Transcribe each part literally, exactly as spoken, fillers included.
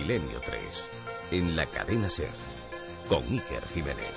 Milenio tres, en la cadena SER, con Iker Jiménez.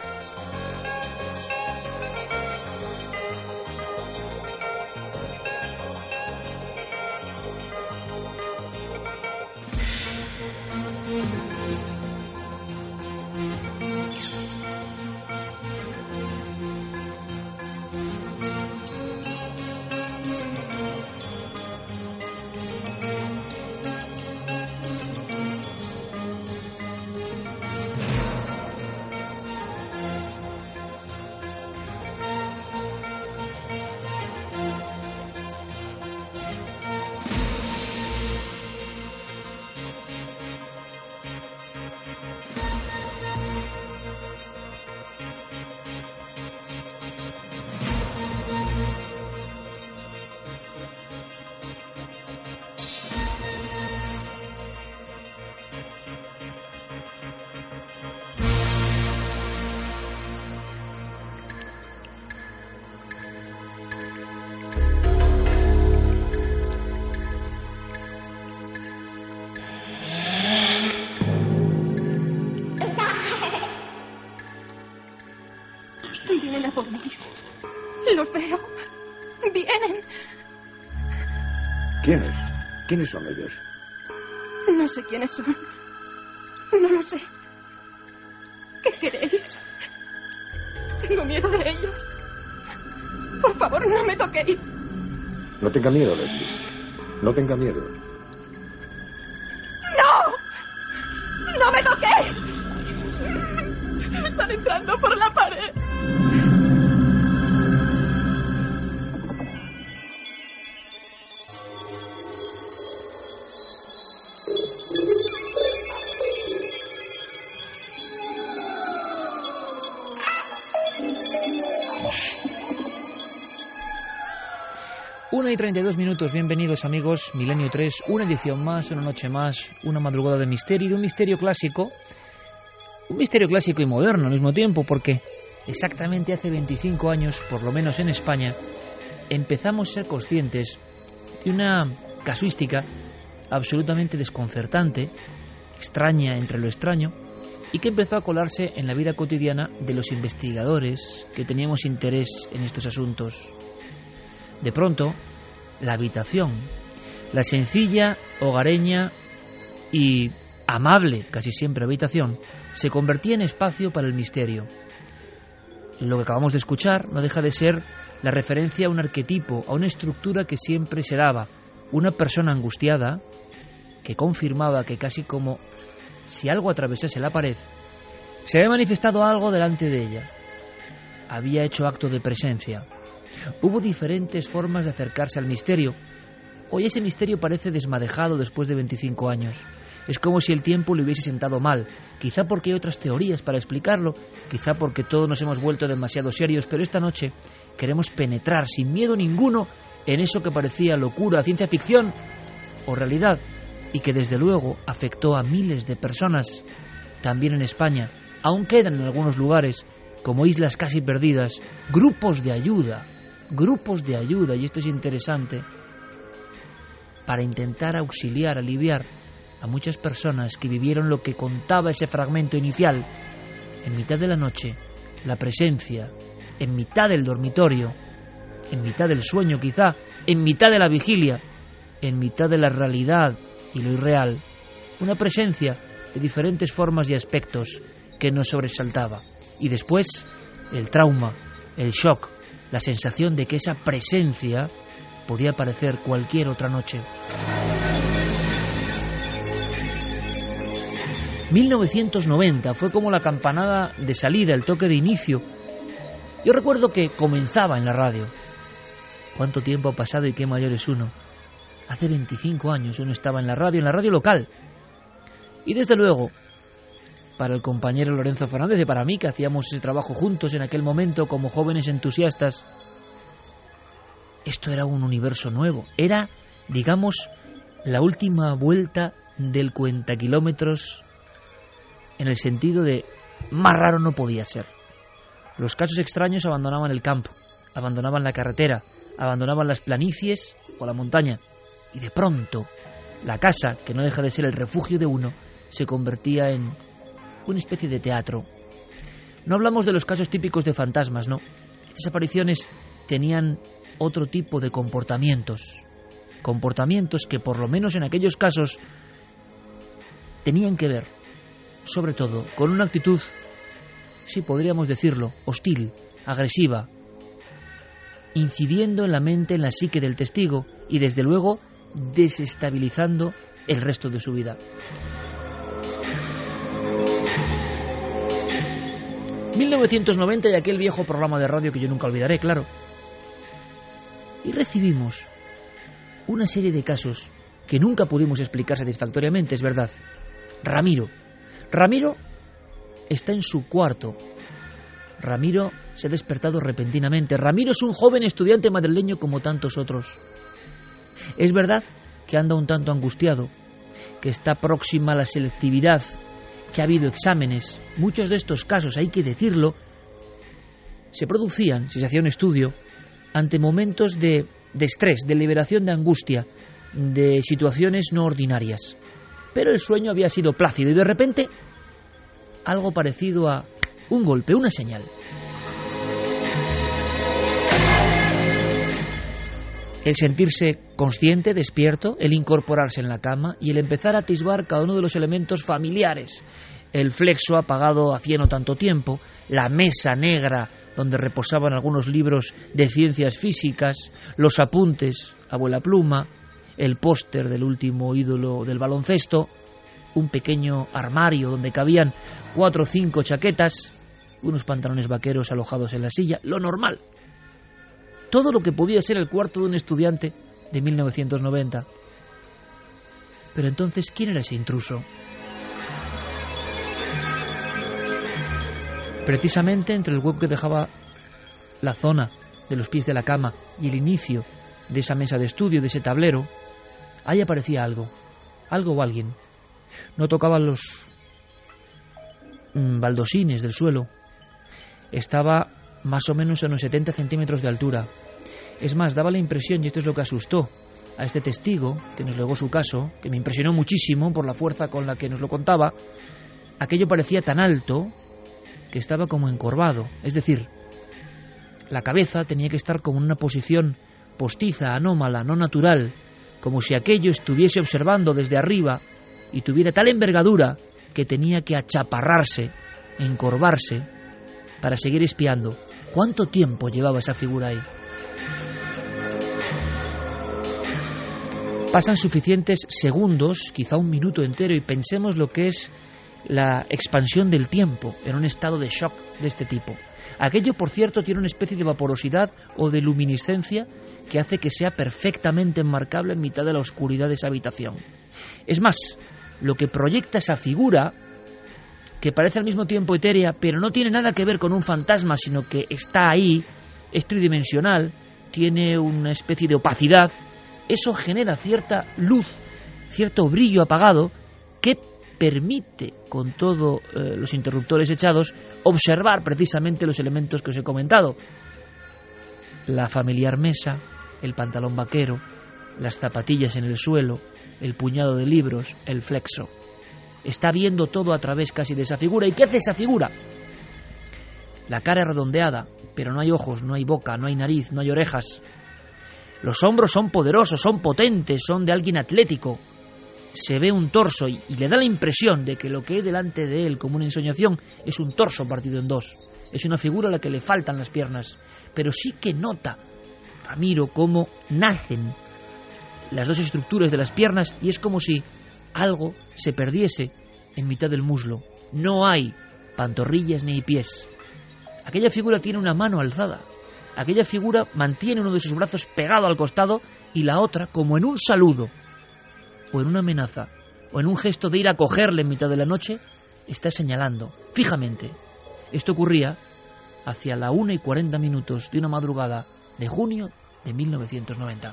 Vienen a por mí. Los veo. Vienen. ¿Quiénes? ¿Quiénes son ellos? No sé quiénes son. No lo sé. ¿Qué queréis? Tengo miedo de ellos. Por favor, no me toquéis. No tenga miedo, Leslie. No tenga miedo. ¡No! ¡No me toquéis! Están entrando por la pared. Una y treinta y dos minutos, bienvenidos amigos, Milenio tres, una edición más, una noche más, una madrugada de misterio, y de un misterio clásico, un misterio clásico y moderno al mismo tiempo, porque exactamente hace veinticinco años, por lo menos en España, empezamos a ser conscientes de una casuística absolutamente desconcertante, extraña entre lo extraño, y que empezó a colarse en la vida cotidiana de los investigadores que teníamos interés en estos asuntos. De pronto, la habitación, la sencilla, hogareña y amable, casi siempre habitación, se convertía en espacio para el misterio. Lo que acabamos de escuchar no deja de ser la referencia a un arquetipo, a una estructura que siempre se daba, una persona angustiada que confirmaba que casi como si algo atravesase la pared, se había manifestado algo delante de ella, había hecho acto de presencia. Hubo diferentes formas de acercarse al misterio. Hoy ese misterio parece desmadejado después de veinticinco años. Es como si el tiempo le hubiese sentado mal, quizá porque hay otras teorías para explicarlo, quizá porque todos nos hemos vuelto demasiado serios, pero esta noche queremos penetrar sin miedo ninguno en eso que parecía locura, ciencia ficción o realidad, y que desde luego afectó a miles de personas, también en España. Aún quedan en algunos lugares, como islas casi perdidas, grupos de ayuda, grupos de ayuda, y esto es interesante, para intentar auxiliar, aliviar a muchas personas que vivieron lo que contaba ese fragmento inicial. En mitad de la noche, la presencia, en mitad del dormitorio, en mitad del sueño quizá, en mitad de la vigilia, en mitad de la realidad y lo irreal, una presencia de diferentes formas y aspectos que nos sobresaltaba. Y después, el trauma, el shock, la sensación de que esa presencia podía aparecer cualquier otra noche. mil novecientos noventa fue como la campanada de salida, el toque de inicio. Yo recuerdo que comenzaba en la radio. ¿Cuánto tiempo ha pasado y qué mayor es uno? Hace veinticinco años uno estaba en la radio, en la radio local. Y desde luego, para el compañero Lorenzo Fernández y para mí, que hacíamos ese trabajo juntos en aquel momento como jóvenes entusiastas, esto era un universo nuevo. Era, digamos, la última vuelta del cuentakilómetros, en el sentido de más raro no podía ser. Los casos extraños abandonaban el campo, abandonaban la carretera, abandonaban las planicies o la montaña, y de pronto la casa, que no deja de ser el refugio de uno, se convertía en una especie de teatro. No hablamos de los casos típicos de fantasmas, no. Estas apariciones tenían otro tipo de comportamientos. Comportamientos que, por lo menos en aquellos casos, tenían que ver, sobre todo, con una actitud, sí podríamos decirlo, hostil, agresiva, incidiendo en la mente, en la psique del testigo y, desde luego, desestabilizando el resto de su vida. mil novecientos noventa y aquel viejo programa de radio que yo nunca olvidaré, claro. Y recibimos una serie de casos que nunca pudimos explicar satisfactoriamente, es verdad. Ramiro. Ramiro está en su cuarto. Ramiro se ha despertado repentinamente. Ramiro es un joven estudiante madrileño como tantos otros. Es verdad que anda un tanto angustiado, que está próxima la selectividad, que ha habido exámenes. Muchos de estos casos, hay que decirlo, se producían, si se hacía un estudio, ante momentos de, de estrés, de liberación de angustia, de situaciones no ordinarias. Pero el sueño había sido plácido y de repente algo parecido a un golpe, una señal. El sentirse consciente, despierto, el incorporarse en la cama y el empezar a atisbar cada uno de los elementos familiares. El flexo apagado hacía no tanto tiempo, la mesa negra donde reposaban algunos libros de ciencias físicas, los apuntes, abuela pluma, el póster del último ídolo del baloncesto, un pequeño armario donde cabían cuatro o cinco chaquetas, unos pantalones vaqueros alojados en la silla, lo normal. Todo lo que podía ser el cuarto de un estudiante de mil novecientos noventa. Pero entonces, ¿quién era ese intruso? Precisamente entre el hueco que dejaba la zona de los pies de la cama y el inicio de esa mesa de estudio, de ese tablero, ahí aparecía algo, algo o alguien. No tocaba los mm, baldosines del suelo. Estaba más o menos a unos setenta centímetros de altura. Es más, daba la impresión, y esto es lo que asustó a este testigo, que nos legó su caso, que me impresionó muchísimo por la fuerza con la que nos lo contaba, aquello parecía tan alto que estaba como encorvado, es decir, la cabeza tenía que estar como en una posición postiza, anómala, no natural, como si aquello estuviese observando desde arriba y tuviera tal envergadura que tenía que achaparrarse, encorvarse, para seguir espiando. ¿Cuánto tiempo llevaba esa figura ahí? Pasan suficientes segundos, quizá un minuto entero, y pensemos lo que es la expansión del tiempo en un estado de shock de este tipo. Aquello, por cierto, tiene una especie de vaporosidad o de luminiscencia que hace que sea perfectamente enmarcable en mitad de la oscuridad de esa habitación. Es más, lo que proyecta esa figura, que parece al mismo tiempo etérea, pero no tiene nada que ver con un fantasma, sino que está ahí, es tridimensional, tiene una especie de opacidad, eso genera cierta luz, cierto brillo apagado, que permite, con todos eh, los interruptores echados, observar precisamente los elementos que os he comentado. La familiar mesa, el pantalón vaquero, las zapatillas en el suelo, el puñado de libros, el flexo. Está viendo todo a través casi de esa figura. ¿Y qué hace esa figura? La cara es redondeada, pero no hay ojos, no hay boca, no hay nariz, no hay orejas. Los hombros son poderosos, son potentes, son de alguien atlético. Se ve un torso y, y le da la impresión de que lo que hay delante de él como una ensoñación es un torso partido en dos. Es una figura a la que le faltan las piernas. Pero sí que nota, Ramiro, cómo nacen las dos estructuras de las piernas y es como si algo se perdiese en mitad del muslo. No hay pantorrillas ni pies. Aquella figura tiene una mano alzada. Aquella figura mantiene uno de sus brazos pegado al costado y la otra, como en un saludo, o en una amenaza, o en un gesto de ir a cogerle en mitad de la noche, está señalando fijamente. Esto ocurría hacia la una y cuarenta minutos de una madrugada de junio de mil novecientos noventa.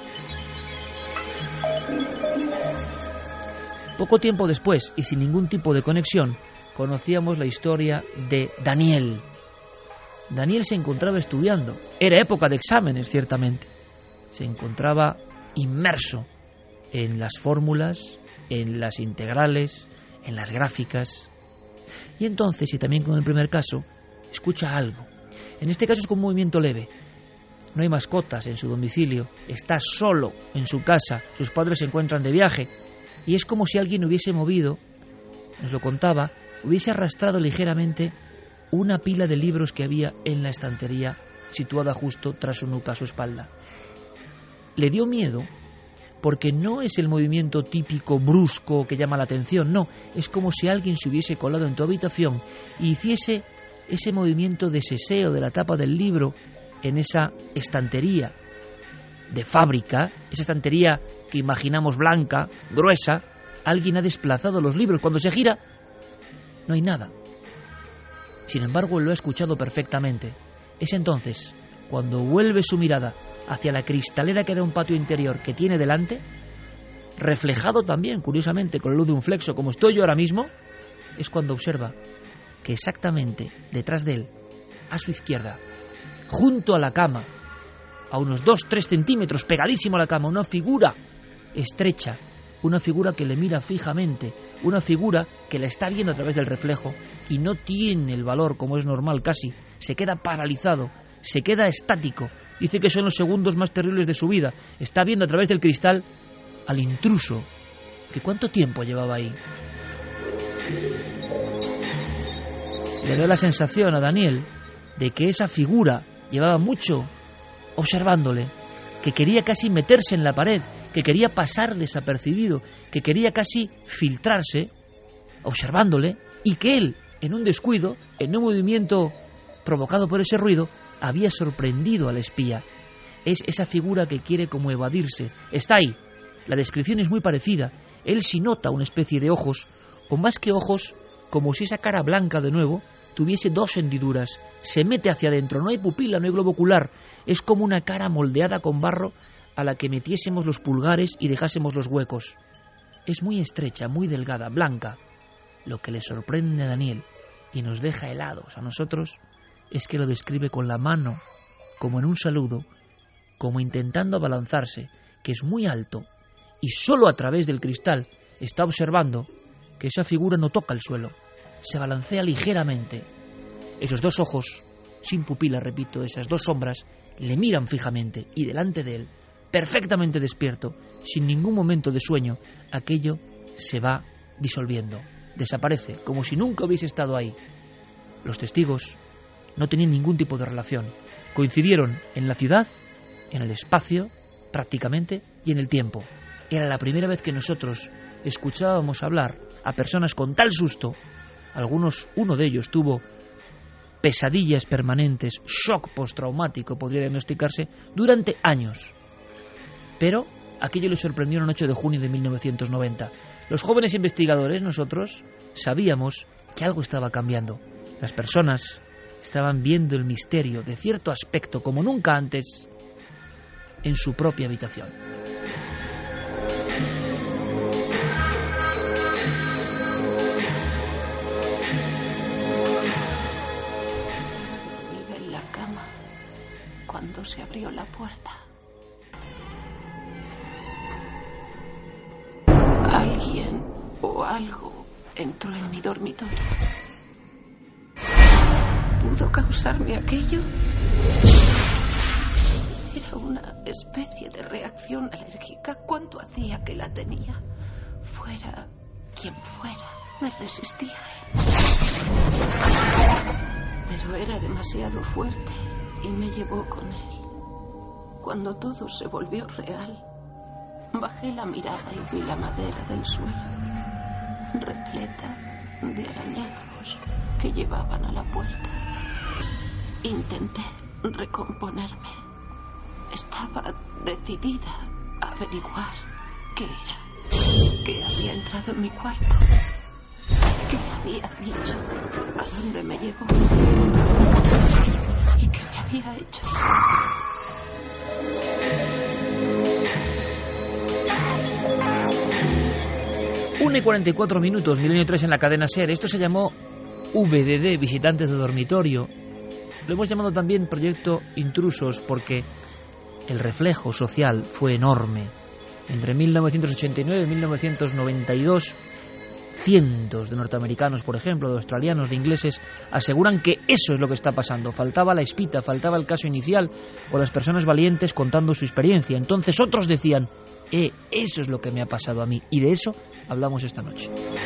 Poco tiempo después, y sin ningún tipo de conexión, conocíamos la historia de Daniel. Daniel se encontraba estudiando. Era época de exámenes, ciertamente. Se encontraba inmerso en las fórmulas, en las integrales, en las gráficas. Y entonces, y también con el primer caso, escucha algo. En este caso es con un movimiento leve. No hay mascotas en su domicilio, está solo en su casa, sus padres se encuentran de viaje, y es como si alguien hubiese movido, nos lo contaba, hubiese arrastrado ligeramente una pila de libros que había en la estantería situada justo tras su nuca, a su espalda. Le dio miedo porque no es el movimiento típico brusco que llama la atención, no, es como si alguien se hubiese colado en tu habitación y hiciese ese movimiento de seseo de la tapa del libro en esa estantería de fábrica, esa estantería que imaginamos blanca, gruesa. Alguien ha desplazado los libros. Cuando se gira, no hay nada. Sin embargo, él lo ha escuchado perfectamente. Es entonces cuando vuelve su mirada hacia la cristalera que da un patio interior que tiene delante, reflejado también, curiosamente, con la luz de un flexo, como estoy yo ahora mismo, es cuando observa que exactamente detrás de él, a su izquierda, junto a la cama, a unos dos tres centímetros, pegadísimo a la cama, una figura estrecha, una figura que le mira fijamente, una figura que la está viendo a través del reflejo y no tiene el valor, como es normal casi, se queda paralizado, se queda estático. Dice que son los segundos más terribles de su vida. Está viendo a través del cristal al intruso, que cuánto tiempo llevaba ahí. Le da la sensación a Daniel de que esa figura llevaba mucho observándole, que quería casi meterse en la pared, que quería pasar desapercibido, que quería casi filtrarse, observándole, y que él, en un descuido, en un movimiento provocado por ese ruido, había sorprendido al espía. Es esa figura que quiere como evadirse. Está ahí. La descripción es muy parecida. Él sí nota una especie de ojos, o más que ojos, como si esa cara blanca de nuevo tuviese dos hendiduras. Se mete hacia adentro. No hay pupila, no hay globo ocular. Es como una cara moldeada con barro a la que metiésemos los pulgares y dejásemos los huecos. Es muy estrecha, muy delgada, blanca. Lo que le sorprende a Daniel y nos deja helados a nosotros es que lo describe con la mano, como en un saludo, como intentando abalanzarse, que es muy alto, y solo a través del cristal está observando que esa figura no toca el suelo, se balancea ligeramente. Esos dos ojos, sin pupila, repito, esas dos sombras, le miran fijamente, y delante de él, perfectamente despierto, sin ningún momento de sueño, aquello se va disolviendo, desaparece, como si nunca hubiese estado ahí. Los testigos no tenían ningún tipo de relación. Coincidieron en la ciudad, en el espacio, prácticamente, y en el tiempo. Era la primera vez que nosotros escuchábamos hablar a personas con tal susto. Algunos, uno de ellos tuvo pesadillas permanentes, shock postraumático, podría diagnosticarse, durante años. Pero aquello le sorprendió en el ocho de junio de mil novecientos noventa. Los jóvenes investigadores, nosotros, sabíamos que algo estaba cambiando. Las personas estaban viendo el misterio de cierto aspecto como nunca antes en su propia habitación. Vive en la cama cuando se abrió la puerta. Alguien o algo entró en mi dormitorio. ¿Pudo causarme aquello? Era una especie de reacción alérgica. ¿Cuánto hacía que la tenía? Fuera quien fuera, me resistía a él. Pero era demasiado fuerte y me llevó con él. Cuando todo se volvió real, bajé la mirada y vi la madera del suelo, repleta de arañazos que llevaban a la puerta. Intenté recomponerme. Estaba decidida a averiguar qué era, qué había entrado en mi cuarto, qué había dicho, a dónde me llevó y qué me había hecho. una y cuarenta y cuatro minutos, Milenio tres en la cadena SER. Esto se llamó V D D, Visitantes de Dormitorio. Lo hemos llamado también Proyecto Intrusos porque el reflejo social fue enorme. Entre mil novecientos ochenta y nueve y mil novecientos noventa y dos, cientos de norteamericanos, por ejemplo, de australianos, de ingleses, aseguran que eso es lo que está pasando. Faltaba la espita, faltaba el caso inicial o las personas valientes contando su experiencia. Entonces otros decían, eh, eso es lo que me ha pasado a mí. Y de eso hablamos esta noche.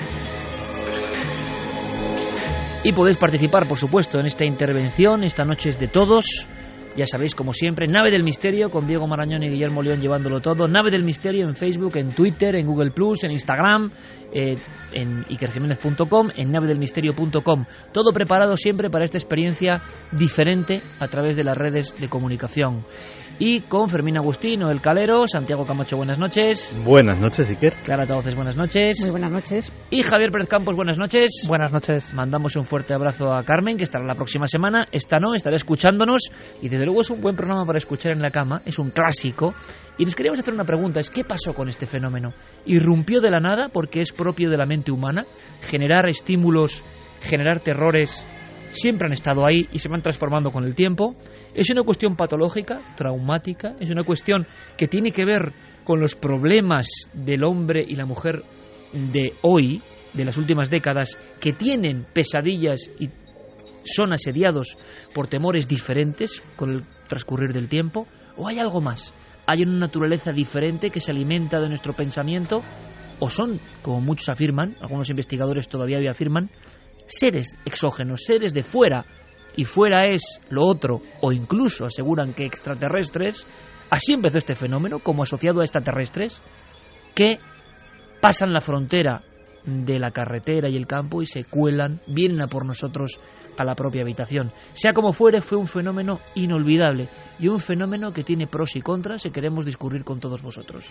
Y podéis participar, por supuesto, en esta intervención. Esta noche es de todos. Ya sabéis, como siempre, Nave del Misterio, con Diego Marañón y Guillermo León llevándolo todo. Nave del Misterio en Facebook, en Twitter, en Google plus, en Instagram, eh, en iker jiménez punto com, en nave del misterio punto com. Todo preparado siempre para esta experiencia diferente a través de las redes de comunicación. Y con Fermín Agustín, Noel Calero, Santiago Camacho, buenas noches. Buenas noches, Iker. Clara Tauces, buenas noches. Muy buenas noches. Y Javier Pérez Campos, buenas noches. Buenas noches. Mandamos un fuerte abrazo a Carmen, que estará la próxima semana. Esta no, estará escuchándonos. Y desde luego es un buen programa para escuchar en la cama, es un clásico. Y nos queríamos hacer una pregunta, es ¿qué pasó con este fenómeno? ¿Irrumpió de la nada porque es propio de la mente humana? Generar estímulos, generar terrores, siempre han estado ahí y se van transformando con el tiempo. ¿Es una cuestión patológica, traumática? ¿Es una cuestión que tiene que ver con los problemas del hombre y la mujer de hoy, de las últimas décadas, que tienen pesadillas y son asediados por temores diferentes con el transcurrir del tiempo? ¿O hay algo más? ¿Hay una naturaleza diferente que se alimenta de nuestro pensamiento? ¿O son, como muchos afirman, algunos investigadores todavía hoy afirman, seres exógenos, seres de fuera? Y fuera es lo otro, o incluso aseguran que extraterrestres. Así empezó este fenómeno, como asociado a extraterrestres, que pasan la frontera de la carretera y el campo y se cuelan, vienen a por nosotros a la propia habitación. Sea como fuere, fue un fenómeno inolvidable y un fenómeno que tiene pros y contras y queremos discurrir con todos vosotros.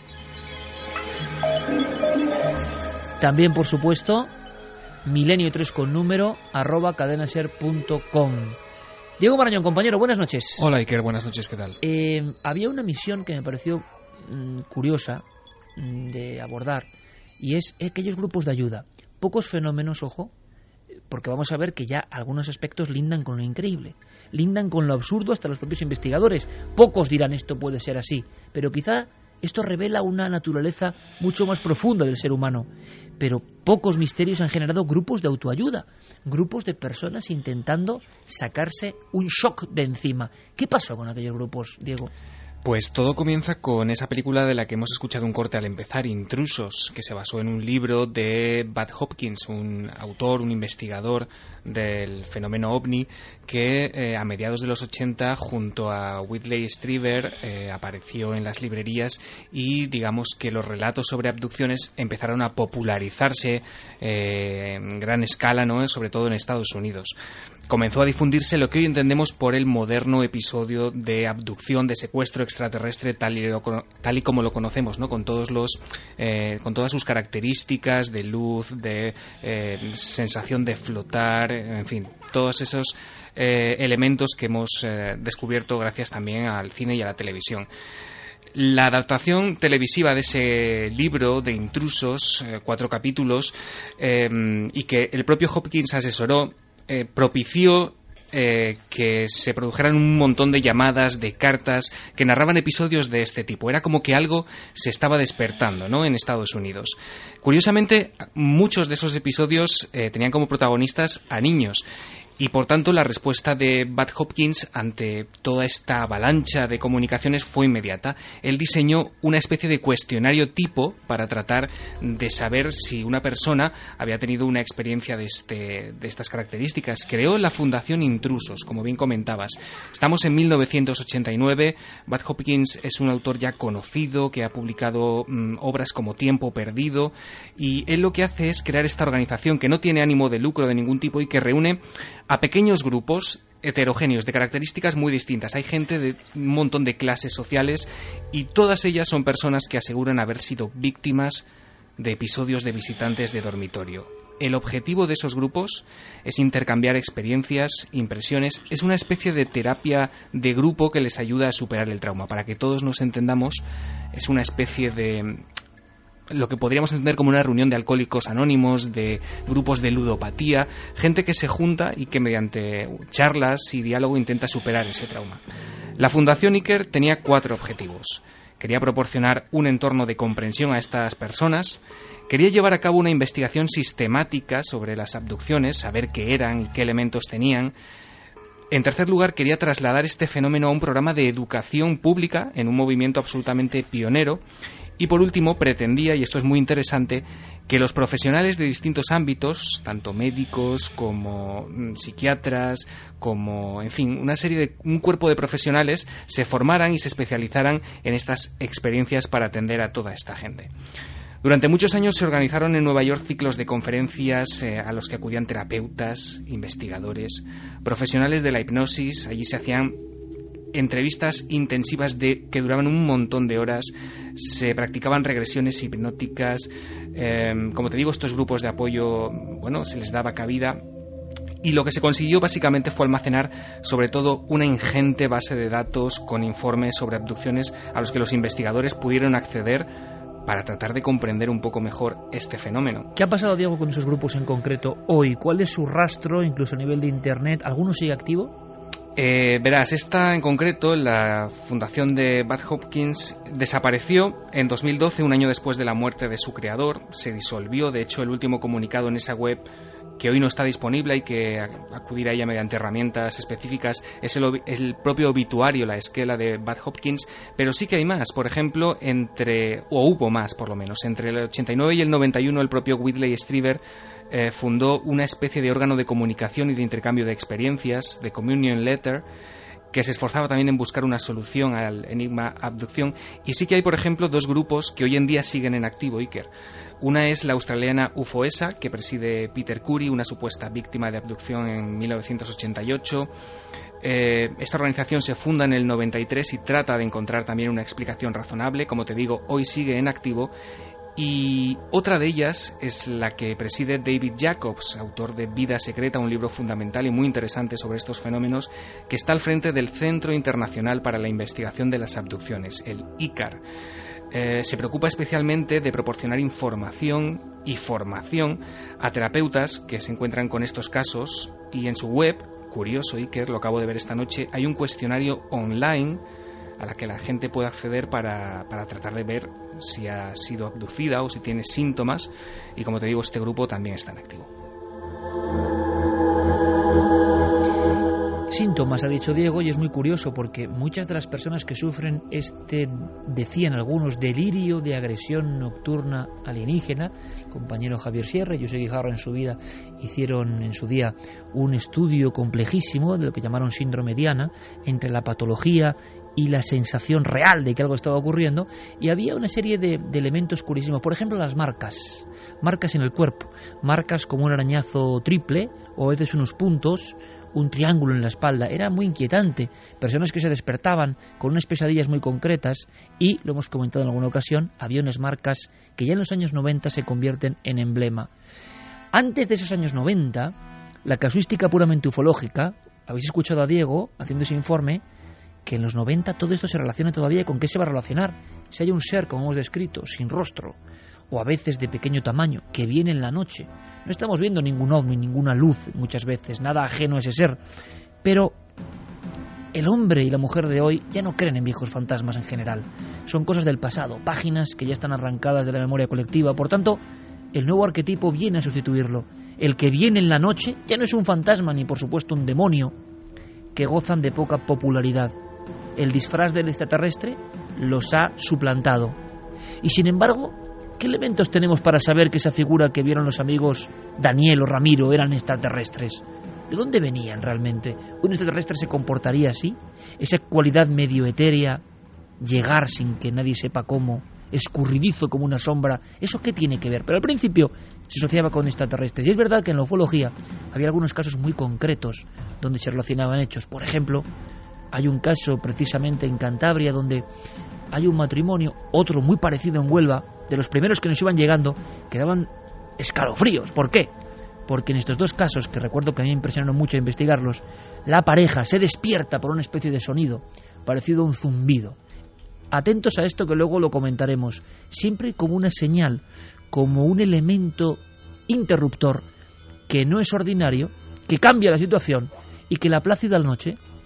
También, por supuesto, milenio tres con número arroba cadenaser punto com. Diego Marañón, compañero, buenas noches. Hola, Iker, buenas noches, ¿qué tal? Eh, había una misión que me pareció mmm, curiosa mmm, de abordar, y es aquellos grupos de ayuda. Pocos fenómenos, ojo, porque vamos a ver que ya algunos aspectos lindan con lo increíble, lindan con lo absurdo hasta los propios investigadores. Pocos dirán esto puede ser así, pero quizá esto revela una naturaleza mucho más profunda del ser humano. Pero pocos misterios han generado grupos de autoayuda, grupos de personas intentando sacarse un shock de encima. ¿Qué pasó con aquellos grupos, Diego? Pues todo comienza con esa película de la que hemos escuchado un corte al empezar, Intrusos, que se basó en un libro de Bud Hopkins, un autor, un investigador del fenómeno ovni, que eh, a mediados de los ochenta, junto a Whitley Strieber, eh, apareció en las librerías y digamos que los relatos sobre abducciones empezaron a popularizarse eh, en gran escala, ¿no? Sobre todo en Estados Unidos. Comenzó a difundirse lo que hoy entendemos por el moderno episodio de abducción, de secuestro extraterrestre, tal y, lo, tal y como lo conocemos, ¿no? Con todos los, eh, con todas sus características de luz, de eh, sensación de flotar, en fin, todos esos eh, elementos que hemos eh, descubierto gracias también al cine y a la televisión. La adaptación televisiva de ese libro de Intrusos, eh, cuatro capítulos, eh, y que el propio Hopkins asesoró, eh, propició Eh, que se produjeran un montón de llamadas, de cartas que narraban episodios de este tipo. Era como que algo se estaba despertando, ¿no?, en Estados Unidos. Curiosamente, muchos de esos episodios eh, tenían como protagonistas a niños. Y por tanto la respuesta de Bud Hopkins ante toda esta avalancha de comunicaciones fue inmediata. Él diseñó una especie de cuestionario tipo para tratar de saber si una persona había tenido una experiencia de, este, de estas características. Creó la Fundación Intrusos, como bien comentabas. Estamos en mil novecientos ochenta y nueve. Bud Hopkins es un autor ya conocido que ha publicado mmm, obras como Tiempo Perdido, y él lo que hace es crear esta organización que no tiene ánimo de lucro de ningún tipo y que reúne a pequeños grupos heterogéneos de características muy distintas. Hay gente de un montón de clases sociales y todas ellas son personas que aseguran haber sido víctimas de episodios de visitantes de dormitorio. El objetivo de esos grupos es intercambiar experiencias, impresiones. Es una especie de terapia de grupo que les ayuda a superar el trauma. Para que todos nos entendamos, es una especie de lo que podríamos entender como una reunión de alcohólicos anónimos, de grupos de ludopatía, gente que se junta y que mediante charlas y diálogo intenta superar ese trauma. La Fundación Iker tenía cuatro objetivos. quería proporcionar un entorno de comprensión a estas personas, quería llevar a cabo una investigación sistemática sobre las abducciones, saber qué eran y qué elementos tenían. En tercer lugar, quería trasladar este fenómeno a un programa de educación pública en un movimiento absolutamente pionero. Y por último, pretendía, y esto es muy interesante, que los profesionales de distintos ámbitos, tanto médicos como psiquiatras, como, en fin, una serie de, un cuerpo de profesionales se formaran y se especializaran en estas experiencias para atender a toda esta gente. Durante muchos años se organizaron en Nueva York ciclos de conferencias eh, a los que acudían terapeutas, investigadores, profesionales de la hipnosis. Allí se hacían entrevistas intensivas de que duraban un montón de horas, se practicaban regresiones hipnóticas, eh, como te digo, estos grupos de apoyo, bueno, se les daba cabida, y lo que se consiguió básicamente fue almacenar sobre todo una ingente base de datos con informes sobre abducciones a los que los investigadores pudieron acceder para tratar de comprender un poco mejor este fenómeno. ¿Qué ha pasado, Diego, con esos grupos en concreto hoy? ¿Cuál es su rastro, incluso a nivel de Internet? ¿Alguno sigue activo? Eh, verás, esta en concreto, la fundación de Bad Hopkins, desapareció en dos mil doce, un año después de la muerte de su creador. Se disolvió. De hecho, el último comunicado en esa web, que hoy no está disponible, hay que acudir a ella mediante herramientas específicas, es el, el propio obituario, la esquela de Bad Hopkins, pero sí que hay más. Por ejemplo, entre, o hubo más por lo menos, entre el ochenta y nueve y el noventa y uno, el propio Whitley Strieber eh, fundó una especie de órgano de comunicación y de intercambio de experiencias, de Communion Letter, que se esforzaba también en buscar una solución al enigma abducción. Y sí que hay, por ejemplo, dos grupos que hoy en día siguen en activo, Iker. Una es la australiana UFOESA, que preside Peter Curry, una supuesta víctima de abducción en mil novecientos ochenta y ocho. Eh, esta organización se funda en el noventa y tres y trata de encontrar también una explicación razonable. Como te digo, hoy sigue en activo. Y otra de ellas es la que preside David Jacobs, autor de Vida Secreta, un libro fundamental y muy interesante sobre estos fenómenos, que está al frente del Centro Internacional para la Investigación de las Abducciones, el I C A R. Eh, se preocupa especialmente de proporcionar información y formación a terapeutas que se encuentran con estos casos, y en su web, curioso, Iker, lo acabo de ver esta noche, hay un cuestionario online a la que la gente puede acceder para, para tratar de ver si ha sido abducida o si tiene síntomas, y como te digo, este grupo también está en activo. Síntomas, ha dicho Diego, y es muy curioso porque muchas de las personas que sufren este, decían algunos, delirio de agresión nocturna alienígena, el compañero Javier Sierra y José Guijarro en su vida hicieron en su día un estudio complejísimo de lo que llamaron síndrome Diana, entre la patología y la sensación real de que algo estaba ocurriendo, y había una serie de, de elementos curísimos. Por ejemplo, las marcas, marcas en el cuerpo, marcas como un arañazo triple o a veces unos puntos, un triángulo en la espalda. Era muy inquietante. Personas que se despertaban con unas pesadillas muy concretas, y, lo hemos comentado en alguna ocasión, había unas marcas que ya en los años noventa se convierten en emblema. Antes de esos años noventa, la casuística puramente ufológica, habéis escuchado a Diego haciendo ese informe, que en los noventa todo esto se relaciona todavía con qué se va a relacionar. Si hay un ser, como hemos descrito, sin rostro, o a veces de pequeño tamaño, que viene en la noche. No estamos viendo ningún ovni, ninguna luz muchas veces, nada ajeno a ese ser. Pero el hombre y la mujer de hoy ya no creen en viejos fantasmas en general. Son cosas del pasado, páginas que ya están arrancadas de la memoria colectiva. Por tanto, el nuevo arquetipo viene a sustituirlo. El que viene en la noche ya no es un fantasma ni por supuesto un demonio, que gozan de poca popularidad. El disfraz del extraterrestre los ha suplantado. Y sin embargo, ¿qué elementos tenemos para saber que esa figura que vieron los amigos Daniel o Ramiro eran extraterrestres? ¿De dónde venían realmente? ¿Un extraterrestre se comportaría así? Esa cualidad medio etérea, llegar sin que nadie sepa cómo, escurridizo como una sombra, ¿eso qué tiene que ver? Pero al principio se asociaba con extraterrestres. Y es verdad que en la ufología había algunos casos muy concretos donde se relacionaban hechos. Por ejemplo, hay un caso precisamente en Cantabria donde hay un matrimonio, otro muy parecido en Huelva, de los primeros que nos iban llegando, que daban escalofríos. ¿Por qué? Porque en estos dos casos, que recuerdo que a mí me impresionaron mucho investigarlos, la pareja se despierta por una especie de sonido parecido a un zumbido. Atentos a esto, que luego lo comentaremos. Siempre como una señal, como un elemento interruptor que no es ordinario, que cambia la situación y que la plácida noche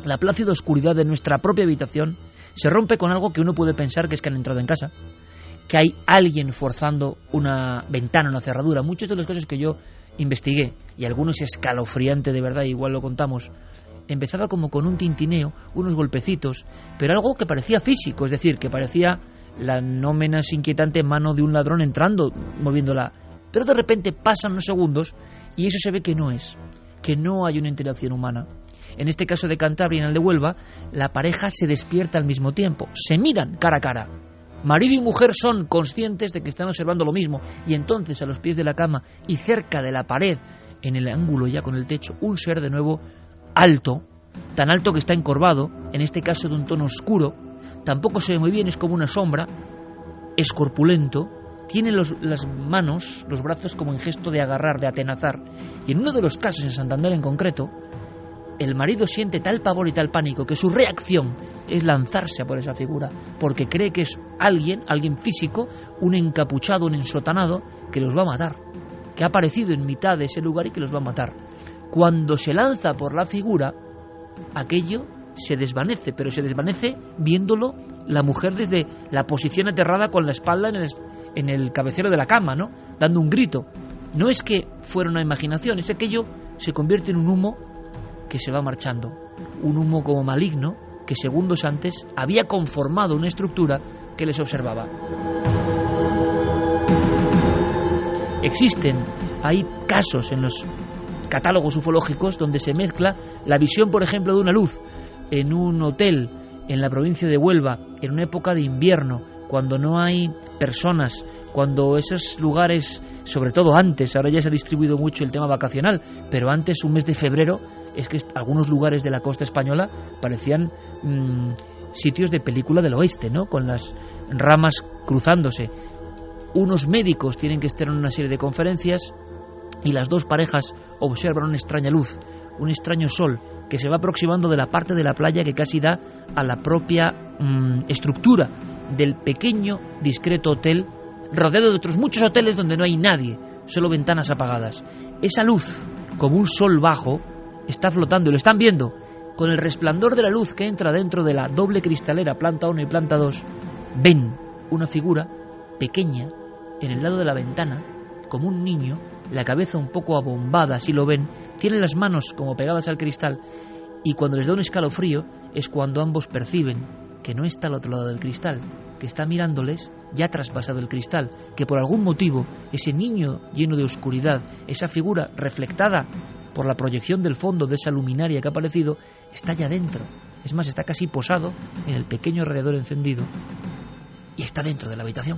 la plácida oscuridad de nuestra propia habitación se rompe con algo que uno puede pensar que es que han entrado en casa, que hay alguien forzando una ventana, una cerradura. Muchos de los casos que yo investigué, y algunos escalofriante de verdad, igual lo contamos, empezaba como con un tintineo, unos golpecitos, pero algo que parecía físico, es decir, que parecía la no menos inquietante mano de un ladrón entrando, moviéndola. Pero de repente pasan unos segundos y eso se ve que no es, que no hay una interacción humana. En este caso de Cantabria y en el de Huelva, la pareja se despierta al mismo tiempo, se miran cara a cara. Marido y mujer son conscientes de que están observando lo mismo, y entonces a los pies de la cama y cerca de la pared, en el ángulo ya con el techo, un ser de nuevo alto, tan alto que está encorvado, en este caso de un tono oscuro, tampoco se ve muy bien, es como una sombra, es corpulento, tiene los, las manos, los brazos como en gesto de agarrar, de atenazar, y en uno de los casos, en Santander en concreto, el marido siente tal pavor y tal pánico que su reacción es lanzarse a por esa figura, porque cree que es alguien, alguien físico, un encapuchado, un ensotanado, que los va a matar, que ha aparecido en mitad de ese lugar y que los va a matar. Cuando se lanza por la figura, aquello se desvanece, pero se desvanece viéndolo la mujer desde la posición aterrada con la espalda en el, en el cabecero de la cama, ¿no?, dando un grito. No es que fuera una imaginación, es que aquello se convierte en un humo que se va marchando, un humo como maligno que segundos antes había conformado una estructura que les observaba. Existen, hay casos en los catálogos ufológicos donde se mezcla la visión, por ejemplo, de una luz en un hotel en la provincia de Huelva en una época de invierno, cuando no hay personas, cuando esos lugares, sobre todo antes, ahora ya se ha distribuido mucho el tema vacacional, pero antes, un mes de febrero, es que algunos lugares de la costa española parecían mmm, sitios de película del oeste, ¿no?, con las ramas cruzándose. Unos médicos tienen que estar en una serie de conferencias y las dos parejas observan una extraña luz, un extraño sol que se va aproximando de la parte de la playa que casi da a la propia mmm, estructura del pequeño, discreto hotel, rodeado de otros muchos hoteles donde no hay nadie, solo ventanas apagadas. Esa luz, como un sol bajo, está flotando, y lo están viendo. Con el resplandor de la luz que entra dentro de la doble cristalera, planta uno y planta dos, ven una figura pequeña en el lado de la ventana, como un niño, la cabeza un poco abombada, así lo ven, tiene las manos como pegadas al cristal, y cuando les da un escalofrío es cuando ambos perciben que no está al otro lado del cristal, que está mirándoles ya traspasado el cristal, que por algún motivo ese niño lleno de oscuridad, esa figura reflectada por la proyección del fondo de esa luminaria que ha aparecido, está ya dentro. Es más, está casi posado en el pequeño radiador encendido y está dentro de la habitación.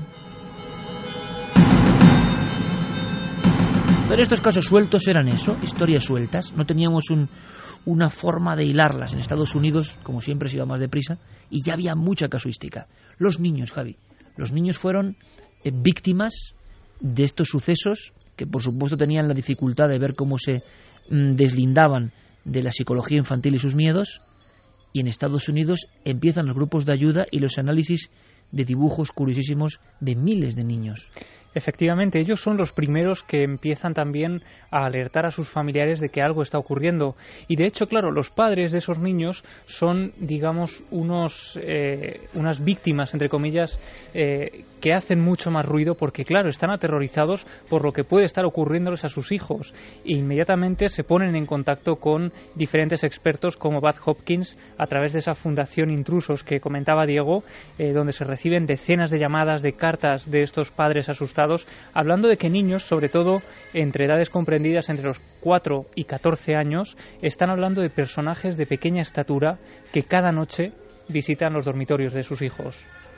Pero estos casos sueltos eran eso, historias sueltas. No teníamos un, una forma de hilarlas. En Estados Unidos, como siempre, se iba más deprisa y ya había mucha casuística. Los niños, Javi, los niños fueron eh, víctimas de estos sucesos que, por supuesto, tenían la dificultad de ver cómo se mmm, deslindaban de la psicología infantil y sus miedos. Y en Estados Unidos empiezan los grupos de ayuda y los análisis de dibujos curiosísimos de miles de niños. Efectivamente, ellos son los primeros que empiezan también a alertar a sus familiares de que algo está ocurriendo. Y de hecho, claro, los padres de esos niños son, digamos, unos eh, unas víctimas, entre comillas, eh, que hacen mucho más ruido porque, claro, están aterrorizados por lo que puede estar ocurriéndoles a sus hijos. E inmediatamente se ponen en contacto con diferentes expertos como Bad Hopkins a través de esa fundación Intrusos que comentaba Diego, eh, donde se reciben decenas de llamadas, de cartas de estos padres asustados, hablando de que niños, sobre todo entre edades comprendidas entre los cuatro y catorce años, están hablando de personajes de pequeña estatura que cada noche visitan los dormitorios de sus hijos.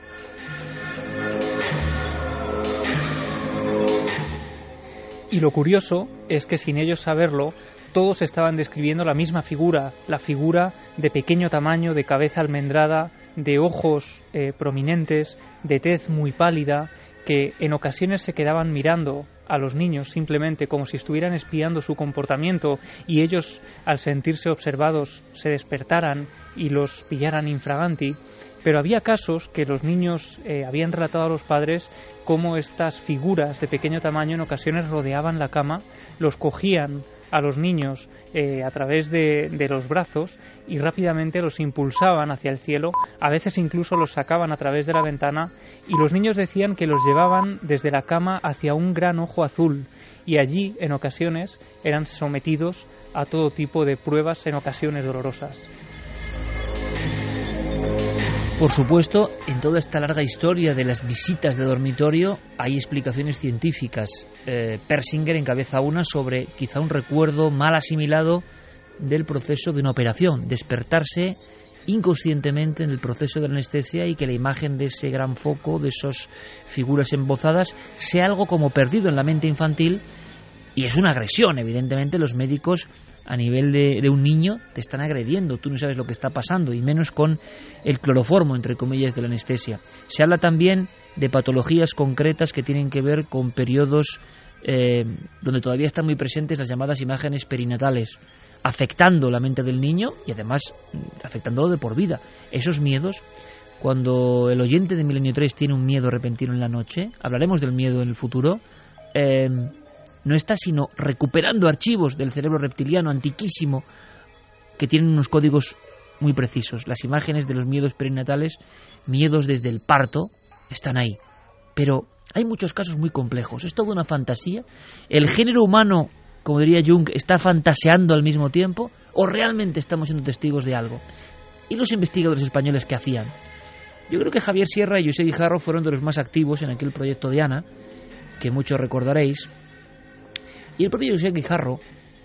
Y lo curioso es que sin ellos saberlo, todos estaban describiendo la misma figura, la figura de pequeño tamaño, de cabeza almendrada, de ojos eh, prominentes, de tez muy pálida, que en ocasiones se quedaban mirando a los niños simplemente como si estuvieran espiando su comportamiento y ellos, al sentirse observados, se despertaran y los pillaran infraganti. Pero había casos que los niños eh, habían relatado a los padres cómo estas figuras de pequeño tamaño en ocasiones rodeaban la cama, los cogían a los niños eh, a través de, de los brazos y rápidamente los impulsaban hacia el cielo, a veces incluso los sacaban a través de la ventana, y los niños decían que los llevaban desde la cama hacia un gran ojo azul, y allí en ocasiones eran sometidos a todo tipo de pruebas, en ocasiones dolorosas. Por supuesto, en toda esta larga historia de las visitas de dormitorio hay explicaciones científicas. Eh, Persinger encabeza una sobre quizá un recuerdo mal asimilado del proceso de una operación, despertarse inconscientemente en el proceso de la anestesia y que la imagen de ese gran foco, de esas figuras embozadas, sea algo como perdido en la mente infantil. Y es una agresión, evidentemente los médicos a nivel de, de un niño te están agrediendo, tú no sabes lo que está pasando, y menos con el cloroformo, entre comillas, de la anestesia. Se habla también de patologías concretas que tienen que ver con periodos eh, donde todavía están muy presentes las llamadas imágenes perinatales, afectando la mente del niño y además afectándolo de por vida. Esos miedos, cuando el oyente de Milenio tres tiene un miedo repentino en la noche, hablaremos del miedo en el futuro, eh, no está sino recuperando archivos del cerebro reptiliano antiquísimo que tienen unos códigos muy precisos. Las imágenes de los miedos perinatales, miedos desde el parto, están ahí. Pero hay muchos casos muy complejos. Es toda una fantasía. ¿El género humano, como diría Jung, está fantaseando al mismo tiempo? ¿O realmente estamos siendo testigos de algo? ¿Y los investigadores españoles qué hacían? Yo creo que Javier Sierra y José Guijarro fueron de los más activos en aquel proyecto Diana, que muchos recordaréis. Y el propio José Guijarro,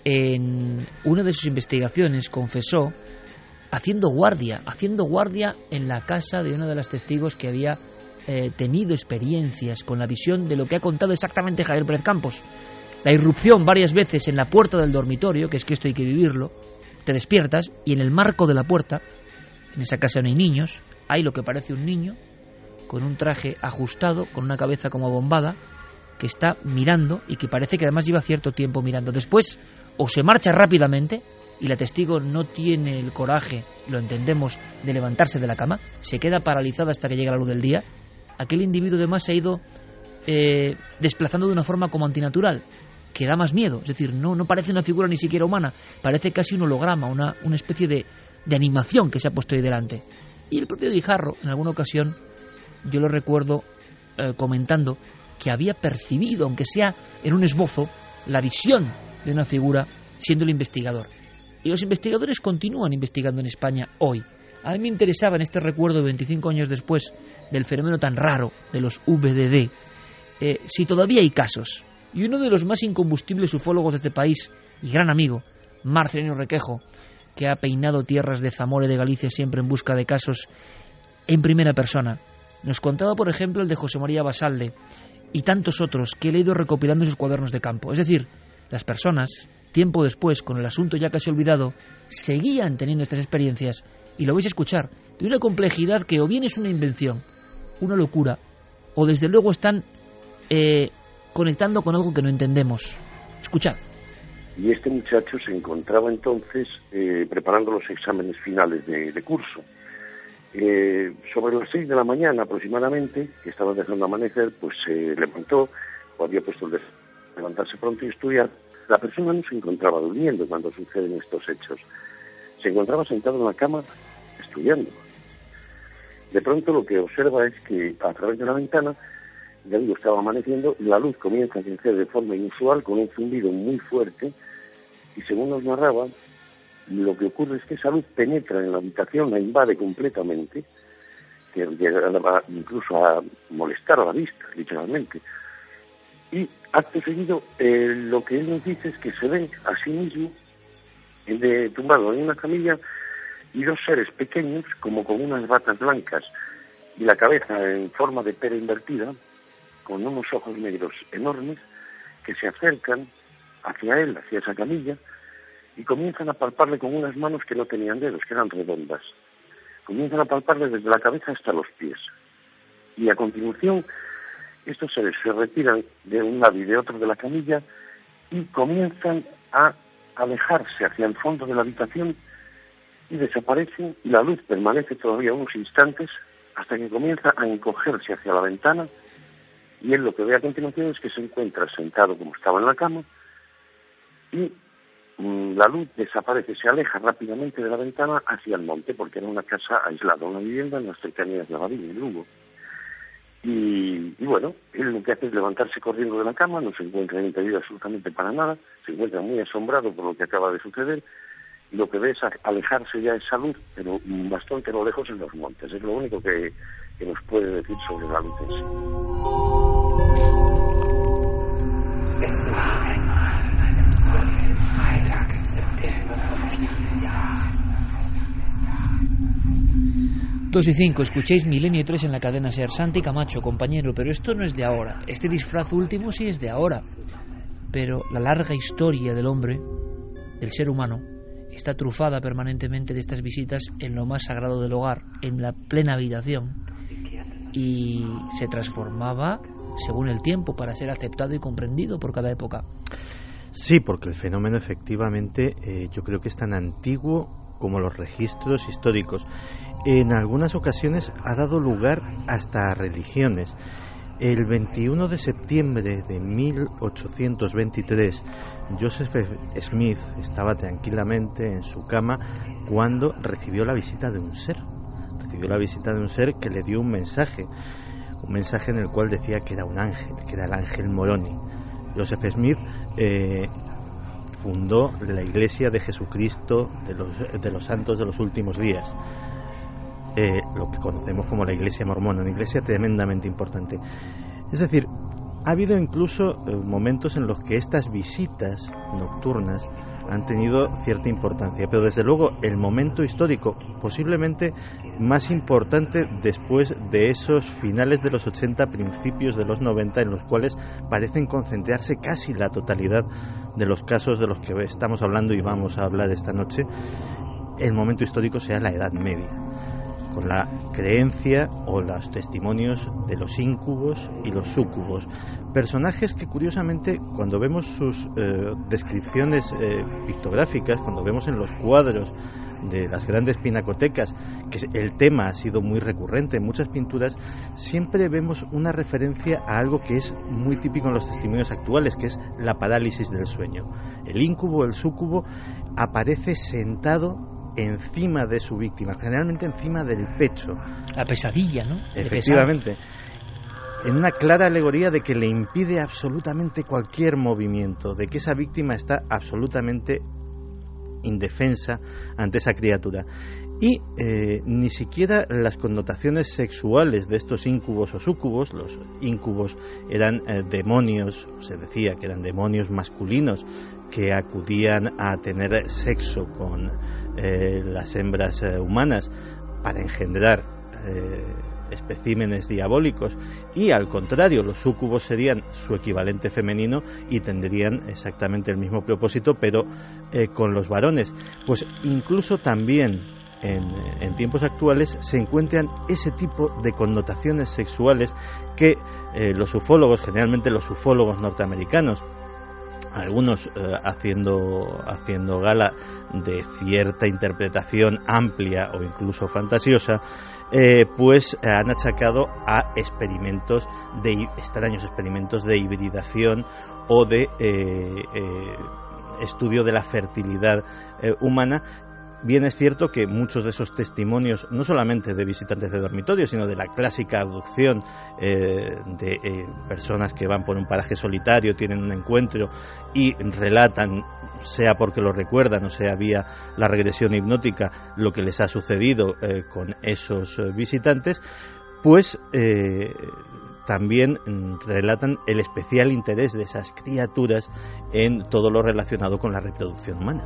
en una de sus investigaciones, confesó haciendo guardia, haciendo guardia en la casa de una de las testigos que había eh, tenido experiencias con la visión de lo que ha contado exactamente Javier Pérez Campos. La irrupción varias veces en la puerta del dormitorio, que es que esto hay que vivirlo, te despiertas y en el marco de la puerta, en esa casa no hay niños, hay lo que parece un niño, con un traje ajustado, con una cabeza como bombada, que está mirando y que parece que además lleva cierto tiempo mirando. Después o se marcha rápidamente y la testigo no tiene el coraje, lo entendemos, de levantarse de la cama, se queda paralizada hasta que llega la luz del día. Aquel individuo además se ha ido eh, desplazando de una forma como antinatural, que da más miedo. Es decir, no, no parece una figura ni siquiera humana, parece casi un holograma, una, una especie de, de animación que se ha puesto ahí delante. Y el propio Guijarro, en alguna ocasión, yo lo recuerdo eh, comentando que había percibido, aunque sea en un esbozo, la visión de una figura siendo el investigador. Y los investigadores continúan investigando en España hoy. A mí me interesaba en este recuerdo veinticinco años después del fenómeno tan raro de los V D D, eh, si todavía hay casos. Y uno de los más incombustibles ufólogos de este país, y gran amigo, Marcelino Requejo, que ha peinado tierras de Zamora y de Galicia siempre en busca de casos en primera persona, nos contaba, por ejemplo, el de José María Basalde, y tantos otros que he leído recopilando en sus cuadernos de campo. Es decir, las personas, tiempo después, con el asunto ya casi olvidado, seguían teniendo estas experiencias, y lo vais a escuchar, de una complejidad que o bien es una invención, una locura, o desde luego están eh, conectando con algo que no entendemos. Escuchad. Y este muchacho se encontraba entonces eh, preparando los exámenes finales de, de curso. Eh, sobre las seis de la mañana aproximadamente, que estaba dejando amanecer, pues se levantó, o había puesto el de levantarse pronto y estudiar. La persona no se encontraba durmiendo cuando suceden estos hechos. Se encontraba sentado en la cama estudiando. De pronto lo que observa es que a través de la ventana, ya digo, estaba amaneciendo, la luz comienza a crecer de forma inusual con un zumbido muy fuerte y según nos narraba, lo que ocurre es que esa luz penetra en la habitación, la invade completamente, que llegaba incluso a molestar a la vista, literalmente. Y acto seguido, eh, lo que él nos dice es que se ve a sí mismo de, tumbado en una camilla y dos seres pequeños, como con unas batas blancas y la cabeza en forma de pera invertida, con unos ojos negros enormes, que se acercan hacia él, hacia esa camilla, y comienzan a palparle con unas manos que no tenían dedos, que eran redondas. Comienzan a palparle desde la cabeza hasta los pies. Y a continuación, estos seres se retiran de un lado y de otro de la camilla y comienzan a alejarse hacia el fondo de la habitación y desaparecen, y la luz permanece todavía unos instantes hasta que comienza a encogerse hacia la ventana, y él lo que ve a continuación es que se encuentra sentado como estaba en la cama y la luz desaparece, se aleja rápidamente de la ventana hacia el monte, porque era una casa aislada, una vivienda en las cercanías de Abadín, en Lugo. Y, y bueno, él lo que hace es levantarse corriendo de la cama, no se encuentra impedido absolutamente para nada, se encuentra muy asombrado por lo que acaba de suceder, y lo que ve es alejarse ya esa luz, pero bastante a lo lejos en los montes. Es lo único que, que nos puede decir sobre la luz en sí. Dos y cinco, escuchéis Milenio tres en la cadena SER. Santi Camacho, compañero, pero esto no es de ahora. Este disfraz último sí es de ahora. Pero la larga historia del hombre, del ser humano, está trufada permanentemente de estas visitas en lo más sagrado del hogar, en la plena habitación. Y se transformaba según el tiempo para ser aceptado y comprendido por cada época. Sí, porque el fenómeno efectivamente eh, yo creo que es tan antiguo como los registros históricos. En algunas ocasiones ha dado lugar hasta a religiones. El veintiuno de septiembre de mil ochocientos veintitrés, Joseph Smith estaba tranquilamente en su cama cuando recibió la visita de un ser. Recibió la visita de un ser que le dio un mensaje, un mensaje en el cual decía que era un ángel, que era el ángel Moroni. Joseph Smith eh, fundó la Iglesia de Jesucristo de los, de los Santos de los Últimos Días, eh, lo que conocemos como la Iglesia Mormona, una iglesia tremendamente importante. Es decir, ha habido incluso eh, momentos en los que estas visitas nocturnas han tenido cierta importancia, pero desde luego el momento histórico posiblemente más importante después de esos finales de los ochenta, principios de los noventa, en los cuales parecen concentrarse casi la totalidad de los casos de los que estamos hablando y vamos a hablar esta noche. El momento histórico sea la Edad Media, con la creencia o los testimonios de los íncubos y los súcubos, personajes que curiosamente cuando vemos sus eh, descripciones eh, pictográficas, cuando vemos en los cuadros de las grandes pinacotecas que el tema ha sido muy recurrente en muchas pinturas, siempre vemos una referencia a algo que es muy típico en los testimonios actuales, que es la parálisis del sueño. El íncubo, el súcubo, aparece sentado encima de su víctima, generalmente encima del pecho. La pesadilla, ¿no? Efectivamente. En una clara alegoría de que le impide absolutamente cualquier movimiento, de que esa víctima está absolutamente indefensa ante esa criatura. Y eh, ni siquiera las connotaciones sexuales de estos íncubos o súcubos, los íncubos eran eh, demonios, se decía que eran demonios masculinos que acudían a tener sexo con eh, las hembras eh, humanas para engendrar eh, especímenes diabólicos, y al contrario, los súcubos serían su equivalente femenino y tendrían exactamente el mismo propósito, pero eh, con los varones. Pues incluso también en, en tiempos actuales se encuentran ese tipo de connotaciones sexuales que eh, los ufólogos, generalmente los ufólogos norteamericanos, algunos eh, haciendo haciendo gala de cierta interpretación amplia o incluso fantasiosa, eh, pues eh, han achacado a experimentos de extraños experimentos de hibridación o de eh, eh, estudio de la fertilidad eh, humana. Bien es cierto que muchos de esos testimonios, no solamente de visitantes de dormitorio, sino de la clásica abducción eh, de eh, personas que van por un paraje solitario, tienen un encuentro y relatan, sea porque lo recuerdan o sea vía la regresión hipnótica, lo que les ha sucedido eh, con esos eh, visitantes, pues eh, también relatan el especial interés de esas criaturas en todo lo relacionado con la reproducción humana.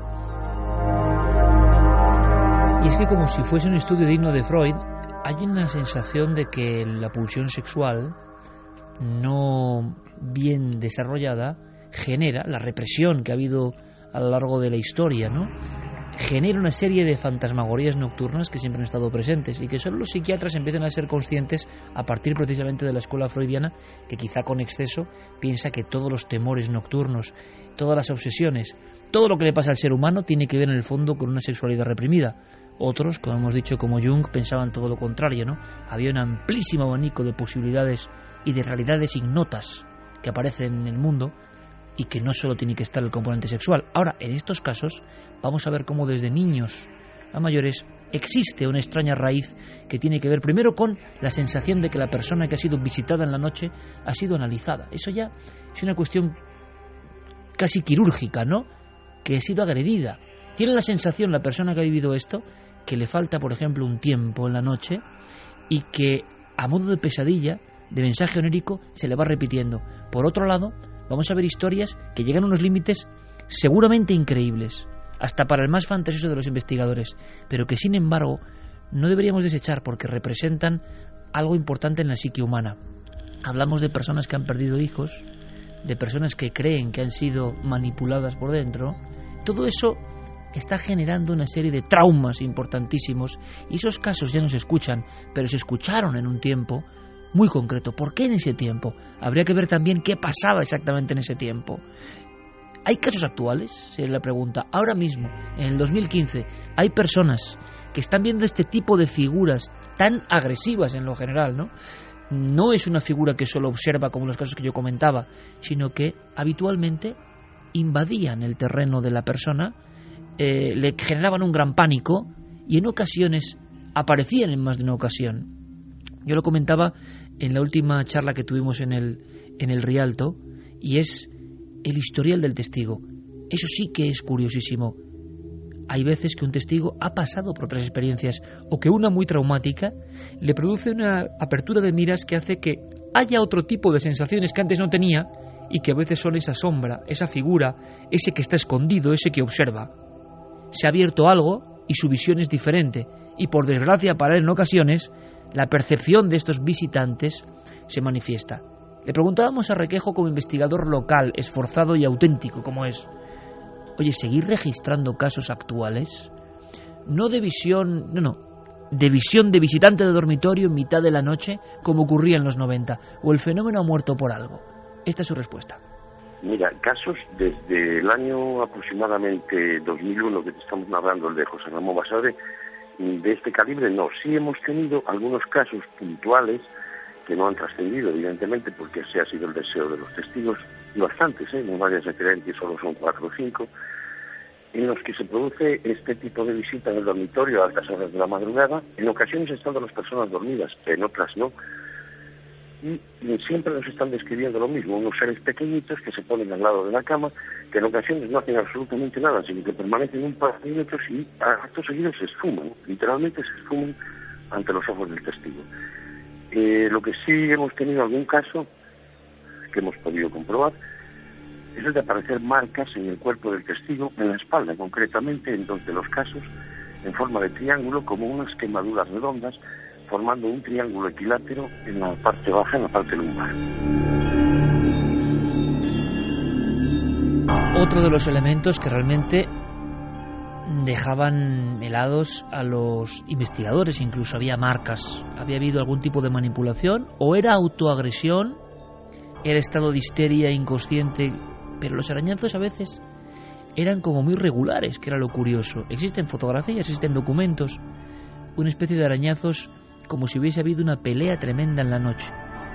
Y es que, como si fuese un estudio digno de Freud, hay una sensación de que la pulsión sexual no bien desarrollada genera la represión que ha habido a lo largo de la historia, ¿no? Genera una serie de fantasmagorías nocturnas que siempre han estado presentes y que solo los psiquiatras empiezan a ser conscientes a partir precisamente de la escuela freudiana, que quizá con exceso piensa que todos los temores nocturnos, todas las obsesiones, todo lo que le pasa al ser humano tiene que ver en el fondo con una sexualidad reprimida. Otros, como hemos dicho, como Jung, pensaban todo lo contrario, ¿no? Había un amplísimo abanico de posibilidades y de realidades ignotas que aparecen en el mundo, y que no solo tiene que estar el componente sexual. Ahora, en estos casos, vamos a ver cómo desde niños a mayores existe una extraña raíz que tiene que ver primero con la sensación de que la persona que ha sido visitada en la noche ha sido analizada. Eso ya es una cuestión casi quirúrgica, ¿no? Que ha sido agredida. Tiene la sensación la persona que ha vivido esto que le falta, por ejemplo, un tiempo en la noche y que a modo de pesadilla, de mensaje onérico, se le va repitiendo. Por otro lado, vamos a ver historias que llegan a unos límites seguramente increíbles, hasta para el más fantasioso de los investigadores, pero que sin embargo no deberíamos desechar porque representan algo importante en la psique humana. Hablamos de personas que han perdido hijos, de personas que creen que han sido manipuladas por dentro. Todo eso está generando una serie de traumas importantísimos y esos casos ya no se escuchan, pero se escucharon en un tiempo muy concreto. ¿Por qué en ese tiempo? Habría que ver también qué pasaba exactamente en ese tiempo. ¿Hay casos actuales? Sería la pregunta. Ahora mismo, en el dos mil quince, hay personas que están viendo este tipo de figuras tan agresivas en lo general, ¿no? No es una figura que solo observa como los casos que yo comentaba, sino que habitualmente invadían el terreno de la persona, eh, le generaban un gran pánico y en ocasiones aparecían en más de una ocasión. Yo lo comentaba en la última charla que tuvimos en el, en el Rialto, y es el historial del testigo. Eso sí que es curiosísimo. Hay veces que un testigo ha pasado por otras experiencias o que una muy traumática le produce una apertura de miras que hace que haya otro tipo de sensaciones que antes no tenía y que a veces son esa sombra, esa figura, ese que está escondido, ese que observa. Se ha abierto algo y su visión es diferente y por desgracia para él en ocasiones la percepción de estos visitantes se manifiesta. Le preguntábamos a Requejo como investigador local, esforzado y auténtico como es: oye, ¿seguir registrando casos actuales? No de visión, no, no, de visión de visitante de dormitorio en mitad de la noche, como ocurría en los noventa, o el fenómeno ha muerto por algo. Esta es su respuesta. Mira, casos desde el año aproximadamente dos mil uno que te estamos narrando, el de José Ramón Basabe, de este calibre no. Sí hemos tenido algunos casos puntuales que no han trascendido, evidentemente, porque ese ha sido el deseo de los testigos, y bastantes, ¿eh? No vayas a creer que solo son cuatro o cinco, en los que se produce este tipo de visita en el dormitorio a altas horas de la madrugada, en ocasiones estando las personas dormidas, en otras no, y, y siempre nos están describiendo lo mismo, unos seres pequeñitos que se ponen al lado de la cama, que en ocasiones no hacen absolutamente nada, sino que permanecen un par de minutos y a actos seguidos se esfuman, literalmente se esfuman ante los ojos del testigo. Eh, lo que sí hemos tenido algún caso que hemos podido comprobar es el de aparecer marcas en el cuerpo del testigo, en la espalda concretamente, en dos de los casos, en forma de triángulo, como unas quemaduras redondas, formando un triángulo equilátero en la parte baja, en la parte lumbar. Otro de los elementos que realmente dejaban helados a los investigadores, incluso había marcas, había habido algún tipo de manipulación, o era autoagresión, era estado de histeria inconsciente, pero los arañazos a veces eran como muy regulares, que era lo curioso. Existen fotografías, existen documentos, una especie de arañazos como si hubiese habido una pelea tremenda en la noche.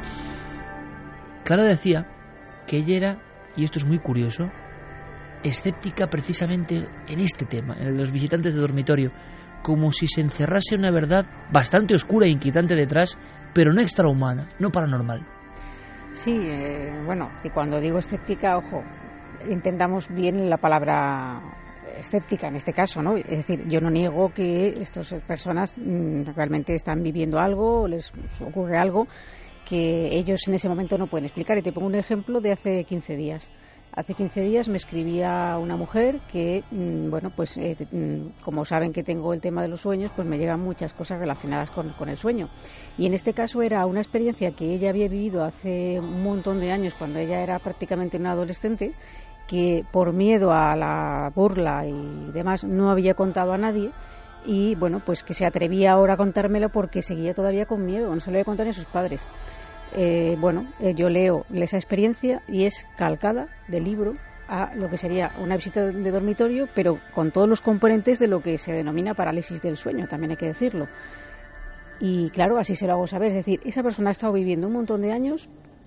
Clara decía que ella era, y esto es muy curioso, escéptica precisamente en este tema, en el de los visitantes de dormitorio, como si se encerrase una verdad bastante oscura e inquietante detrás, pero no extrahumana, no paranormal. Sí, eh, bueno, y cuando digo escéptica, ojo, intentamos bien la palabra escéptica en este caso, ¿no? Es decir, yo no niego que estas personas mmm, realmente están viviendo algo, les ocurre algo que ellos en ese momento no pueden explicar. Y te pongo un ejemplo de hace quince días. Hace quince días me escribía una mujer que, bueno, pues eh, como saben que tengo el tema de los sueños, pues me llegan muchas cosas relacionadas con, con el sueño. Y en este caso era una experiencia que ella había vivido hace un montón de años, cuando ella era prácticamente una adolescente, que por miedo a la burla y demás no había contado a nadie. Y bueno, pues que se atrevía ahora a contármelo porque seguía todavía con miedo, no se lo había contado ni a sus padres. Eh, bueno, eh, yo leo esa experiencia y es calcada del libro a lo que sería una visita de dormitorio, pero con todos los componentes de lo que se denomina parálisis del sueño, también hay que decirlo. Y claro, así se lo hago saber, es decir, esa persona ha estado viviendo un montón de años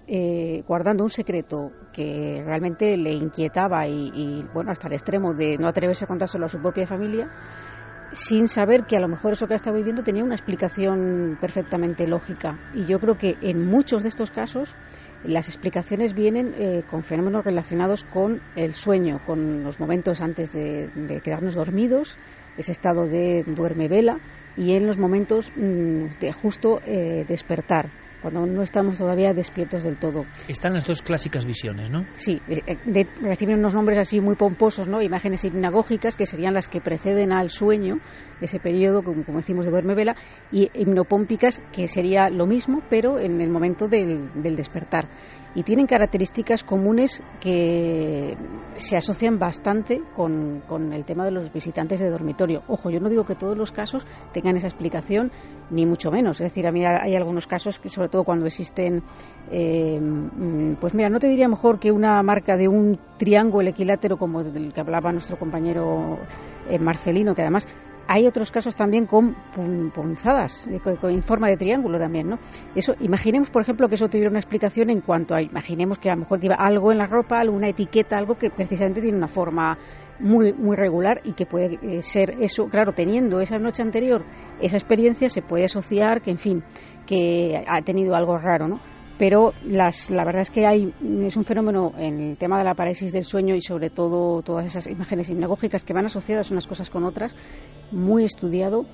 eh, guardando un secreto que realmente le inquietaba y, y, bueno, hasta el extremo de no atreverse a contárselo a su propia familia, sin saber que a lo mejor eso que estaba viviendo tenía una explicación perfectamente lógica. Y yo creo que en muchos de estos casos las explicaciones vienen eh, con fenómenos relacionados con el sueño, con los momentos antes de, de quedarnos dormidos, ese estado de duerme vela, y en los momentos mmm, de justo eh, despertar, cuando no estamos todavía despiertos del todo. Están las dos clásicas visiones, ¿no? Sí, de, reciben unos nombres así muy pomposos, ¿no? Imágenes hipnagógicas, que serían las que preceden al sueño, ese periodo, como, como decimos, de duerme vela, y hipnopómpicas, que sería lo mismo, pero en el momento del, del despertar. Y tienen características comunes que se asocian bastante con, con el tema de los visitantes de dormitorio. Ojo, yo no digo que todos los casos tengan esa explicación, ni mucho menos. Es decir, a mí hay algunos casos que, sobre todo cuando existen, eh, pues mira, no te diría mejor que una marca de un triángulo equilátero como del que hablaba nuestro compañero eh, Marcelino, que además hay otros casos también con pun, punzadas, con, con, en forma de triángulo también, ¿no? Eso, imaginemos, por ejemplo, que eso tuviera una explicación en cuanto a, imaginemos que a lo mejor lleva algo en la ropa, alguna etiqueta, algo que precisamente tiene una forma muy muy regular y que puede eh, ser eso, claro, teniendo esa noche anterior esa experiencia, se puede asociar que, en fin, que ha tenido algo raro, ¿no? Pero las, la verdad es que hay es un fenómeno en el tema de la parálisis del sueño y sobre todo todas esas imágenes hipnagógicas que van asociadas unas cosas con otras, muy estudiado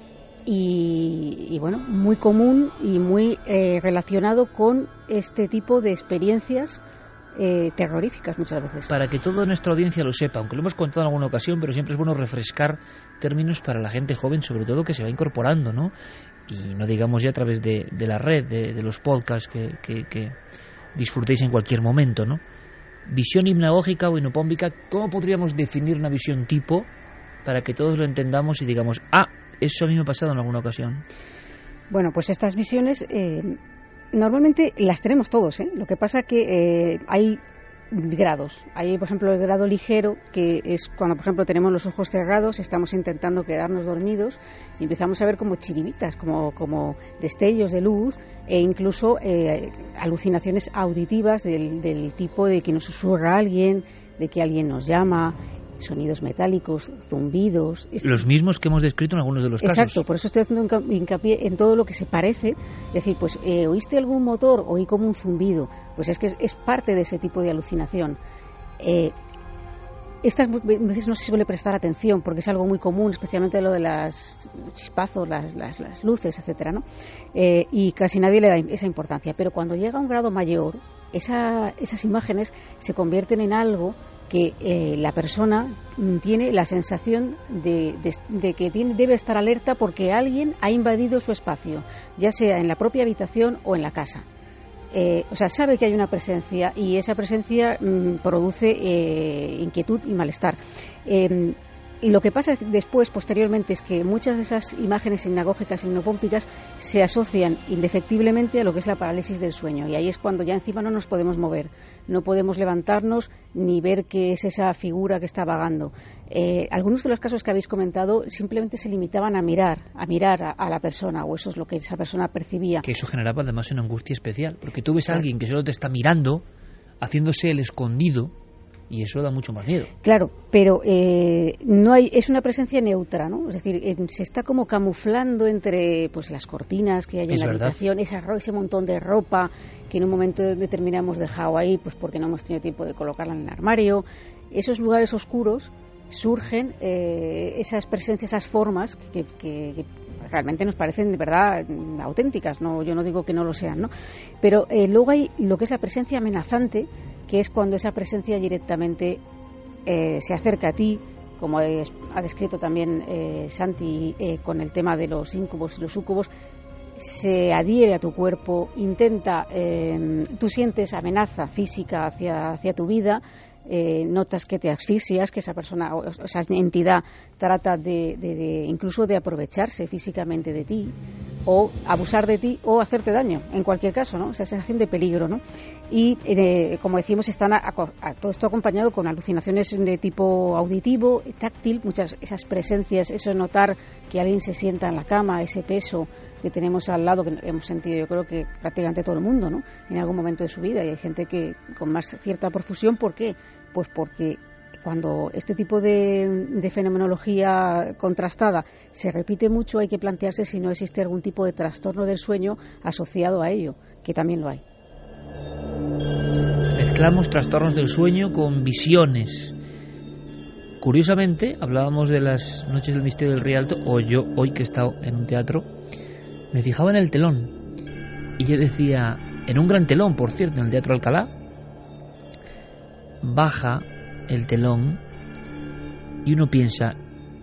y, y bueno, muy común y muy eh, relacionado con este tipo de experiencias eh, terroríficas muchas veces. Para que toda nuestra audiencia lo sepa, aunque lo hemos contado en alguna ocasión, pero siempre es bueno refrescar términos para la gente joven, sobre todo que se va incorporando, ¿no? Y no digamos ya a través de, de la red, de, de los podcasts que, que, que disfrutéis en cualquier momento, ¿no? Visión hipnagógica o hipnopómpica, ¿cómo podríamos definir una visión tipo para que todos lo entendamos y digamos, ah, eso a mí me ha pasado en alguna ocasión? Bueno, pues estas visiones eh, normalmente las tenemos todos, ¿eh? Lo que pasa que eh, hay grados. Hay, por ejemplo, el grado ligero, que es cuando, por ejemplo, tenemos los ojos cerrados, estamos intentando quedarnos dormidos y empezamos a ver como chiribitas, como, como destellos de luz e incluso eh, alucinaciones auditivas del, del tipo de que nos susurra alguien, de que alguien nos llama, sonidos metálicos, zumbidos. Los mismos que hemos descrito en algunos de los casos. Exacto, por eso estoy haciendo hincapié en todo lo que se parece. Es decir, pues, eh, ¿oíste algún motor? Oí como un zumbido. Pues es que es, es parte de ese tipo de alucinación. Eh, estas veces no se suele prestar atención porque es algo muy común, especialmente lo de las chispazos, las, las, las luces, etcétera, ¿no? Eh, y casi nadie le da esa importancia. Pero cuando llega a un grado mayor, esa, esas imágenes se convierten en algo que eh, la persona tiene la sensación de, de, de que tiene, debe estar alerta porque alguien ha invadido su espacio, ya sea en la propia habitación o en la casa. Eh, o sea, sabe que hay una presencia y esa presencia mmm, produce eh, inquietud y malestar. Eh, Y lo que pasa después, posteriormente, es que muchas de esas imágenes hipnagógicas y hipnopómpicas se asocian indefectiblemente a lo que es la parálisis del sueño. Y ahí es cuando ya encima no nos podemos mover, no podemos levantarnos ni ver qué es esa figura que está vagando. Eh, algunos de los casos que habéis comentado simplemente se limitaban a mirar, a mirar a, a la persona, o eso es lo que esa persona percibía. Que eso generaba además una angustia especial, porque tú ves a alguien que solo te está mirando, haciéndose el escondido, y eso da mucho más miedo. Claro, pero eh, no hay, es una presencia neutra, ¿no? Es decir, eh, se está como camuflando entre pues las cortinas que hay en es la verdad. habitación, esa, ese montón de ropa que en un momento determinado hemos dejado ahí, pues porque no hemos tenido tiempo de colocarla en el armario. Esos lugares oscuros surgen eh, esas presencias, esas formas que, que, que realmente nos parecen de verdad auténticas. No, yo no digo que no lo sean, ¿no? Pero eh, luego hay lo que es la presencia amenazante, que es cuando esa presencia directamente eh, se acerca a ti, como es, ha descrito también eh, Santi eh, con el tema de los íncubos y los súcubos, se adhiere a tu cuerpo, intenta, eh, tú sientes amenaza física hacia, hacia tu vida, eh, notas que te asfixias, que esa persona o esa entidad trata de, de, de incluso de aprovecharse físicamente de ti, o abusar de ti o hacerte daño, en cualquier caso, ¿no? Esa sensación de peligro, ¿no? Y, eh, como decimos, están a, a, todo esto acompañado con alucinaciones de tipo auditivo, táctil, muchas esas presencias, eso de notar que alguien se sienta en la cama, ese peso que tenemos al lado, que hemos sentido yo creo que prácticamente todo el mundo, ¿no? En algún momento de su vida, y hay gente que con más cierta profusión. ¿Por qué? Pues porque cuando este tipo de, de fenomenología contrastada se repite mucho, hay que plantearse si no existe algún tipo de trastorno del sueño asociado a ello, que también lo hay. Mezclamos trastornos del sueño con visiones. Curiosamente, hablábamos de las noches del misterio del Rialto, o yo, hoy que he estado en un teatro, me fijaba en el telón y yo decía, en un gran telón, por cierto, en el Teatro Alcalá, baja el telón y uno piensa,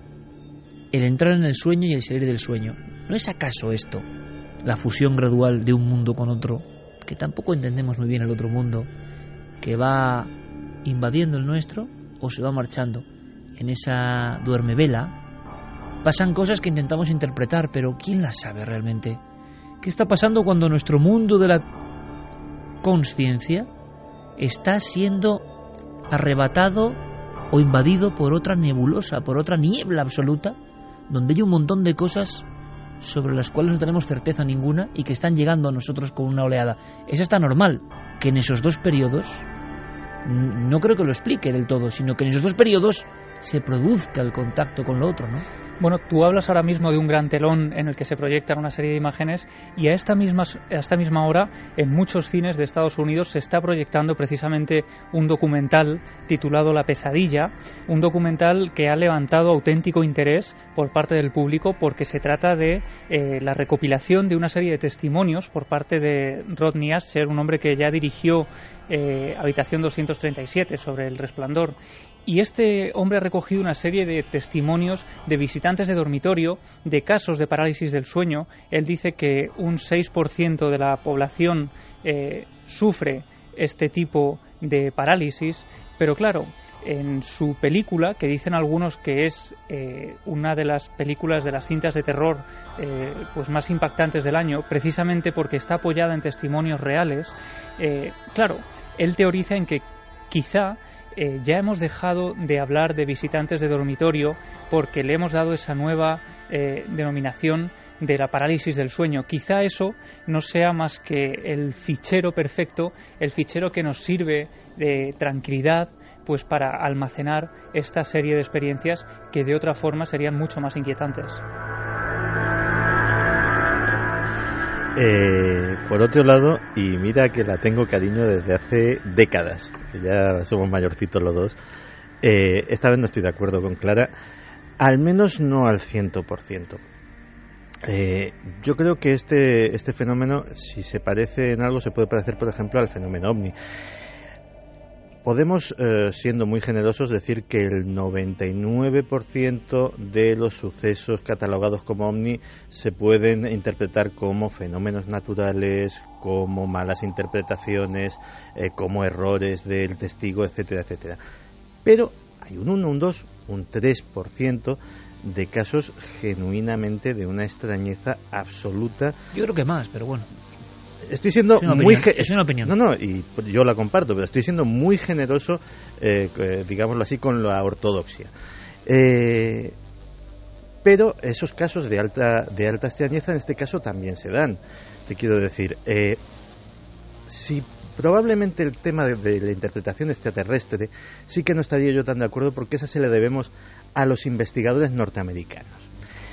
el entrar en el sueño y el salir del sueño, ¿no es acaso esto la fusión gradual de un mundo con otro, que tampoco entendemos muy bien el otro mundo, que va invadiendo el nuestro o se va marchando? En esa duermevela pasan cosas que intentamos interpretar, pero ¿quién las sabe realmente? ¿Qué está pasando cuando nuestro mundo de la conciencia está siendo arrebatado o invadido por otra nebulosa, por otra niebla absoluta, donde hay un montón de cosas sobre las cuales no tenemos certeza ninguna y que están llegando a nosotros con una oleada? Es hasta normal que en esos dos periodos, no creo que lo explique del todo, sino que en esos dos periodos se produzca el contacto con lo otro, ¿no? Bueno, tú hablas ahora mismo de un gran telón en el que se proyectan una serie de imágenes, y a esta misma, a esta misma hora en muchos cines de Estados Unidos se está proyectando precisamente un documental titulado La pesadilla, un documental que ha levantado auténtico interés por parte del público, porque se trata de eh, la recopilación de una serie de testimonios por parte de Rodney Ascher, un hombre que ya dirigió eh, Habitación doscientos treinta y siete sobre El Resplandor. Y este hombre ha recogido una serie de testimonios de visitantes de dormitorio, de casos de parálisis del sueño. Él dice que un seis por ciento de la población eh, sufre este tipo de parálisis, pero claro, en su película, que dicen algunos que es eh, una de las películas de las cintas de terror eh, pues más impactantes del año, precisamente porque está apoyada en testimonios reales, eh, claro, él teoriza en que quizá Eh, ya hemos dejado de hablar de visitantes de dormitorio porque le hemos dado esa nueva eh, denominación de la parálisis del sueño. Quizá eso no sea más que el fichero perfecto, el fichero que nos sirve de tranquilidad, pues para almacenar esta serie de experiencias que de otra forma serían mucho más inquietantes. Eh, por otro lado, y mira que la tengo cariño desde hace décadas, que ya somos mayorcitos los dos, eh, esta vez no estoy de acuerdo con Clara, al menos no al ciento por ciento. Eh, yo creo que este, este fenómeno, si se parece en algo, se puede parecer, por ejemplo, al fenómeno ovni. Podemos, eh, siendo muy generosos, decir que el noventa y nueve por ciento de los sucesos catalogados como ovni se pueden interpretar como fenómenos naturales, como malas interpretaciones, eh, como errores del testigo, etcétera, etcétera. Pero hay un uno, un dos, un tres por ciento de casos genuinamente de una extrañeza absoluta. Yo creo que más, pero bueno. Estoy siendo es muy opinión, es una opinión. No, no, y yo la comparto, pero estoy siendo muy generoso, eh, digámoslo así, con la ortodoxia. Eh, pero esos casos de alta de alta extrañeza en este caso también se dan. Te quiero decir, eh, si probablemente el tema de, de la interpretación extraterrestre sí que no estaría yo tan de acuerdo, porque esa se le debemos a los investigadores norteamericanos.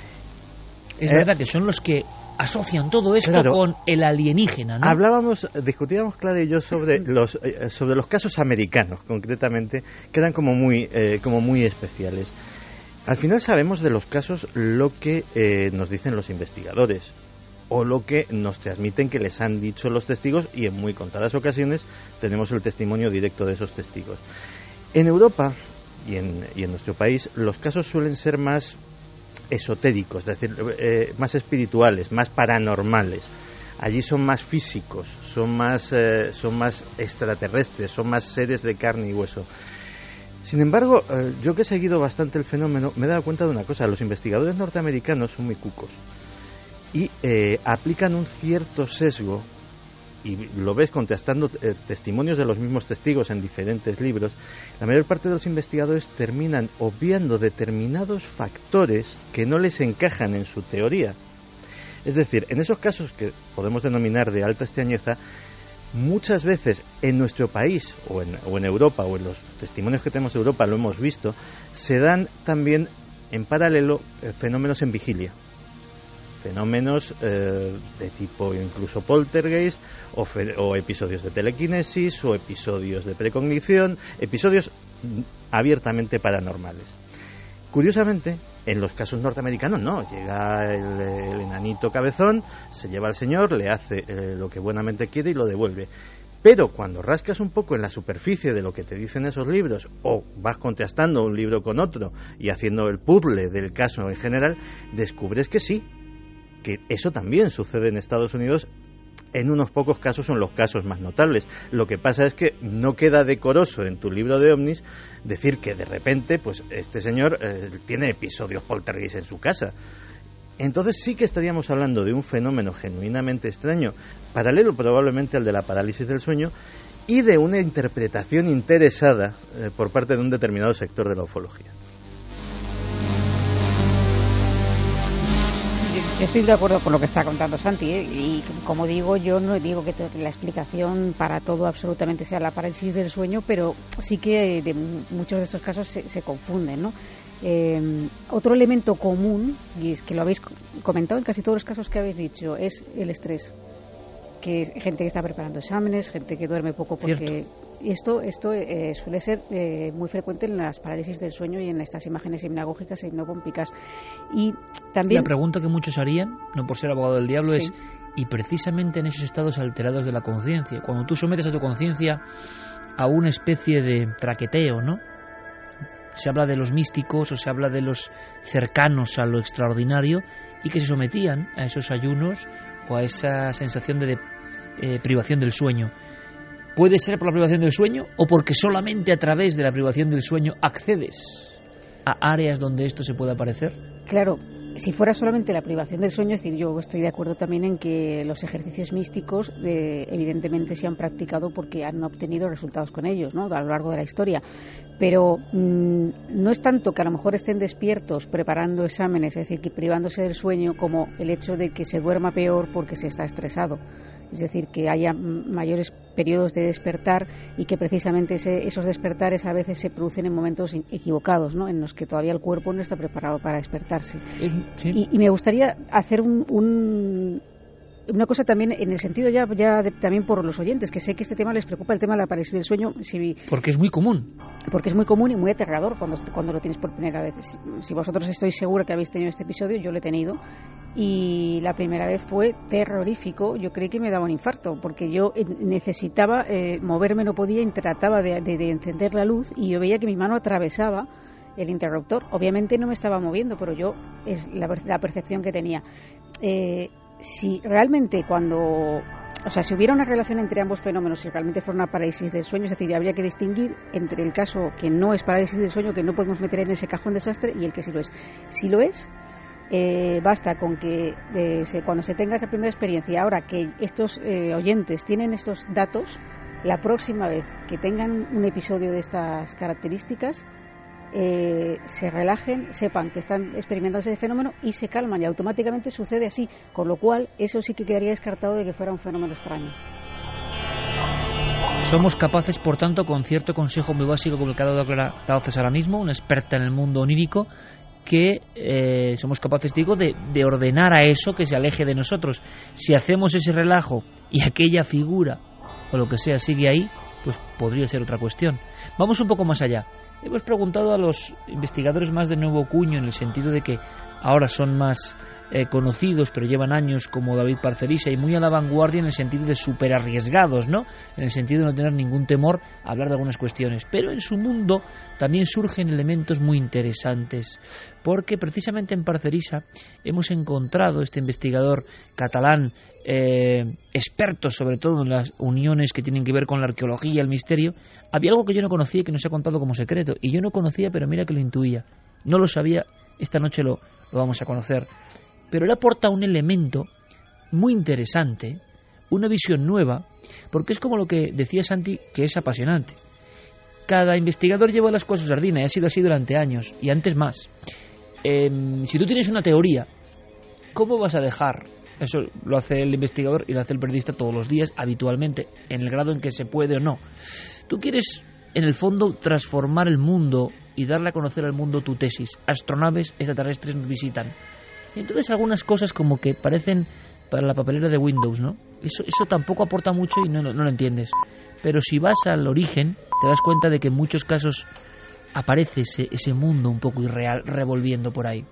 Es eh, verdad que son los que asocian todo esto claro, con el alienígena, ¿no? Hablábamos, discutíamos Clara y yo sobre los eh, sobre los casos americanos, concretamente, que eran como muy eh, como muy especiales. Al final sabemos de los casos lo que eh, nos dicen los investigadores o lo que nos transmiten que les han dicho los testigos, y en muy contadas ocasiones tenemos el testimonio directo de esos testigos. En Europa y en, y en nuestro país los casos suelen ser más esotéricos, es decir, eh, más espirituales, más paranormales. Allí son más físicos, son más, eh, son más extraterrestres, son más seres de carne y hueso. Sin embargo, eh, yo que he seguido bastante el fenómeno, me he dado cuenta de una cosa: los investigadores norteamericanos son muy cucos y eh, aplican un cierto sesgo, y lo ves contrastando eh, testimonios de los mismos testigos en diferentes libros. La mayor parte de los investigadores terminan obviando determinados factores que no les encajan en su teoría. Es decir, en esos casos que podemos denominar de alta extrañeza, muchas veces en nuestro país o en, o en Europa, o en los testimonios que tenemos de Europa lo hemos visto, se dan también en paralelo eh, fenómenos en vigilia. Fenómenos eh, de tipo incluso poltergeist, o, fe, o episodios de telequinesis, o episodios de precognición, episodios abiertamente paranormales. Curiosamente, en los casos norteamericanos no, llega el, el enanito cabezón, se lleva al señor, le hace eh, lo que buenamente quiere y lo devuelve. Pero cuando rascas un poco en la superficie de lo que te dicen esos libros, o vas contrastando un libro con otro y haciendo el puzzle del caso en general, descubres que sí, que eso también sucede en Estados Unidos. En unos pocos casos son los casos más notables. Lo que pasa es que no queda decoroso en tu libro de ovnis decir que de repente pues este señor eh, tiene episodios poltergeist en su casa. Entonces sí que estaríamos hablando de un fenómeno genuinamente extraño, paralelo probablemente al de la parálisis del sueño, y de una interpretación interesada eh, por parte de un determinado sector de la ufología. Estoy de acuerdo con lo que está contando Santi, ¿eh? Y como digo, yo no digo que la explicación para todo absolutamente sea la parálisis del sueño, pero sí que de muchos de estos casos se, se confunden, ¿no? Eh, otro elemento común, y es que lo habéis comentado en casi todos los casos que habéis dicho, es el estrés. Que es gente que está preparando exámenes, gente que duerme poco porque... Cierto. Esto, esto eh, suele ser eh, muy frecuente en las parálisis del sueño y en estas imágenes hipnagógicas e hipnopómpicas. Y también... La pregunta que muchos harían, no por ser abogado del diablo, sí. es, y precisamente en esos estados alterados de la conciencia, cuando tú sometes a tu conciencia a una especie de traqueteo, ¿no? Se habla de los místicos o se habla de los cercanos a lo extraordinario y que se sometían a esos ayunos o a esa sensación de, de eh, privación del sueño. ¿Puede ser por la privación del sueño o porque solamente a través de la privación del sueño accedes a áreas donde esto se puede aparecer? Claro, si fuera solamente la privación del sueño, es decir, yo estoy de acuerdo también en que los ejercicios místicos eh, evidentemente se han practicado porque han obtenido resultados con ellos, ¿no?, a lo largo de la historia. Pero mmm, no es tanto que a lo mejor estén despiertos preparando exámenes, es decir, que privándose del sueño, como el hecho de que se duerma peor porque se está estresado. Es decir, que haya mayores periodos de despertar y que precisamente ese, esos despertares a veces se producen en momentos equivocados, ¿no?, en los que todavía el cuerpo no está preparado para despertarse. ¿Sí? Y, y me gustaría hacer un, un, una cosa también en el sentido ya, ya de, también por los oyentes, que sé que este tema les preocupa, el tema de la parálisis del sueño. Si, porque es muy común. Porque es muy común y muy aterrador cuando, cuando lo tienes por primera vez. Si, si vosotros estoy segura que habéis tenido este episodio, yo lo he tenido. Y la primera vez fue terrorífico. Yo creí que me daba un infarto porque yo necesitaba eh, moverme, no podía, y trataba de, de, de encender la luz y yo veía que mi mano atravesaba el interruptor. Obviamente no me estaba moviendo, pero yo es la, la percepción que tenía. Eh, si realmente cuando... O sea, si hubiera una relación entre ambos fenómenos, si realmente fuera una parálisis del sueño, es decir, habría que distinguir entre el caso que no es parálisis del sueño, que no podemos meter en ese cajón desastre, y el que sí lo es. Si lo es... Eh, basta con que eh, se, cuando se tenga esa primera experiencia, ahora que estos eh, oyentes tienen estos datos, la próxima vez que tengan un episodio de estas características, eh, se relajen, sepan que están experimentando ese fenómeno y se calman, y automáticamente sucede así, con lo cual eso sí que quedaría descartado de que fuera un fenómeno extraño. Somos capaces, por tanto, con cierto consejo muy básico como el que ha dado César ahora mismo, una experta en el mundo onírico, que eh, somos capaces, digo, de, de ordenar a eso que se aleje de nosotros. Si hacemos ese relajo y aquella figura o lo que sea sigue ahí, pues podría ser otra cuestión. Vamos un poco más allá. Hemos preguntado a los investigadores más de nuevo cuño, en el sentido de que ahora son más eh, conocidos, pero llevan años, como David Parcerisa, y muy a la vanguardia en el sentido de súper arriesgados, ¿no?, en el sentido de no tener ningún temor a hablar de algunas cuestiones. Pero en su mundo también surgen elementos muy interesantes, porque precisamente en Parcerisa hemos encontrado, este investigador catalán, eh, experto sobre todo en las uniones que tienen que ver con la arqueología y el misterio, había algo que yo no conocía y que nos ha contado como secreto, y yo no conocía, pero mira que lo intuía, no lo sabía, esta noche lo, lo vamos a conocer. pero él aporta un elemento muy interesante, una visión nueva, porque es como lo que decía Santi, que es apasionante. Cada investigador lleva las cosas a su sardina, y ha sido así durante años, y antes más. Eh, si tú tienes una teoría, ¿cómo vas a dejar? Eso lo hace el investigador y lo hace el periodista todos los días, habitualmente, en el grado en que se puede o no. Tú quieres, en el fondo, transformar el mundo y darle a conocer al mundo tu tesis. Astronaves extraterrestres nos visitan. Y entonces algunas cosas como que parecen para la papelera de Windows, ¿no? Eso, eso tampoco aporta mucho y no, no, no lo entiendes. Pero si vas al origen, te das cuenta de que en muchos casos aparece ese, ese mundo un poco irreal revolviendo por ahí.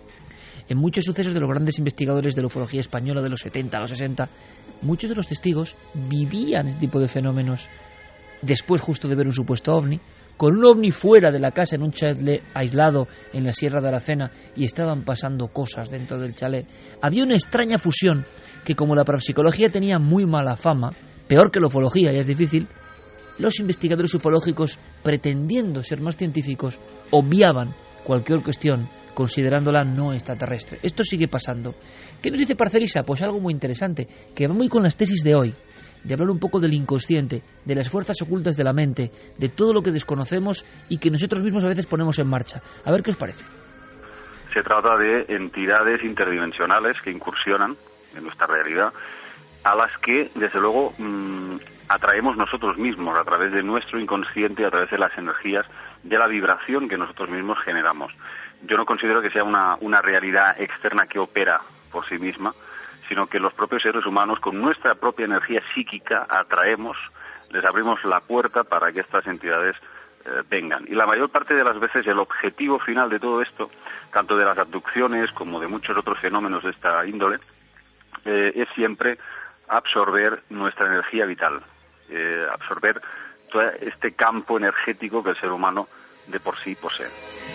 En muchos sucesos de los grandes investigadores de la ufología española de los setenta a los sesenta, muchos de los testigos vivían este tipo de fenómenos después justo de ver un supuesto ovni, con un ovni fuera de la casa en un chalet aislado en la Sierra de Aracena, y estaban pasando cosas dentro del chalet. Había una extraña fusión que, como la parapsicología tenía muy mala fama, peor que la ufología, ya es difícil, los investigadores ufológicos, pretendiendo ser más científicos, obviaban cualquier cuestión considerándola no extraterrestre. Esto sigue pasando. ¿Qué nos dice Parcerisa? Pues algo muy interesante, que va muy con las tesis de hoy, de hablar un poco del inconsciente, de las fuerzas ocultas de la mente, de todo lo que desconocemos y que nosotros mismos a veces ponemos en marcha. A ver qué os parece. Se trata de entidades interdimensionales que incursionan en nuestra realidad, a las que, desde luego, mmm, atraemos nosotros mismos a través de nuestro inconsciente, a través de las energías, de la vibración que nosotros mismos generamos. Yo no considero que sea una, una realidad externa que opera por sí misma, sino que los propios seres humanos, con nuestra propia energía psíquica, atraemos, les abrimos la puerta para que estas entidades eh, vengan. Y la mayor parte de las veces el objetivo final de todo esto, tanto de las abducciones como de muchos otros fenómenos de esta índole, eh, es siempre absorber nuestra energía vital, eh, absorber todo este campo energético que el ser humano de por sí posee.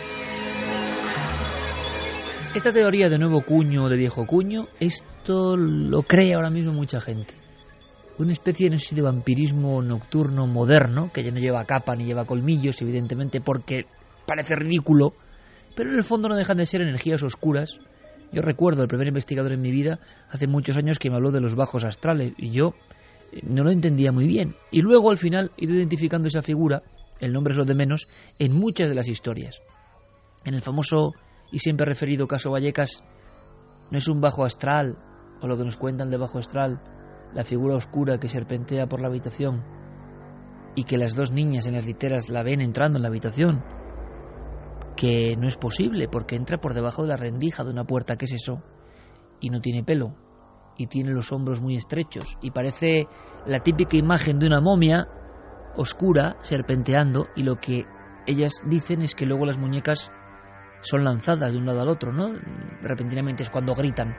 Esta teoría de nuevo cuño o de viejo cuño, esto lo cree ahora mismo mucha gente. Una especie, no sé si de vampirismo nocturno moderno, que ya no lleva capa ni lleva colmillos, evidentemente, porque parece ridículo, pero en el fondo no dejan de ser energías oscuras. Yo recuerdo el primer investigador en mi vida, hace muchos años, que me habló de los bajos astrales, y yo no lo entendía muy bien. Y luego, al final, he ido identificando esa figura, el nombre es lo de menos, en muchas de las historias. En el famoso y siempre referido caso Vallecas, no es un bajo astral, o lo que nos cuentan de bajo astral, la figura oscura que serpentea por la habitación y que las dos niñas en las literas la ven entrando en la habitación, que no es posible porque entra por debajo de la rendija de una puerta. ¿Qué es eso? Y no tiene pelo y tiene los hombros muy estrechos y parece la típica imagen de una momia oscura serpenteando, y lo que ellas dicen es que luego las muñecas son lanzadas de un lado al otro, ¿no? Repentinamente es cuando gritan.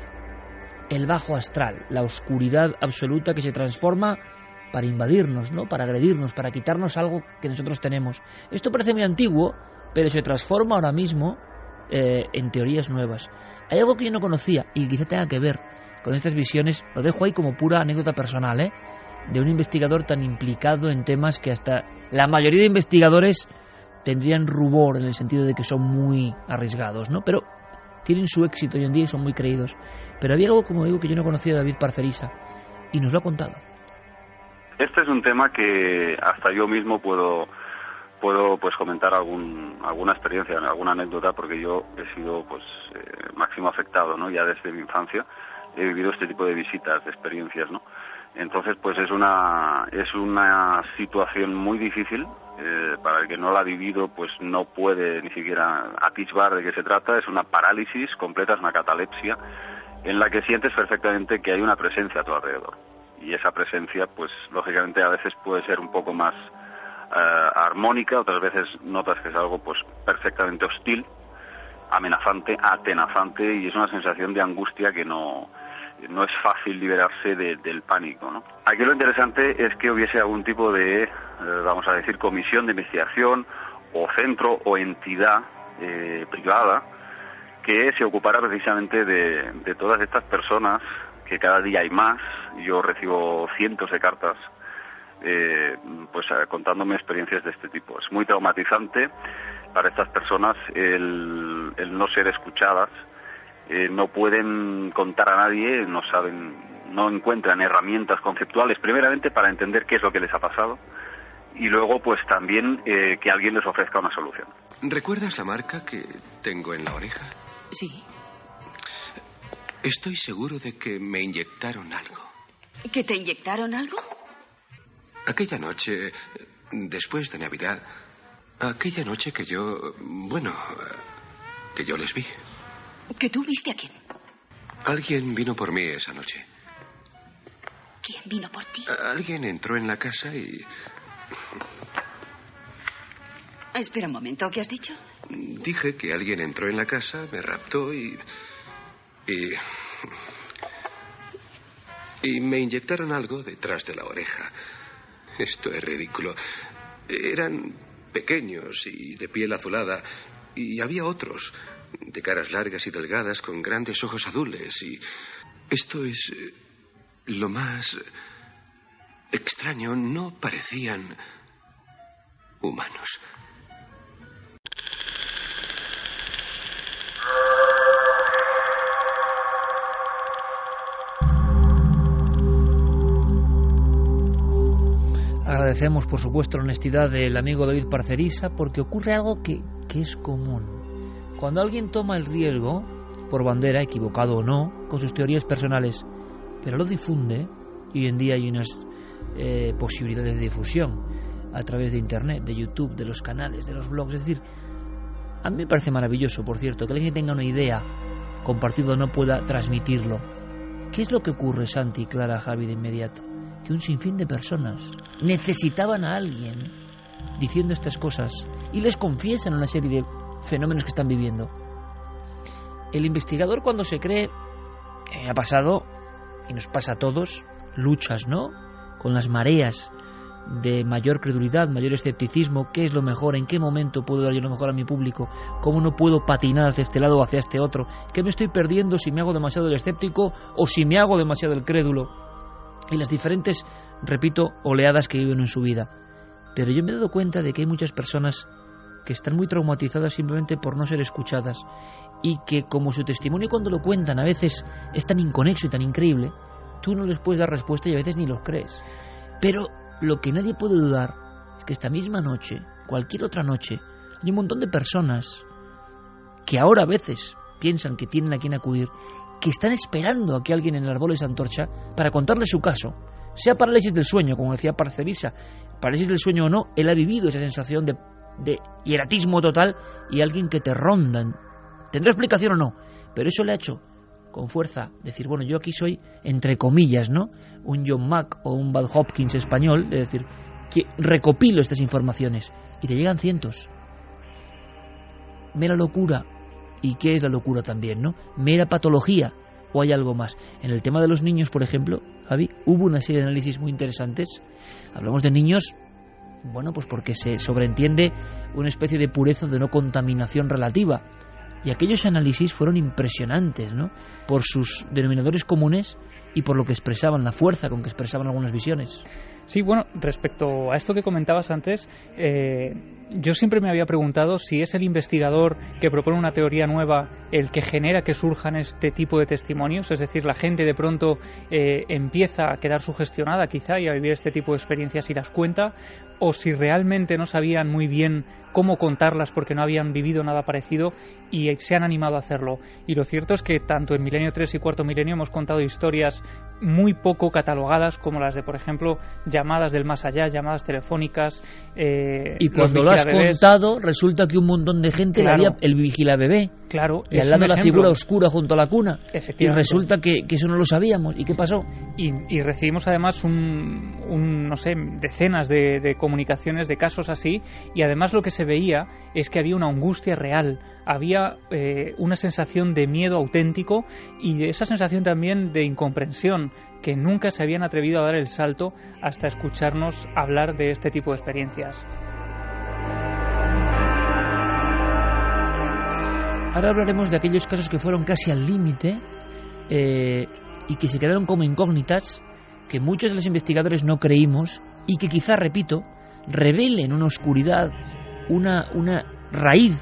El bajo astral, la oscuridad absoluta que se transforma para invadirnos, ¿no? Para agredirnos, para quitarnos algo que nosotros tenemos. Esto parece muy antiguo, pero se transforma ahora mismo eh, en teorías nuevas. Hay algo que yo no conocía y quizá tenga que ver con estas visiones, lo dejo ahí como pura anécdota personal, ¿eh? De un investigador tan implicado en temas que hasta la mayoría de investigadores tendrían rubor, en el sentido de que son muy arriesgados, ¿no? Pero tienen su éxito hoy en día y son muy creídos. Pero había algo, como digo, que yo no conocía de David Parcerisa, y nos lo ha contado. Este es un tema que hasta yo mismo puedo puedo pues comentar algún alguna experiencia, alguna anécdota, porque yo he sido pues eh, máximo afectado, ¿no? Ya desde mi infancia he vivido este tipo de visitas, de experiencias, ¿no? Entonces, pues es una es una situación muy difícil. Eh, para el que no la ha vivido, pues no puede ni siquiera atisbar de qué se trata. Es una parálisis completa, es una catalepsia, en la que sientes perfectamente que hay una presencia a tu alrededor. Y esa presencia, pues lógicamente a veces puede ser un poco más eh, armónica, otras veces notas que es algo pues perfectamente hostil, amenazante, atenazante, y es una sensación de angustia que no... no es fácil liberarse de, del pánico, ¿no? Aquí lo interesante es que hubiese algún tipo de, eh, vamos a decir, comisión de investigación o centro o entidad eh, privada que se ocupara precisamente de, de todas estas personas, que cada día hay más. Yo recibo cientos de cartas eh, pues contándome experiencias de este tipo. Es muy traumatizante para estas personas el, el no ser escuchadas, eh, no pueden contar a nadie, no saben, no encuentran herramientas conceptuales, primeramente para entender qué es lo que les ha pasado, y luego pues también eh, que alguien les ofrezca una solución. ¿Recuerdas la marca que tengo en la oreja? Sí. Estoy seguro de que me inyectaron algo. ¿Que te inyectaron algo? Aquella noche, después de Navidad, aquella noche que yo, bueno, que yo les vi. ¿Que tú viste a quién? Alguien vino por mí esa noche. ¿Quién vino por ti? Alguien entró en la casa y... Espera un momento, ¿qué has dicho? Dije que alguien entró en la casa, me raptó y... Y... Y me inyectaron algo detrás de la oreja. Esto es ridículo. Eran pequeños y de piel azulada. Y había otros, de caras largas y delgadas, con grandes ojos azules. Y esto es lo más extraño. No parecían humanos. Agradecemos, por supuesto, la honestidad del amigo David Parcerisa, porque ocurre algo que, que es común. Cuando alguien toma el riesgo, por bandera, equivocado o no, con sus teorías personales, pero lo difunde, y hoy en día hay unas eh, posibilidades de difusión a través de Internet, de YouTube, de los canales, de los blogs. Es decir, a mí me parece maravilloso, por cierto, que alguien tenga una idea compartida no pueda transmitirlo. ¿Qué es lo que ocurre, Santi, Clara, Javi, de inmediato? Que un sinfín de personas necesitaban a alguien diciendo estas cosas y les confiesan una serie de fenómenos que están viviendo. El investigador, cuando se cree, eh, ha pasado, y nos pasa a todos, luchas, ¿no?, con las mareas de mayor credulidad, mayor escepticismo. ¿Qué es lo mejor? ¿En qué momento puedo dar yo lo mejor a mi público? ¿Cómo no puedo patinar hacia este lado o hacia este otro? ¿Qué me estoy perdiendo si me hago demasiado el escéptico o si me hago demasiado el crédulo? Y las diferentes, repito, oleadas que viven en su vida. Pero yo me he dado cuenta de que hay muchas personas que están muy traumatizadas simplemente por no ser escuchadas, y que como su testimonio cuando lo cuentan a veces es tan inconexo y tan increíble, tú no les puedes dar respuesta y a veces ni los crees. Pero lo que nadie puede dudar es que esta misma noche, cualquier otra noche, hay un montón de personas que ahora a veces piensan que tienen a quien acudir, que están esperando a que alguien en el árbol les antorcha para contarle su caso, sea parálisis del sueño, como decía Parcerisa, parálisis del sueño o no, él ha vivido esa sensación de, de hieratismo total, y alguien que te ronda, tendrá explicación o no, pero eso le ha hecho con fuerza decir, bueno, yo aquí soy, entre comillas, ¿no?, un John Mack o un Bad Hopkins español, es decir, que recopilo estas informaciones, y te llegan cientos. Mera locura. ¿Y qué es la locura también, no? ¿Mera patología o hay algo más? En el tema de los niños, por ejemplo, Javi, hubo una serie de análisis muy interesantes. Hablamos de niños, bueno, pues porque se sobreentiende una especie de pureza, de no contaminación relativa. Y aquellos análisis fueron impresionantes, ¿no?, por sus denominadores comunes y por lo que expresaban, la fuerza con que expresaban algunas visiones. Sí, bueno, respecto a esto que comentabas antes, eh, yo siempre me había preguntado si es el investigador que propone una teoría nueva el que genera que surjan este tipo de testimonios, es decir, la gente de pronto eh, empieza a quedar sugestionada quizá y a vivir este tipo de experiencias y las cuenta, o si realmente no sabían muy bien cómo contarlas porque no habían vivido nada parecido y se han animado a hacerlo. Y lo cierto es que tanto en Milenio tres y Cuarto Milenio hemos contado historias muy poco catalogadas, como las de, por ejemplo, llamadas del más allá, llamadas telefónicas. Eh, y cuando lo has contado, resulta que un montón de gente, claro, le había el vigilabebé. Claro, y al lado la figura oscura junto a la cuna. Y resulta que, que eso no lo sabíamos. ¿Y qué pasó? Y, y recibimos además un, un, no sé, decenas de, de comunicaciones de casos así, y además lo que se veía es que había una angustia real, había eh, una sensación de miedo auténtico y de esa sensación también de incomprensión, que nunca se habían atrevido a dar el salto hasta escucharnos hablar de este tipo de experiencias. Ahora hablaremos de aquellos casos que fueron casi al límite eh, y que se quedaron como incógnitas, que muchos de los investigadores no creímos y que quizá, repito, revelen una oscuridad, una, una raíz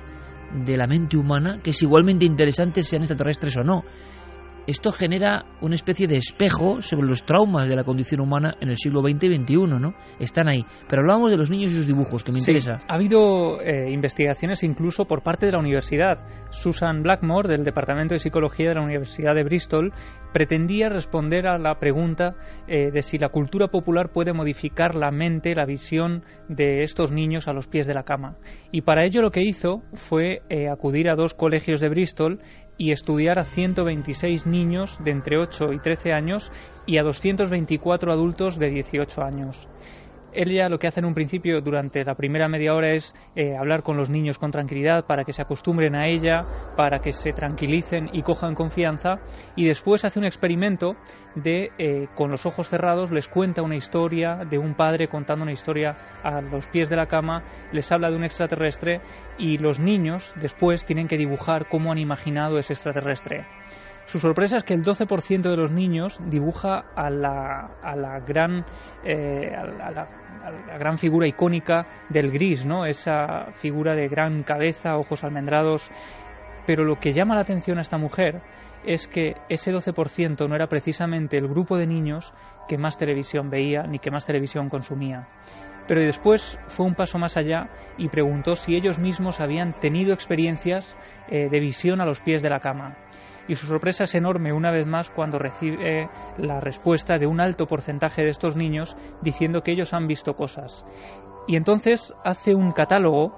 de la mente humana, que es igualmente interesante sean extraterrestres o no. Esto genera una especie de espejo sobre los traumas de la condición humana en el siglo veinte y veintiuno, ¿no? Están ahí. Pero hablábamos de los niños y sus dibujos, que me sí, interesa. Ha habido eh, investigaciones incluso por parte de la universidad. Susan Blackmore, del Departamento de Psicología de la Universidad de Bristol, pretendía responder a la pregunta eh, de si la cultura popular puede modificar la mente, la visión de estos niños a los pies de la cama. Y para ello lo que hizo fue eh, acudir a dos colegios de Bristol y estudiar a ciento veintiséis niños de entre ocho y trece años y a doscientos veinticuatro adultos de dieciocho años. Ella lo que hace en un principio durante la primera media hora es eh, hablar con los niños con tranquilidad para que se acostumbren a ella, para que se tranquilicen y cojan confianza, y después hace un experimento de, eh, con los ojos cerrados, les cuenta una historia de un padre contando una historia a los pies de la cama, les habla de un extraterrestre y los niños después tienen que dibujar cómo han imaginado ese extraterrestre. Su sorpresa es que el doce por ciento de los niños dibuja a la, a la gran eh, a la, a la gran figura icónica del gris, ¿no? Esa figura de gran cabeza, ojos almendrados. Pero lo que llama la atención a esta mujer es que ese doce por ciento no era precisamente el grupo de niños que más televisión veía ni que más televisión consumía. Pero después fue un paso más allá y preguntó si ellos mismos habían tenido experiencias eh, de visión a los pies de la cama. Y su sorpresa es enorme una vez más cuando recibe la respuesta de un alto porcentaje de estos niños diciendo que ellos han visto cosas. Y entonces hace un catálogo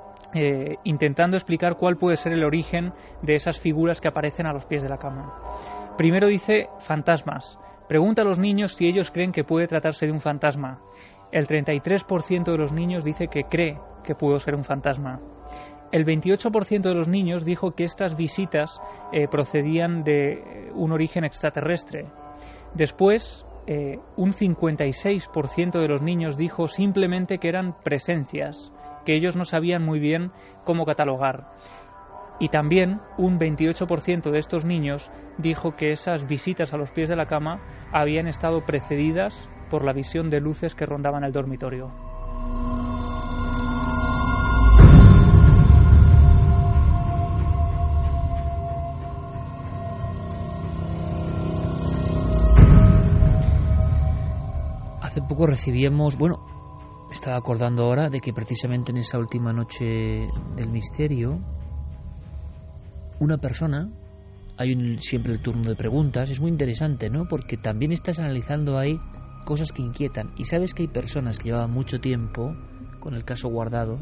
eh, intentando explicar cuál puede ser el origen de esas figuras que aparecen a los pies de la cama. Primero dice fantasmas. Pregunta a los niños si ellos creen que puede tratarse de un fantasma. El treinta y tres por ciento de los niños dice que cree que pudo ser un fantasma. El veintiocho por ciento de los niños dijo que estas visitas eh, procedían de un origen extraterrestre. Después, eh, un cincuenta y seis por ciento de los niños dijo simplemente que eran presencias, que ellos no sabían muy bien cómo catalogar. Y también un veintiocho por ciento de estos niños dijo que esas visitas a los pies de la cama habían estado precedidas por la visión de luces que rondaban el dormitorio. Hace poco recibíamos, bueno, me estaba acordando ahora de que precisamente en esa última noche del misterio, una persona, hay un, siempre el turno de preguntas, es muy interesante, ¿no? Porque también estás analizando ahí cosas que inquietan. Y sabes que hay personas que llevaban mucho tiempo con el caso guardado,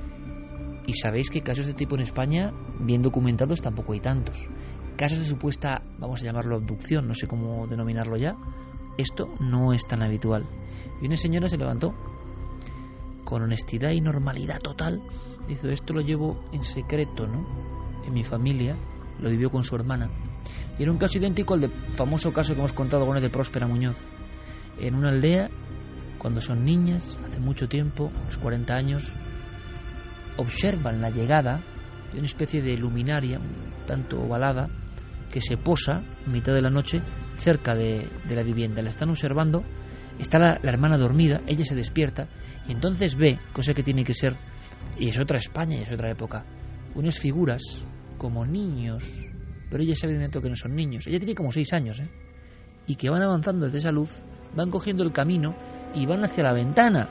y sabéis que casos de tipo en España, bien documentados, tampoco hay tantos. Casos de supuesta, vamos a llamarlo abducción, no sé cómo denominarlo ya, esto no es tan habitual. Y una señora se levantó con honestidad y normalidad total. Dice, esto lo llevo en secreto, ¿no? En mi familia, lo vivió con su hermana. Y era un caso idéntico al del famoso caso que hemos contado alguna vez de Próspera Muñoz. En una aldea, cuando son niñas, hace mucho tiempo, unos cuarenta años, observan la llegada de una especie de luminaria, un tanto ovalada, que se posa en mitad de la noche cerca de, de la vivienda. La están observando, está la, la hermana dormida, ella se despierta y entonces ve, cosa que tiene que ser, y es otra España y es otra época, unas figuras como niños, pero ella sabe de momento que no son niños, ella tiene como seis años, ¿eh? Y que van avanzando desde esa luz, van cogiendo el camino y van hacia la ventana.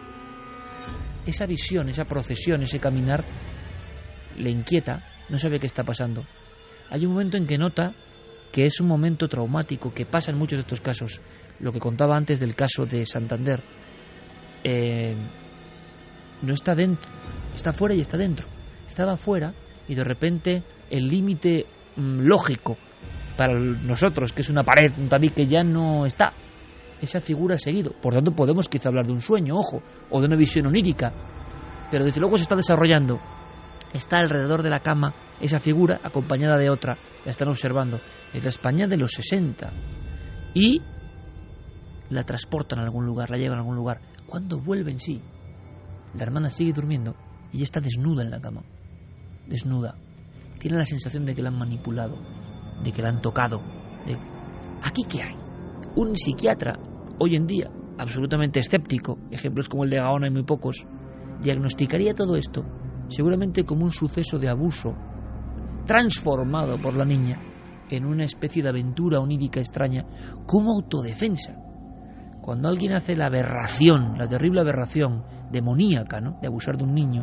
Esa visión, esa procesión, ese caminar le inquieta, no sabe qué está pasando. Hay un momento en que nota que es un momento traumático, que pasa en muchos de estos casos. Lo que contaba antes del caso de Santander, eh, no está dentro, está fuera y está dentro. Estaba fuera y de repente el límite mmm, lógico para nosotros, que es una pared, un tabique, ya no está. Esa figura ha seguido. Por tanto, podemos quizá hablar de un sueño, ojo, o de una visión onírica, pero desde luego se está desarrollando. Está alrededor de la cama esa figura acompañada de otra. La están observando. Es la España de los sesenta. Y la transportan a algún lugar, la llevan a algún lugar. Cuando vuelven, sí, la hermana sigue durmiendo y ella está desnuda en la cama. Desnuda. Tiene la sensación de que la han manipulado, de que la han tocado. De... ¿Aquí qué hay? Un psiquiatra, hoy en día, absolutamente escéptico, ejemplos como el de Gaona hay muy pocos, diagnosticaría todo esto seguramente como un suceso de abuso transformado por la niña en una especie de aventura onírica extraña como autodefensa. Cuando alguien hace la aberración, la terrible aberración demoníaca, ¿no?, de abusar de un niño,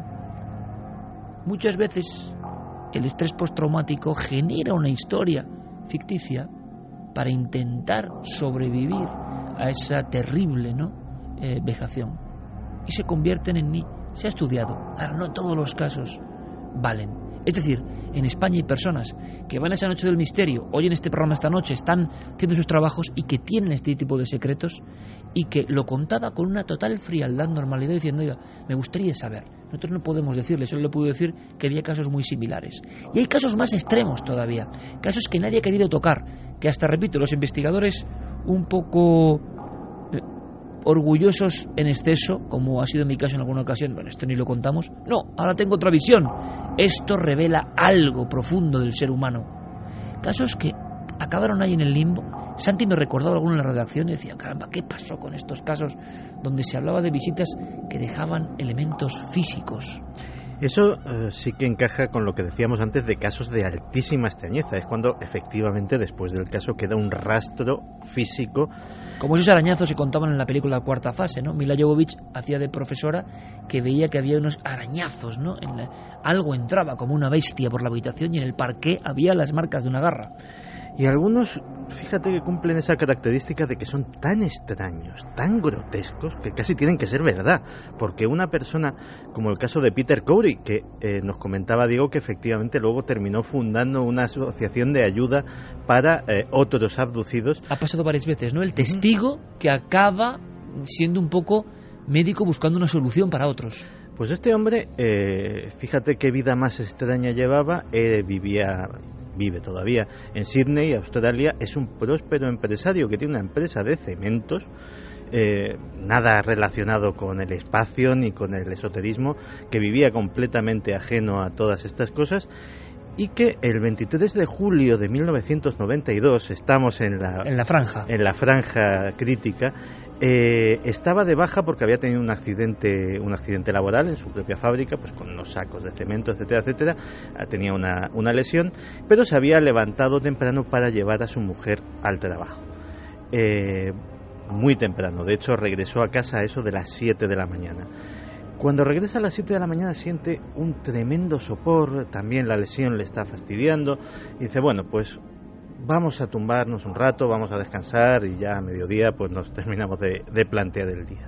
muchas veces el estrés postraumático genera una historia ficticia para intentar sobrevivir a esa terrible, ¿no?, eh, vejación, y se convierten en mí. Se ha estudiado. Ahora, no todos los casos valen. Es decir, en España hay personas que van a esa noche del misterio, oyen este programa esta noche, están haciendo sus trabajos y que tienen este tipo de secretos y que lo contaba con una total frialdad, normalidad, diciendo, oiga, me gustaría saber. Nosotros no podemos decirle, solo le puedo decir que había casos muy similares. Y hay casos más extremos todavía, casos que nadie ha querido tocar, que hasta, repito, los investigadores un poco eh, orgullosos en exceso, como ha sido en mi caso en alguna ocasión, bueno, esto ni lo contamos, no, ahora tengo otra visión. Esto revela algo profundo del ser humano. Casos que acabaron ahí en el limbo. Santi me recordaba alguno en la redacción y decía, caramba, ¿qué pasó con estos casos donde se hablaba de visitas que dejaban elementos físicos? Eso eh, sí que encaja con lo que decíamos antes de casos de altísima extrañeza. Es cuando efectivamente después del caso queda un rastro físico. Como esos arañazos se contaban en la película Cuarta Fase, ¿no? Mila Jovovich hacía de profesora que veía que había unos arañazos, ¿no? En la... Algo entraba como una bestia por la habitación y en el parqué había las marcas de una garra. Y algunos, fíjate que cumplen esa característica de que son tan extraños, tan grotescos, que casi tienen que ser verdad. Porque una persona, como el caso de Peter Cowrie, que eh, nos comentaba Diego que efectivamente luego terminó fundando una asociación de ayuda para eh, otros abducidos. Ha pasado varias veces, ¿no? El testigo que acaba siendo un poco médico buscando una solución para otros. Pues este hombre, eh, fíjate qué vida más extraña llevaba, eh, vivía... vive todavía en Sydney, Australia. Es un próspero empresario que tiene una empresa de cementos, eh, nada relacionado con el espacio ni con el esoterismo, que vivía completamente ajeno a todas estas cosas, y que el veintitrés de julio de mil novecientos noventa y dos, estamos en la, en la franja, en la franja crítica, Eh, estaba de baja porque había tenido un accidente un accidente laboral en su propia fábrica, pues con unos sacos de cemento, etcétera, etcétera. Tenía una, una lesión, pero se había levantado temprano para llevar a su mujer al trabajo. Eh, muy temprano, de hecho regresó a casa a eso de las siete de la mañana. Cuando regresa a las siete de la mañana siente un tremendo sopor, también la lesión le está fastidiando, y dice, bueno, pues vamos a tumbarnos un rato, vamos a descansar y ya a mediodía pues nos terminamos de, de plantear el día.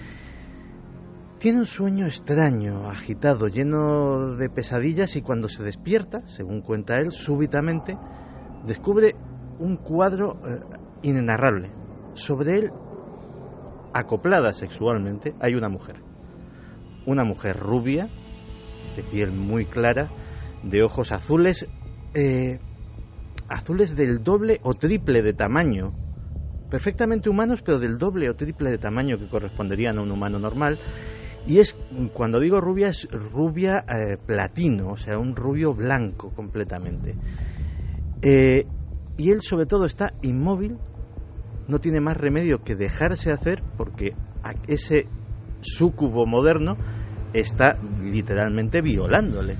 Tiene un sueño extraño, agitado, lleno de pesadillas, y cuando se despierta, según cuenta él, súbitamente descubre un cuadro eh, inenarrable. Sobre él, acoplada sexualmente, hay una mujer. Una mujer rubia, de piel muy clara, de ojos azules, eh, azules del doble o triple de tamaño, perfectamente humanos, pero del doble o triple de tamaño que corresponderían a un humano normal. Y es, cuando digo rubia, es rubia eh, platino, o sea, un rubio blanco completamente. Eh, y él sobre todo está inmóvil, no tiene más remedio que dejarse hacer, porque ese súcubo moderno está literalmente violándole.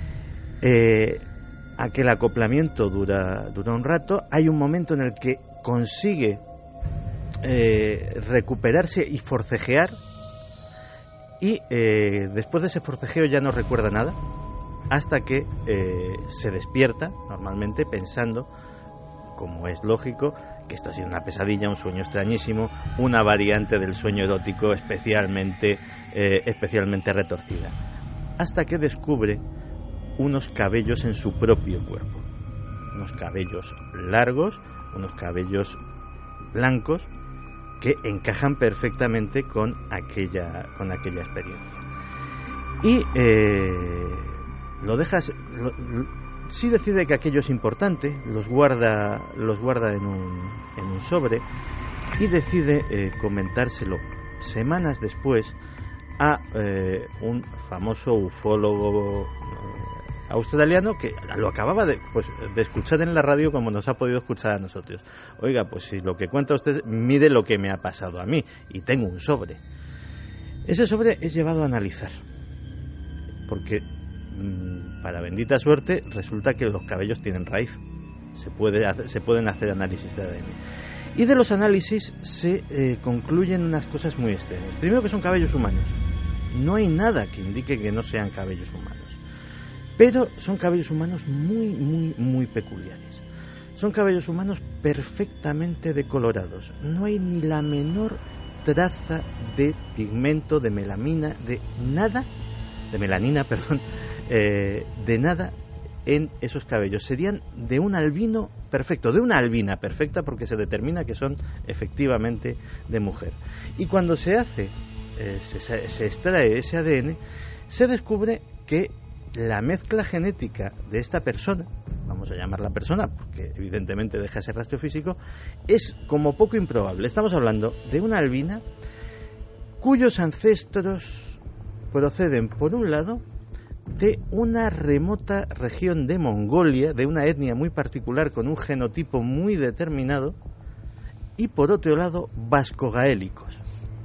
Eh, aquel acoplamiento dura, dura un rato. Hay un momento en el que consigue eh, recuperarse y forcejear, y eh, después de ese forcejeo ya no recuerda nada, hasta que eh, se despierta normalmente pensando, como es lógico, que esto ha sido una pesadilla, un sueño extrañísimo, una variante del sueño erótico especialmente, eh, especialmente retorcida, hasta que descubre unos cabellos en su propio cuerpo, unos cabellos largos, unos cabellos blancos que encajan perfectamente con aquella con aquella experiencia. Y eh, lo dejas, lo, lo, sí decide que aquello es importante, los guarda los guarda en un en un sobre, y decide eh, comentárselo semanas después a eh, un famoso ufólogo eh, australiano que lo acababa de, pues, de escuchar en la radio, como nos ha podido escuchar a nosotros. Oiga, pues si lo que cuenta usted, mire lo que me ha pasado a mí, y tengo un sobre. Ese sobre es llevado a analizar, porque mmm, para bendita suerte, resulta que los cabellos tienen raíz. Se, puede hacer, se pueden hacer análisis de A D N. Y de los análisis se eh, concluyen unas cosas muy extrañas. Primero, que son cabellos humanos. No hay nada que indique que no sean cabellos humanos. Pero son cabellos humanos muy, muy, muy peculiares. Son cabellos humanos perfectamente decolorados. No hay ni la menor traza de pigmento, de melamina, de nada, de melanina, perdón, eh, de nada en esos cabellos. Serían de un albino perfecto, de una albina perfecta, porque se determina que son efectivamente de mujer. Y cuando se hace, eh, se, se extrae ese A D N, se descubre que la mezcla genética de esta persona, vamos a llamarla persona porque evidentemente deja ese rastro físico, es como poco improbable. Estamos hablando de una albina cuyos ancestros proceden, por un lado, de una remota región de Mongolia, de una etnia muy particular con un genotipo muy determinado, y por otro lado vasco-gaélicos.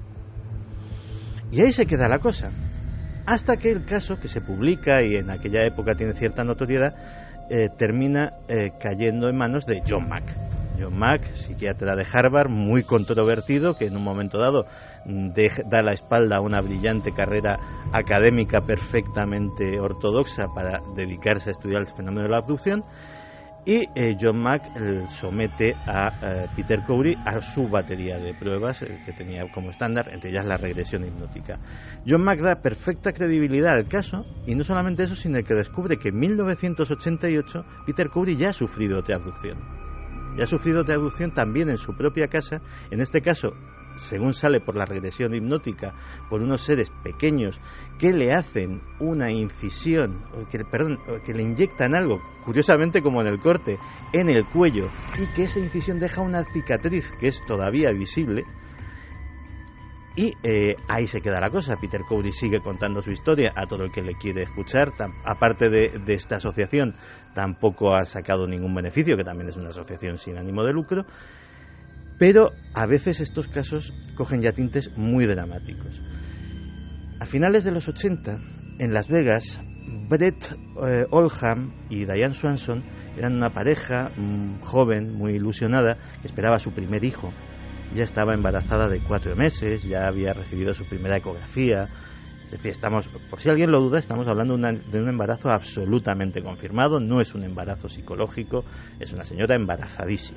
Y ahí se queda la cosa, hasta que el caso, que se publica y en aquella época tiene cierta notoriedad, eh, termina eh, cayendo en manos de John Mack. John Mack, psiquiatra de Harvard, muy controvertido, que en un momento dado de, da la espalda a una brillante carrera académica perfectamente ortodoxa para dedicarse a estudiar el fenómeno de la abducción, y eh, John Mack eh, somete a eh, Peter Cowrie a su batería de pruebas eh, que tenía como estándar, entre ellas la regresión hipnótica. John Mack da perfecta credibilidad al caso, y no solamente eso, sino que descubre que en mil novecientos ochenta y ocho Peter Cowrie ya ha sufrido otra abducción. Ya ha sufrido otra abducción también en su propia casa, en este caso, según sale por la regresión hipnótica, por unos seres pequeños que le hacen una incisión, que, perdón, que le inyectan algo, curiosamente como en el corte, en el cuello, y que esa incisión deja una cicatriz que es todavía visible. Y eh, ahí se queda la cosa. Peter Cowrie sigue contando su historia a todo el que le quiere escuchar. Tam- aparte de, de esta asociación, tampoco ha sacado ningún beneficio, que también es una asociación sin ánimo de lucro. Pero a veces estos casos cogen ya tintes muy dramáticos. A finales de los ochenta, en Las Vegas, Brett eh, Oldham y Diane Swanson eran una pareja mmm, joven, muy ilusionada, que esperaba su primer hijo. Ya estaba embarazada de cuatro meses, ya había recibido su primera ecografía. Es decir, estamos, por si alguien lo duda, estamos hablando una, de un embarazo absolutamente confirmado. No es un embarazo psicológico, es una señora embarazadísima.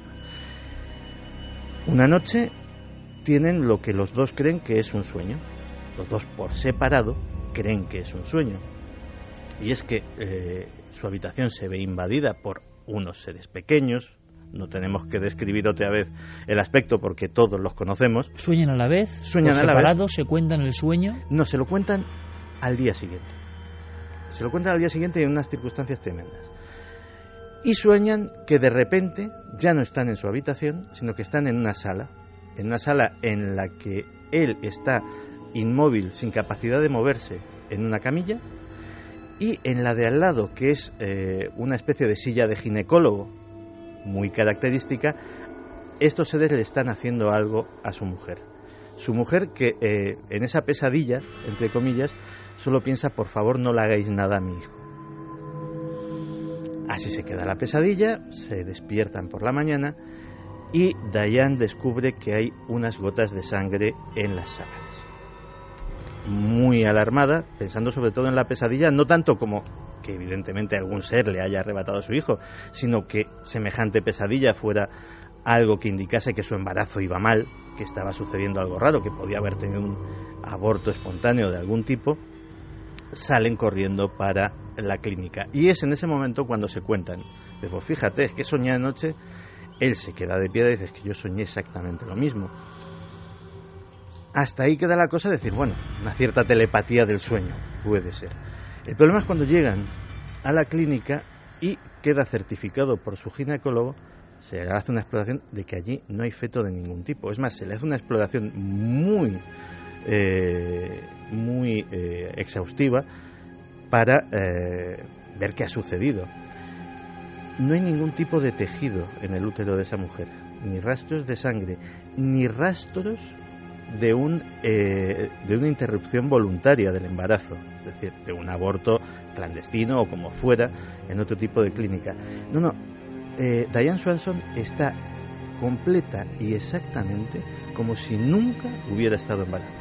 Una noche tienen lo que los dos creen que es un sueño. Los dos por separado creen que es un sueño. Y es que eh, su habitación se ve invadida por unos seres pequeños. No tenemos que describir otra vez el aspecto porque todos los conocemos. ¿Sueñan a la vez? Sueñan ¿Por a la separado? vez. ¿Se cuentan el sueño? No, se lo cuentan al día siguiente. Se lo cuentan al día siguiente en unas circunstancias tremendas. Y sueñan que de repente ya no están en su habitación, sino que están en una sala. En una sala en la que él está inmóvil, sin capacidad de moverse, en una camilla. Y en la de al lado, que es eh, una especie de silla de ginecólogo, muy característica, estos seres le están haciendo algo a su mujer. Su mujer que eh, en esa pesadilla, entre comillas, solo piensa: por favor no le hagáis nada a mi hijo. Así se queda la pesadilla, se despiertan por la mañana y Diane descubre que hay unas gotas de sangre en las sábanas. Muy alarmada, pensando sobre todo en la pesadilla, no tanto como que evidentemente algún ser le haya arrebatado a su hijo, sino que semejante pesadilla fuera algo que indicase que su embarazo iba mal, que estaba sucediendo algo raro, que podía haber tenido un aborto espontáneo de algún tipo. Salen corriendo para la clínica y es en ese momento cuando se cuentan. Pues fíjate, es que soñé anoche. Él se queda de pie y dice: es que yo soñé exactamente lo mismo. Hasta ahí queda la cosa de decir, bueno, una cierta telepatía del sueño, puede ser. El problema es cuando llegan a la clínica y queda certificado por su ginecólogo, se le hace una exploración de que allí no hay feto de ningún tipo. Es más, se le hace una exploración muy, eh, muy eh, exhaustiva para eh, ver qué ha sucedido. No hay ningún tipo de tejido en el útero de esa mujer, ni rastros de sangre, ni rastros de un eh, de una interrupción voluntaria del embarazo, es decir, de un aborto clandestino o como fuera en otro tipo de clínica. No, no, eh, Diane Swanson está completa y exactamente como si nunca hubiera estado embarazada.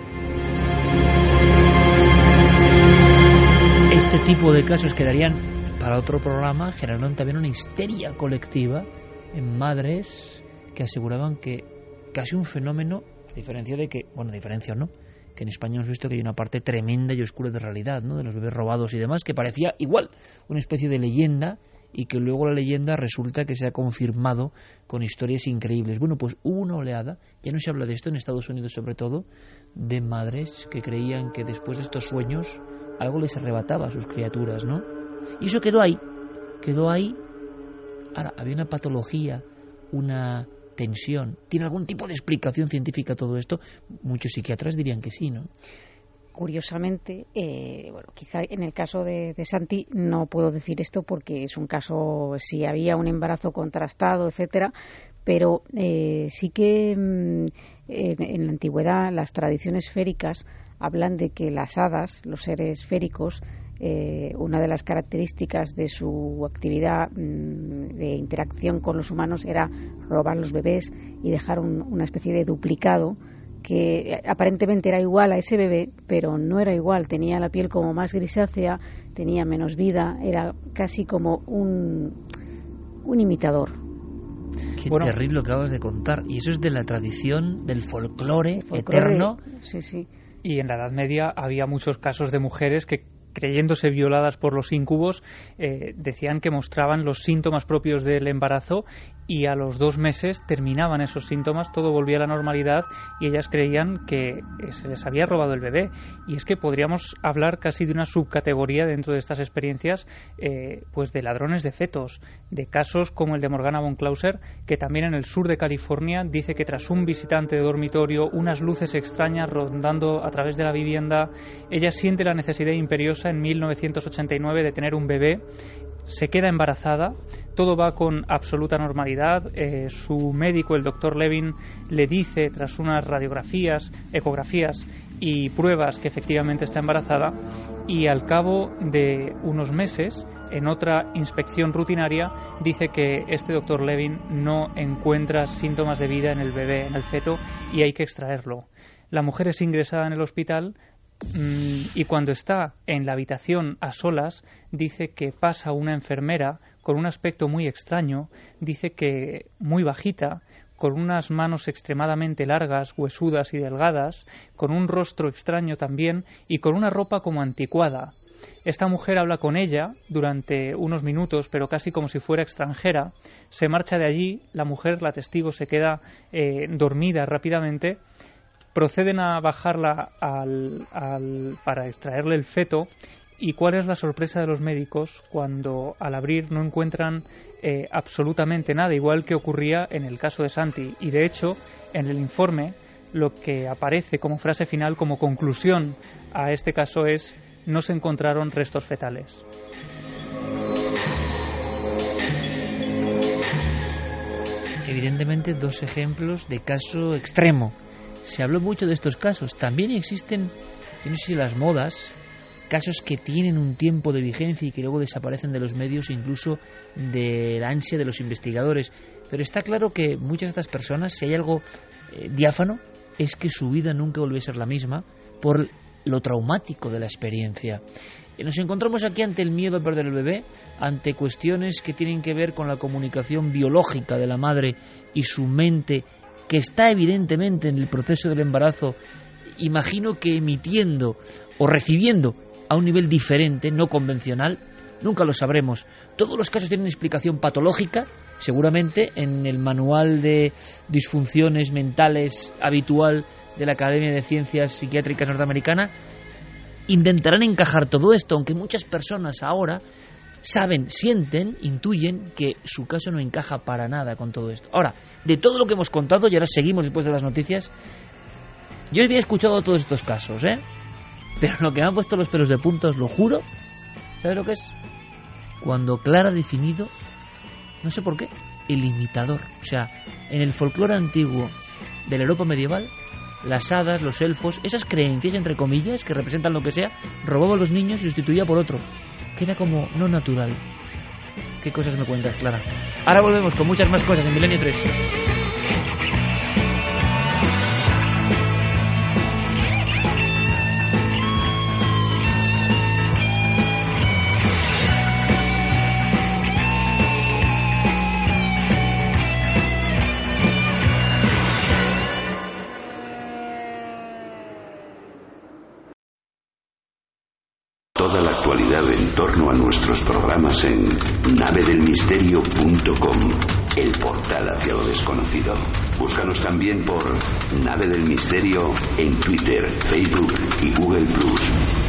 Este tipo de casos quedarían para otro programa, generaron también una histeria colectiva en madres que aseguraban que casi un fenómeno, a diferencia de que, bueno, diferencia o no, que en España hemos visto que hay una parte tremenda y oscura de realidad, ¿no?, de los bebés robados y demás, que parecía igual una especie de leyenda, y que luego la leyenda resulta que se ha confirmado con historias increíbles. Bueno, pues hubo una oleada, ya no se habla de esto en Estados Unidos sobre todo, de madres que creían que después de estos sueños algo les arrebataba a sus criaturas, ¿no? Y eso quedó ahí, quedó ahí. Ahora, había una patología, una tensión. ¿Tiene algún tipo de explicación científica todo esto? Muchos psiquiatras dirían que sí, ¿no? Curiosamente, eh, bueno, quizá en el caso de, de Santi no puedo decir esto porque es un caso, si había un embarazo contrastado, etcétera, pero eh, sí que mm, en, en la antigüedad las tradiciones féricas hablan de que las hadas, los seres féricos, eh, una de las características de su actividad mmm, de interacción con los humanos era robar los bebés y dejar un, una especie de duplicado que aparentemente era igual a ese bebé, pero no era igual, tenía la piel como más grisácea, tenía menos vida, era casi como un, un imitador. Qué bueno, terrible lo que acabas de contar, y eso es de la tradición del folclore eterno. Sí, sí. Y en la Edad Media había muchos casos de mujeres que, creyéndose violadas por los íncubos, eh, decían que mostraban los síntomas propios del embarazo y a los dos meses terminaban esos síntomas, todo volvía a la normalidad y ellas creían que se les había robado el bebé. Y es que podríamos hablar casi de una subcategoría dentro de estas experiencias, eh, pues de ladrones de fetos, de casos como el de Morgana von Clauser, que también en el sur de California dice que tras un visitante de dormitorio, unas luces extrañas rondando a través de la vivienda, ella siente la necesidad imperiosa en mil novecientos ochenta y nueve de tener un bebé, se queda embarazada, todo va con absoluta normalidad, eh, su médico, el doctor Levin, le dice tras unas radiografías, ecografías y pruebas que efectivamente está embarazada, y al cabo de unos meses, en otra inspección rutinaria, dice que este doctor Levin no encuentra síntomas de vida en el bebé, en el feto, y hay que extraerlo. La mujer es ingresada en el hospital y cuando está en la habitación a solas dice que pasa una enfermera con un aspecto muy extraño, dice que muy bajita, con unas manos extremadamente largas, huesudas y delgadas, con un rostro extraño también y con una ropa como anticuada. Esta mujer habla con ella durante unos minutos, pero casi como si fuera extranjera, se marcha de allí, la mujer, la testigo, se queda eh, dormida rápidamente. Proceden a bajarla al, al, para extraerle el feto. ¿Y cuál es la sorpresa de los médicos cuando al abrir no encuentran eh, absolutamente nada, igual que ocurría en el caso de Santi? Y de hecho, en el informe, lo que aparece como frase final, como conclusión a este caso es: no se encontraron restos fetales. Evidentemente, dos ejemplos de caso extremo. Se habló mucho de estos casos. También existen, yo no sé si las modas, casos que tienen un tiempo de vigencia y que luego desaparecen de los medios e incluso de la ansia de los investigadores. Pero está claro que muchas de estas personas, si hay algo eh, diáfano, es que su vida nunca volvió a ser la misma por lo traumático de la experiencia. Y nos encontramos aquí ante el miedo a perder el bebé, ante cuestiones que tienen que ver con la comunicación biológica de la madre y su mente, que está evidentemente en el proceso del embarazo, imagino que emitiendo o recibiendo a un nivel diferente, no convencional, nunca lo sabremos. Todos los casos tienen explicación patológica, seguramente en el manual de disfunciones mentales habitual de la Academia de Ciencias Psiquiátricas norteamericana, intentarán encajar todo esto, aunque muchas personas ahora saben, sienten, intuyen que su caso no encaja para nada con todo esto. Ahora, de todo lo que hemos contado, y ahora seguimos después de las noticias, yo había escuchado todos estos casos, ¿eh? Pero lo que me ha puesto los pelos de punta, os lo juro, ¿sabes lo que es? Cuando Clara ha definido, no sé por qué, el imitador. O sea, en el folclore antiguo de la Europa medieval, las hadas, los elfos, esas creencias, entre comillas, que representan lo que sea, robaba a los niños y sustituía por otro, que era como no natural. ¿Qué cosas me cuentas, Clara? Ahora volvemos con muchas más cosas en Milenio tres. Toda la actualidad en torno a nuestros programas en nave del misterio punto com, el portal hacia lo desconocido. Búscanos también por Nave del Misterio en Twitter, Facebook y Google plus.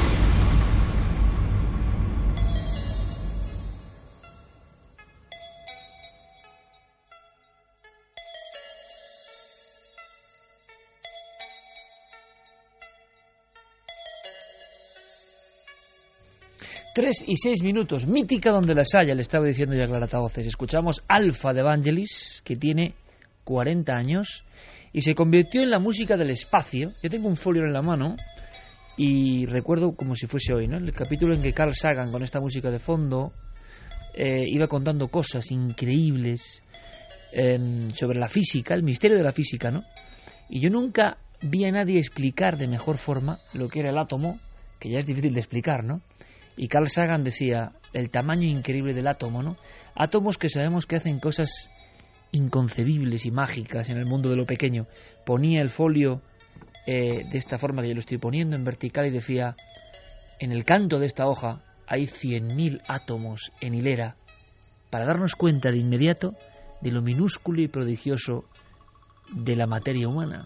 Tres y seis minutos, mítica donde las haya, le estaba diciendo ya Clara Tavoces. Escuchamos Alpha de Vangelis, que tiene cuarenta años y se convirtió en la música del espacio. Yo tengo un folio en la mano y recuerdo como si fuese hoy, ¿no? El capítulo en que Carl Sagan, con esta música de fondo, eh, iba contando cosas increíbles eh, sobre la física, el misterio de la física, ¿no? Y yo nunca vi a nadie explicar de mejor forma lo que era el átomo, que ya es difícil de explicar, ¿no? Y Carl Sagan decía el tamaño increíble del átomo, ¿no? Átomos que sabemos que hacen cosas inconcebibles y mágicas en el mundo de lo pequeño. Ponía el folio eh, de esta forma que yo lo estoy poniendo, en vertical, y decía: en el canto de esta hoja hay cien mil átomos en hilera, para darnos cuenta de inmediato de lo minúsculo y prodigioso de la materia humana.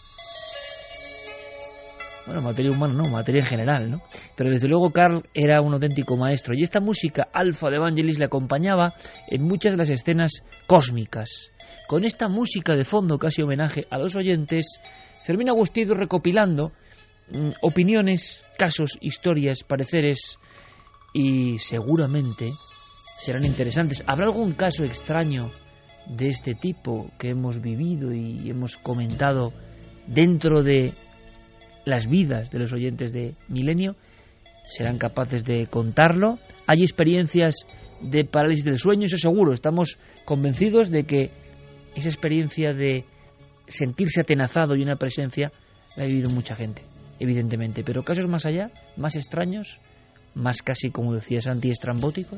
Bueno, materia humana no, materia en general, ¿no? Pero desde luego Carl era un auténtico maestro, y esta música Alpha de Vangelis le acompañaba en muchas de las escenas cósmicas. Con esta música de fondo, casi homenaje a los oyentes, Fermín Agustí ha ido recopilando mmm, opiniones, casos, historias, pareceres, y seguramente serán interesantes. ¿Habrá algún caso extraño de este tipo que hemos vivido y hemos comentado dentro de las vidas de los oyentes de Milenio? ¿Serán capaces de contarlo? ¿Hay experiencias de parálisis del sueño? Eso seguro. Estamos convencidos de que esa experiencia de sentirse atenazado y una presencia la ha vivido mucha gente, evidentemente. Pero casos más allá, más extraños, más casi, como decía Santi, estrambóticos.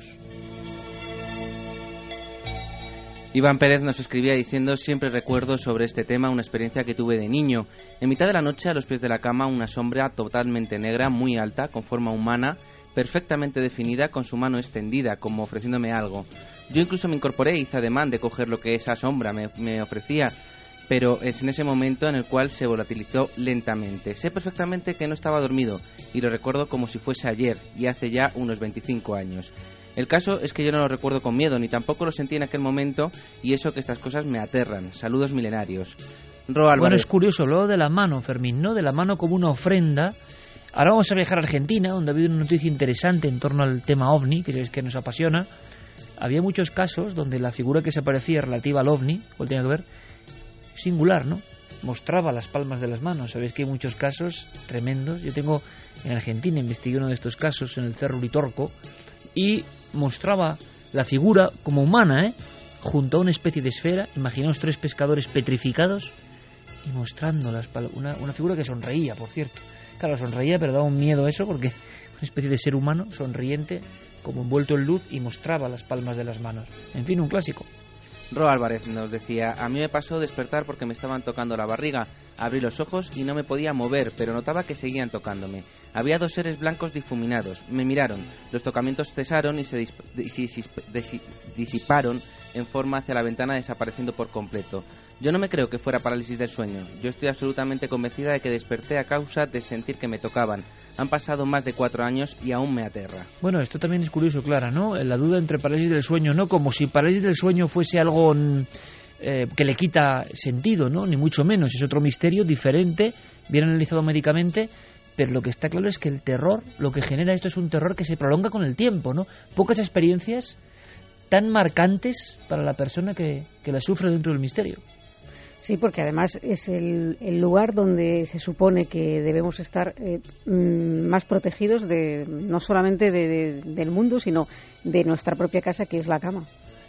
Iván Pérez nos escribía diciendo: siempre recuerdo sobre este tema una experiencia que tuve de niño. En mitad de la noche, a los pies de la cama, una sombra totalmente negra, muy alta, con forma humana, perfectamente definida, con su mano extendida, como ofreciéndome algo. Yo incluso me incorporé y hice ademán de coger lo que esa sombra me, me ofrecía, pero es en ese momento en el cual se volatilizó lentamente. Sé perfectamente que no estaba dormido, y lo recuerdo como si fuese ayer, y hace ya unos veinticinco años. El caso es que yo no lo recuerdo con miedo, ni tampoco lo sentí en aquel momento, y eso que estas cosas me aterran. Saludos milenarios. Ro Álvarez. Bueno, es curioso lo de la mano, Fermín, ¿no? De la mano como una ofrenda. Ahora vamos a viajar a Argentina, donde ha habido una noticia interesante en torno al tema ovni, que es que nos apasiona. Había muchos casos donde la figura que se aparecía relativa al ovni, o tenía que ver, singular, ¿no? Mostraba las palmas de las manos. Sabéis que hay muchos casos tremendos. Yo tengo en Argentina, investigué uno de estos casos en el Cerro Uritorco, y mostraba la figura como humana, ¿eh? Junto a una especie de esfera. Imaginaos tres pescadores petrificados y mostrando las pal- una, una figura que sonreía, por cierto. Claro, sonreía, pero daba un miedo eso, porque una especie de ser humano sonriente, como envuelto en luz, y mostraba las palmas de las manos. En fin, un clásico. Ro Álvarez nos decía: a mí me pasó despertar porque me estaban tocando la barriga. Abrí los ojos y no me podía mover, pero notaba que seguían tocándome. Había dos seres blancos difuminados. Me miraron. Los tocamientos cesaron y se disp- dis- dis- disiparon en forma hacia la ventana, desapareciendo por completo. Yo no me creo que fuera parálisis del sueño. Yo estoy absolutamente convencida de que desperté a causa de sentir que me tocaban. Han pasado más de cuatro años y aún me aterra. Bueno, esto también es curioso, Clara, ¿no? La duda entre parálisis del sueño, no como si parálisis del sueño fuese algo eh, que le quita sentido, ¿no? Ni mucho menos. Es otro misterio diferente, bien analizado médicamente, pero lo que está claro es que el terror, lo que genera esto es un terror que se prolonga con el tiempo, ¿no? Pocas experiencias tan marcantes para la persona que, que la sufre dentro del misterio. Sí, porque además es el, el lugar donde se supone que debemos estar eh, más protegidos de no solamente de, de, del mundo, sino de nuestra propia casa, que es la cama.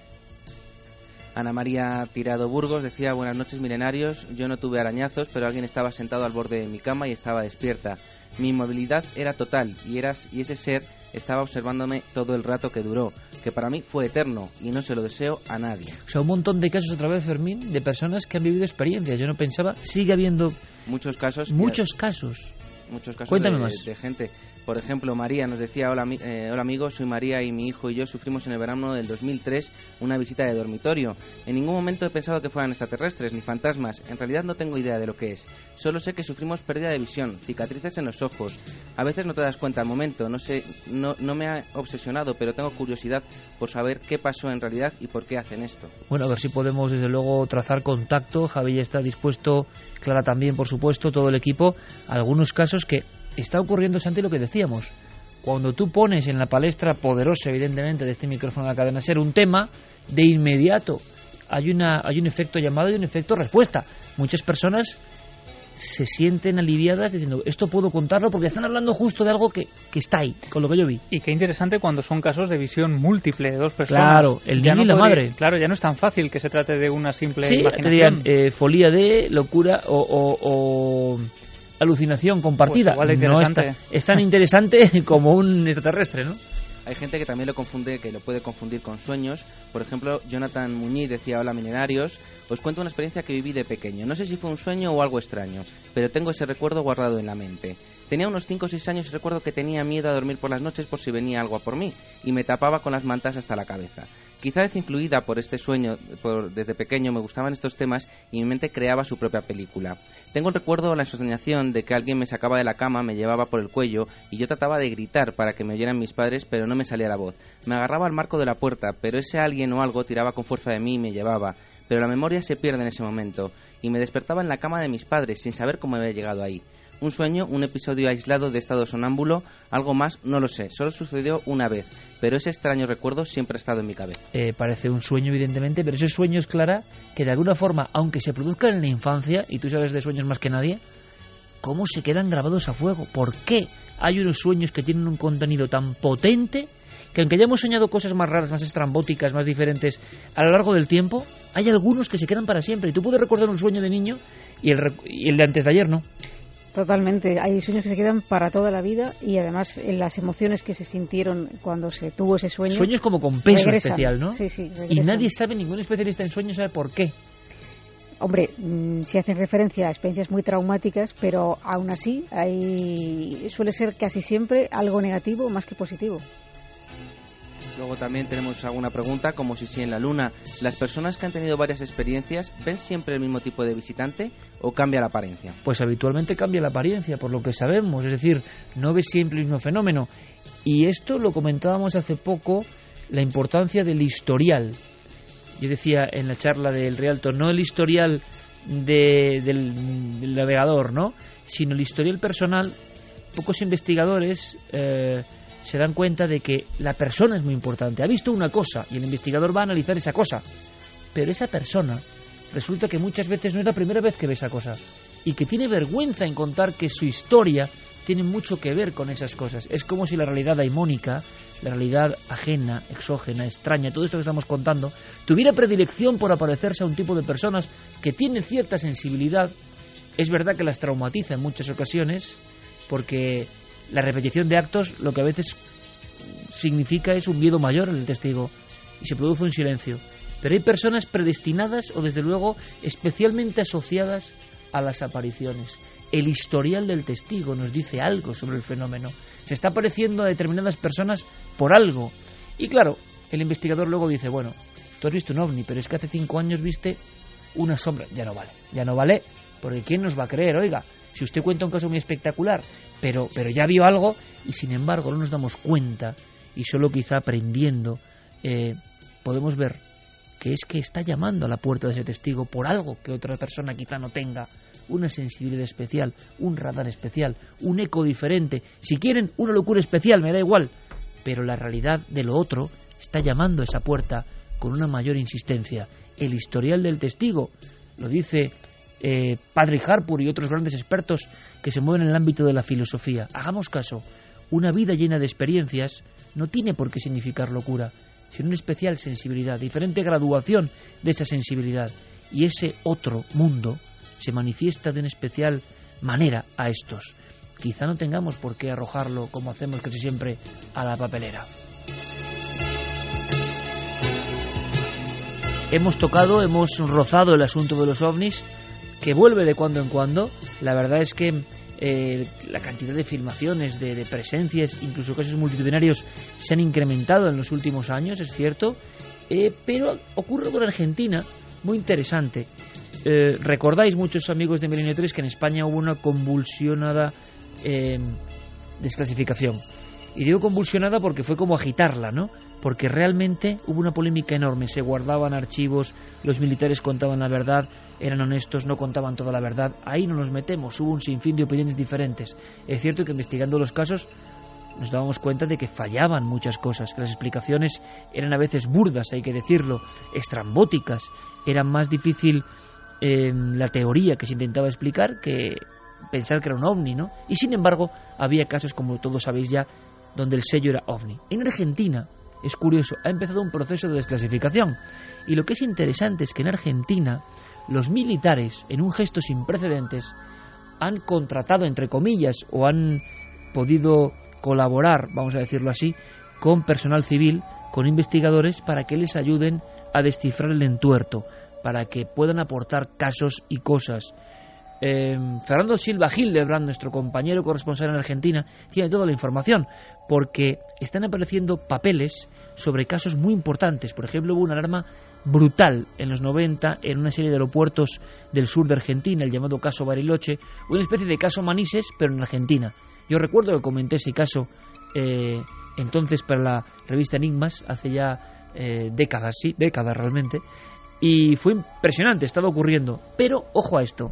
Ana María Tirado Burgos decía: buenas noches, milenarios. Yo no tuve arañazos, pero alguien estaba sentado al borde de mi cama y estaba despierta. Mi inmovilidad era total y, eras, y ese ser estaba observándome todo el rato que duró, que para mí fue eterno y no se lo deseo a nadie. O sea, un montón de casos otra vez, Fermín, de personas que han vivido experiencias. Yo no pensaba, sigue habiendo muchos casos. Muchos casos. Muchos casos Cuéntame de, más. de gente. Por ejemplo, María nos decía: hola, eh, hola amigos, soy María y mi hijo y yo sufrimos en el verano del dos mil tres una visita de dormitorio. En ningún momento he pensado que fueran extraterrestres ni fantasmas. En realidad no tengo idea de lo que es. Solo sé que sufrimos pérdida de visión, cicatrices en los ojos. A veces no te das cuenta al momento. No sé, no, no me ha obsesionado, pero tengo curiosidad por saber qué pasó en realidad y por qué hacen esto. Bueno, a ver si podemos desde luego trazar contacto. Javi ya está dispuesto, Clara también, por supuesto, todo el equipo. Algunos casos que está ocurriendo, Santi, lo que decíamos. Cuando tú pones en la palestra poderosa, evidentemente, de este micrófono de la cadena SER un tema, de inmediato hay una hay un efecto llamado y un efecto respuesta. Muchas personas se sienten aliviadas diciendo: esto puedo contarlo porque están hablando justo de algo que, que está ahí, con lo que yo vi. Y qué interesante cuando son casos de visión múltiple de dos personas. Claro, el niño no y la podría, madre. Claro, ya no es tan fácil que se trate de una simple sí, imaginación. te dirían eh, folía de locura o... o, o alucinación compartida. Pues no es, ta, es tan interesante como un extraterrestre, ¿no? Hay gente que también lo confunde, que lo puede confundir con sueños. Por ejemplo, Jonathan Muñiz decía: hola milenarios, os cuento una experiencia que viví de pequeño. No sé si fue un sueño o algo extraño, pero tengo ese recuerdo guardado en la mente. Tenía unos cinco o seis años y recuerdo que tenía miedo a dormir por las noches por si venía algo a por mí, y me tapaba con las mantas hasta la cabeza. Quizá influida por este sueño, por, desde pequeño me gustaban estos temas y mi mente creaba su propia película. Tengo el recuerdo o la ensoñación de que alguien me sacaba de la cama, me llevaba por el cuello y yo trataba de gritar para que me oyeran mis padres, pero no me salía la voz. Me agarraba al marco de la puerta, pero ese alguien o algo tiraba con fuerza de mí y me llevaba. Pero la memoria se pierde en ese momento y me despertaba en la cama de mis padres sin saber cómo había llegado ahí. Un sueño, un episodio aislado de estado sonámbulo, algo más, no lo sé, solo sucedió una vez, pero ese extraño recuerdo siempre ha estado en mi cabeza. Eh, parece un sueño, evidentemente, pero esos sueños, Clara, que de alguna forma, aunque se produzcan en la infancia, y tú sabes de sueños más que nadie, ¿cómo se quedan grabados a fuego? ¿Por qué hay unos sueños que tienen un contenido tan potente que aunque hayamos soñado cosas más raras, más estrambóticas, más diferentes a lo largo del tiempo, hay algunos que se quedan para siempre? Y tú puedes recordar un sueño de niño y el, y el de antes de ayer no. Totalmente, hay sueños que se quedan para toda la vida y además en las emociones que se sintieron cuando se tuvo ese sueño. Sueños como con peso regresan. Especial, ¿no? Sí, sí, y nadie sabe, ningún especialista en sueños sabe por qué. Hombre, mmm, se hacen referencia a experiencias muy traumáticas, pero aún así hay, suele ser casi siempre algo negativo más que positivo. Luego también tenemos alguna pregunta, como si sí en la Luna. ¿Las personas que han tenido varias experiencias ven siempre el mismo tipo de visitante o cambia la apariencia? Pues habitualmente cambia la apariencia, por lo que sabemos. Es decir, no ves siempre el mismo fenómeno. Y esto lo comentábamos hace poco, la importancia del historial. Yo decía en la charla del Rialto, no el historial de, del, del navegador, ¿no? Sino el historial personal. Pocos investigadores... Eh, se dan cuenta de que la persona es muy importante. Ha visto una cosa y el investigador va a analizar esa cosa. Pero esa persona resulta que muchas veces no es la primera vez que ve esa cosa y que tiene vergüenza en contar que su historia tiene mucho que ver con esas cosas. Es como si la realidad daimónica, la realidad ajena, exógena, extraña, todo esto que estamos contando, tuviera predilección por aparecerse a un tipo de personas que tienen cierta sensibilidad. Es verdad que las traumatiza en muchas ocasiones porque... la repetición de actos lo que a veces significa es un miedo mayor en el testigo y se produce un silencio. Pero hay personas predestinadas o desde luego especialmente asociadas a las apariciones. El historial del testigo nos dice algo sobre el fenómeno. Se está apareciendo a determinadas personas por algo. Y claro, el investigador luego dice, bueno, tú has visto un ovni, pero es que hace cinco años viste una sombra. Ya no vale, ya no vale, porque ¿quién nos va a creer? Oiga, si usted cuenta un caso muy espectacular, pero, pero ya vio algo y sin embargo no nos damos cuenta y solo quizá aprendiendo eh, podemos ver que es que está llamando a la puerta de ese testigo por algo que otra persona quizá no tenga, una sensibilidad especial, un radar especial, un eco diferente, si quieren una locura especial, me da igual, pero la realidad de lo otro está llamando a esa puerta con una mayor insistencia. El historial del testigo lo dice eh, Padre Harpur y otros grandes expertos que se mueven en el ámbito de la filosofía. Hagamos caso, una vida llena de experiencias no tiene por qué significar locura, sino una especial sensibilidad, diferente graduación de esa sensibilidad. Y ese otro mundo se manifiesta de una especial manera a estos. Quizá no tengamos por qué arrojarlo, como hacemos casi siempre, a la papelera. Hemos tocado, hemos rozado el asunto de los ovnis, que vuelve de cuando en cuando. La verdad es que eh, la cantidad de filmaciones, de, de presencias, incluso casos multitudinarios, se han incrementado en los últimos años, es cierto, eh, pero ocurre con Argentina, muy interesante. Eh, recordáis, muchos amigos de Milenio tres, que en España hubo una convulsionada eh, desclasificación. Y digo convulsionada porque fue como agitarla, ¿no? Porque realmente hubo una polémica enorme, se guardaban archivos, los militares contaban la verdad, eran honestos, no contaban toda la verdad. Ahí no nos metemos, hubo un sinfín de opiniones diferentes. Es cierto que investigando los casos nos dábamos cuenta de que fallaban muchas cosas, que las explicaciones eran a veces burdas, hay que decirlo, estrambóticas, era más difícil eh, la teoría que se intentaba explicar que pensar que era un ovni, ¿no? Y sin embargo había casos, como todos sabéis ya, donde el sello era ovni. En Argentina, es curioso, ha empezado un proceso de desclasificación. Y lo que es interesante es que en Argentina los militares, en un gesto sin precedentes, han contratado, entre comillas, o han podido colaborar, vamos a decirlo así, con personal civil, con investigadores, para que les ayuden a descifrar el entuerto, para que puedan aportar casos y cosas. Eh, Fernando Silva Hildebrand, nuestro compañero corresponsal en Argentina, tiene toda la información, porque están apareciendo papeles sobre casos muy importantes. Por ejemplo, hubo una alarma brutal en los noventa en una serie de aeropuertos del sur de Argentina, el llamado caso Bariloche, una especie de caso Manises, pero en Argentina. Yo recuerdo que comenté ese caso eh, entonces para la revista Enigmas, hace ya eh, décadas, sí, décadas realmente, y fue impresionante, estaba ocurriendo. Pero, ojo a esto,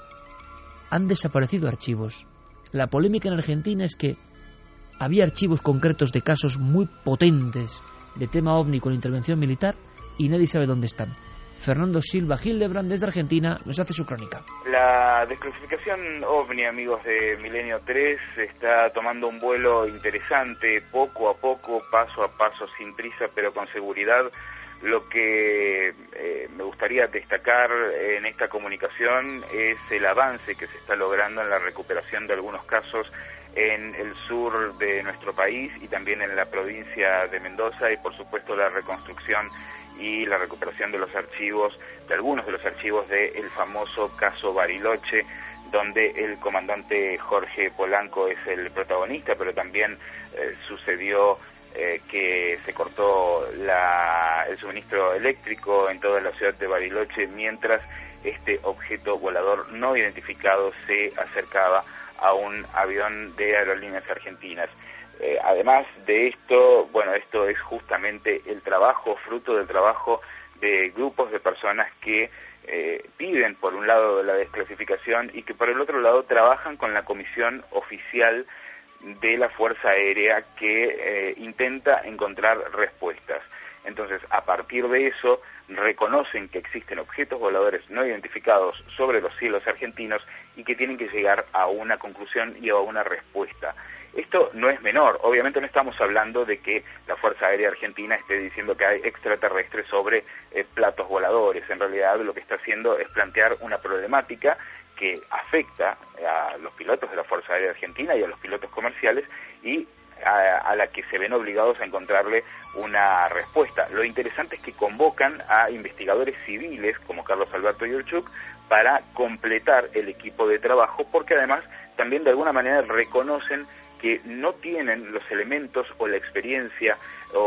han desaparecido archivos. La polémica en Argentina es que había archivos concretos de casos muy potentes de tema ovni con intervención militar y nadie sabe dónde están. Fernando Silva Hildebrand, desde Argentina, nos hace su crónica. La desclasificación ovni, amigos de Milenio tres, está tomando un vuelo interesante, poco a poco, paso a paso, sin prisa, pero con seguridad. Lo que eh, me gustaría destacar en esta comunicación es el avance que se está logrando en la recuperación de algunos casos en el sur de nuestro país y también en la provincia de Mendoza, y por supuesto la reconstrucción y la recuperación de los archivos, de algunos de los archivos del famoso caso Bariloche, donde el comandante Jorge Polanco es el protagonista, pero también eh, sucedió Eh, que se cortó la, el suministro eléctrico en toda la ciudad de Bariloche mientras este objeto volador no identificado se acercaba a un avión de aerolíneas argentinas. Eh, además de esto, bueno, esto es justamente el trabajo, fruto del trabajo de grupos de personas que eh, piden por un lado la desclasificación y que por el otro lado trabajan con la comisión oficial de la Fuerza Aérea que eh, intenta encontrar respuestas. Entonces, a partir de eso, reconocen que existen objetos voladores no identificados sobre los cielos argentinos y que tienen que llegar a una conclusión y a una respuesta. Esto no es menor, obviamente no estamos hablando de que la Fuerza Aérea Argentina esté diciendo que hay extraterrestres sobre eh, platos voladores. En realidad lo que está haciendo es plantear una problemática que afecta a los pilotos de la Fuerza Aérea Argentina y a los pilotos comerciales y a, a la que se ven obligados a encontrarle una respuesta. Lo interesante es que convocan a investigadores civiles como Carlos Alberto Yurchuk para completar el equipo de trabajo, porque además también de alguna manera reconocen que no tienen los elementos o la experiencia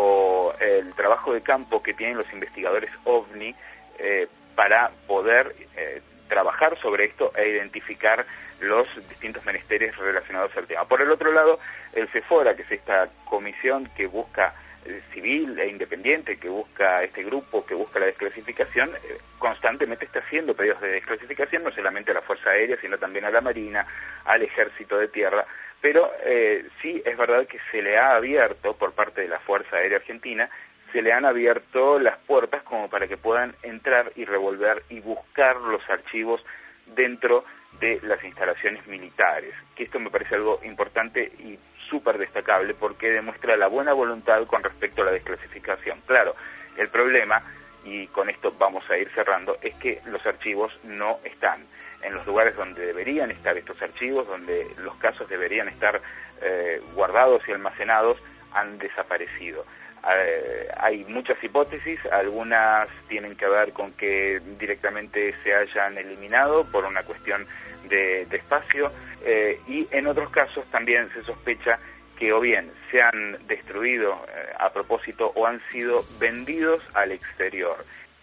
o el trabajo de campo que tienen los investigadores OVNI eh, para poder eh, trabajar sobre esto e identificar los distintos menesteres relacionados al tema. Por el otro lado, el CEFORA, que es esta comisión que busca eh, civil e independiente, que busca este grupo, que busca la desclasificación, eh, constantemente está haciendo pedidos de desclasificación, no solamente a la Fuerza Aérea, sino también a la Marina, al Ejército de Tierra, pero eh, sí es verdad que se le ha abierto por parte de la Fuerza Aérea Argentina se le han abierto las puertas como para que puedan entrar y revolver y buscar los archivos dentro de las instalaciones militares, que esto me parece algo importante y súper destacable porque demuestra la buena voluntad con respecto a la desclasificación. Claro, el problema, y con esto vamos a ir cerrando, es que los archivos no están en los lugares donde deberían estar estos archivos, donde los casos deberían estar eh, guardados y almacenados, han desaparecido. Eh, hay muchas hipótesis, algunas tienen que ver con que directamente se hayan eliminado por una cuestión de, de espacio, eh, y en otros casos también se sospecha que o bien se han destruido eh, a propósito o han sido vendidos al exterior.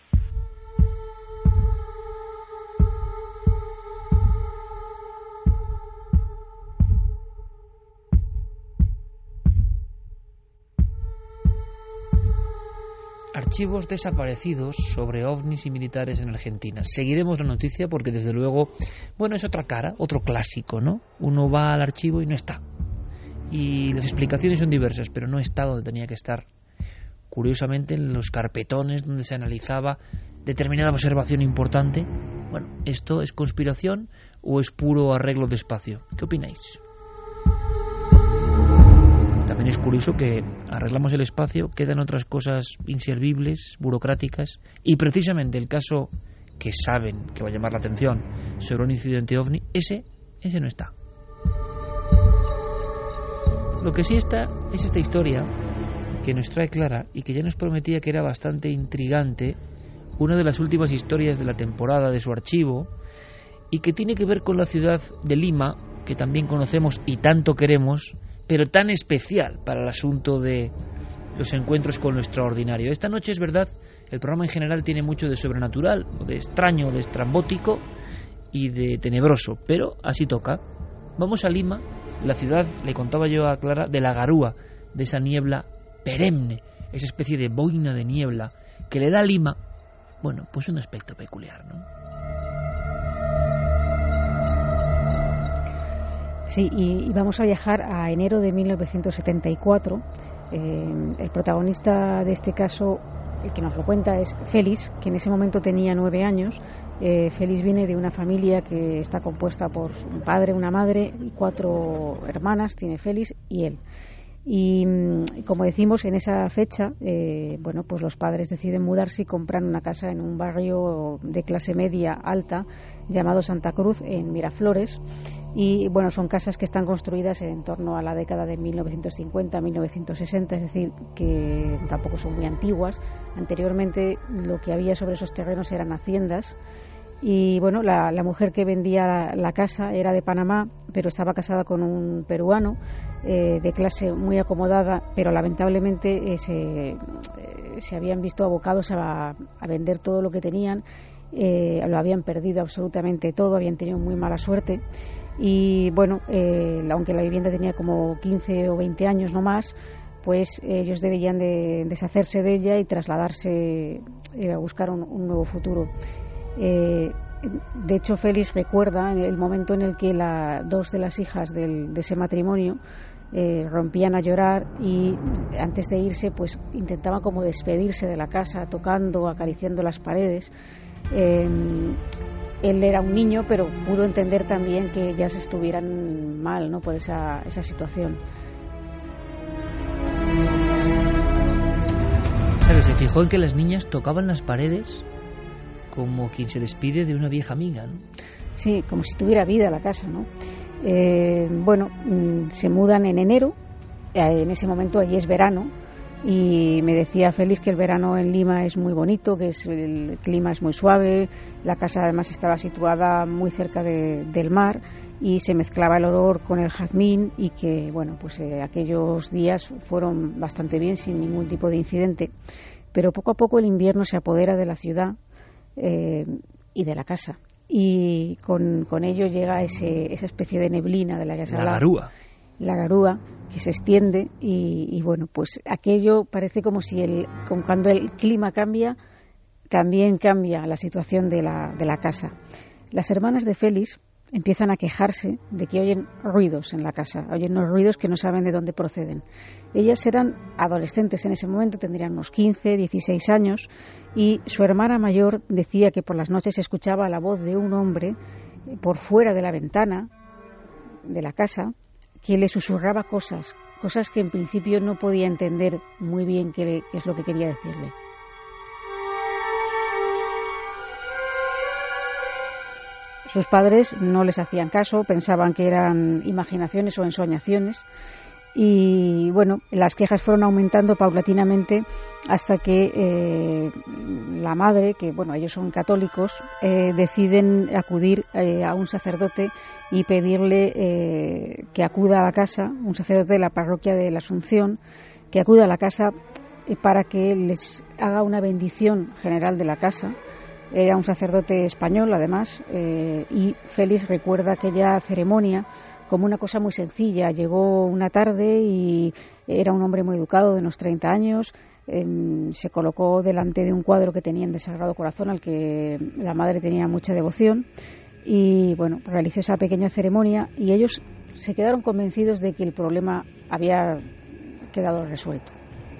Archivos desaparecidos sobre ovnis y militares en Argentina. Seguiremos la noticia porque desde luego, bueno, es otra cara, otro clásico, ¿no? Uno va al archivo y no está. Y las explicaciones son diversas, pero no está donde tenía que estar. Curiosamente, en los carpetones donde se analizaba determinada observación importante. Bueno, ¿esto es conspiración o es puro arreglo de espacio? ¿Qué opináis? También es curioso que arreglamos el espacio, quedan otras cosas inservibles, burocráticas, y precisamente el caso que saben que va a llamar la atención sobre un incidente ovni, ese, ese no está. Lo que sí está es esta historia que nos trae Clara y que ya nos prometía que era bastante intrigante, una de las últimas historias de la temporada de su archivo, y que tiene que ver con la ciudad de Lima, que también conocemos y tanto queremos, pero tan especial para el asunto de los encuentros con lo extraordinario. Esta noche, es verdad, el programa en general tiene mucho de sobrenatural, de extraño, de estrambótico y de tenebroso, pero así toca. Vamos a Lima, la ciudad, le contaba yo a Clara, de la garúa, de esa niebla perenne, esa especie de boina de niebla que le da a Lima, bueno, pues un aspecto peculiar, ¿no? Sí, y, y vamos a viajar a enero de mil novecientos setenta y cuatro. Eh, el protagonista de este caso, el que nos lo cuenta, es Félix, que en ese momento tenía nueve años. Eh, Félix viene de una familia que está compuesta por un padre, una madre y cuatro hermanas, tiene Félix y él. Y como decimos, en esa fecha, eh, bueno, pues los padres deciden mudarse y compran una casa en un barrio de clase media alta llamado Santa Cruz, en Miraflores. Y bueno, son casas que están construidas en torno a la década de mil novecientos cincuenta a mil novecientos sesenta, es decir, que tampoco son muy antiguas. Anteriormente lo que había sobre esos terrenos eran haciendas. Y bueno, la, la mujer que vendía la, la casa era de Panamá, pero estaba casada con un peruano eh, de clase muy acomodada, pero lamentablemente eh, se, eh, se habían visto abocados a, a vender todo lo que tenían. Eh, lo habían perdido absolutamente todo, habían tenido muy mala suerte. Y bueno, eh, aunque la vivienda tenía como quince o veinte años no más, pues eh, ellos debían de deshacerse de ella y trasladarse eh, a buscar un, un nuevo futuro. Eh, de hecho, Félix recuerda el momento en el que la, dos de las hijas del, de ese matrimonio eh, rompían a llorar y antes de irse pues intentaban como despedirse de la casa, tocando, acariciando las paredes. Eh, él era un niño, pero pudo entender también que ellas estuvieran mal, ¿no?, por esa, esa situación. ¿Sabes? Se fijó en que las niñas tocaban las paredes como quien se despide de una vieja amiga, ¿no? Sí, como si tuviera vida la casa, ¿no? Eh, bueno, se mudan en enero, en ese momento allí es verano, y me decía Félix que el verano en Lima es muy bonito, que es, el clima es muy suave, la casa además estaba situada muy cerca de, del mar y se mezclaba el olor con el jazmín y que, bueno, pues eh, aquellos días fueron bastante bien sin ningún tipo de incidente. Pero poco a poco el invierno se apodera de la ciudad eh, y de la casa. Y con, con ello llega ese, esa especie de neblina de la que se habla. La garúa. La garúa, que se extiende y, y bueno, pues aquello parece como si el, como cuando el clima cambia, también cambia la situación de la, de la casa. Las hermanas de Félix empiezan a quejarse de que oyen ruidos en la casa, oyen unos ruidos que no saben de dónde proceden. Ellas eran adolescentes en ese momento, tendrían unos quince, dieciséis años, y su hermana mayor decía que por las noches escuchaba la voz de un hombre por fuera de la ventana de la casa que le susurraba cosas, cosas que en principio no podía entender muy bien qué, qué es lo que quería decirle. Sus padres no les hacían caso, pensaban que eran imaginaciones o ensoñaciones, y bueno, las quejas fueron aumentando paulatinamente hasta que eh, la madre, que bueno, ellos son católicos, eh, deciden acudir eh, a un sacerdote y pedirle eh, que acuda a la casa, un sacerdote de la parroquia de la Asunción, que acuda a la casa eh, para que les haga una bendición general de la casa. Era un sacerdote español, además, eh, y Félix recuerda aquella ceremonia como una cosa muy sencilla. Llegó una tarde y era un hombre muy educado, de unos treinta años, eh, se colocó delante de un cuadro que tenían de Sagrado Corazón, al que la madre tenía mucha devoción, y bueno, realizó esa pequeña ceremonia y ellos se quedaron convencidos de que el problema había quedado resuelto.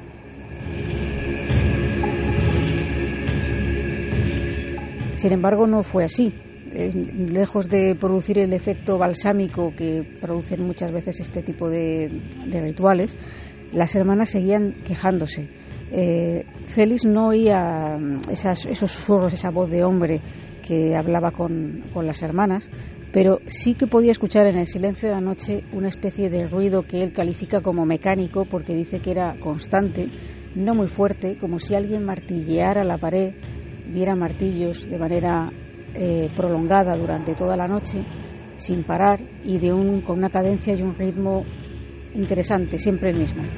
Sin embargo, no fue así. Eh, lejos de producir el efecto balsámico que producen muchas veces este tipo de, de rituales, las hermanas seguían quejándose. Eh, Félix no oía esas, esos susurros, esa voz de hombre que hablaba con, con las hermanas, pero sí que podía escuchar en el silencio de la noche una especie de ruido que él califica como mecánico, porque dice que era constante, no muy fuerte, como si alguien martilleara la pared, diera martillos de manera eh, prolongada durante toda la noche, sin parar y de un, con una cadencia y un ritmo interesante, siempre el mismo.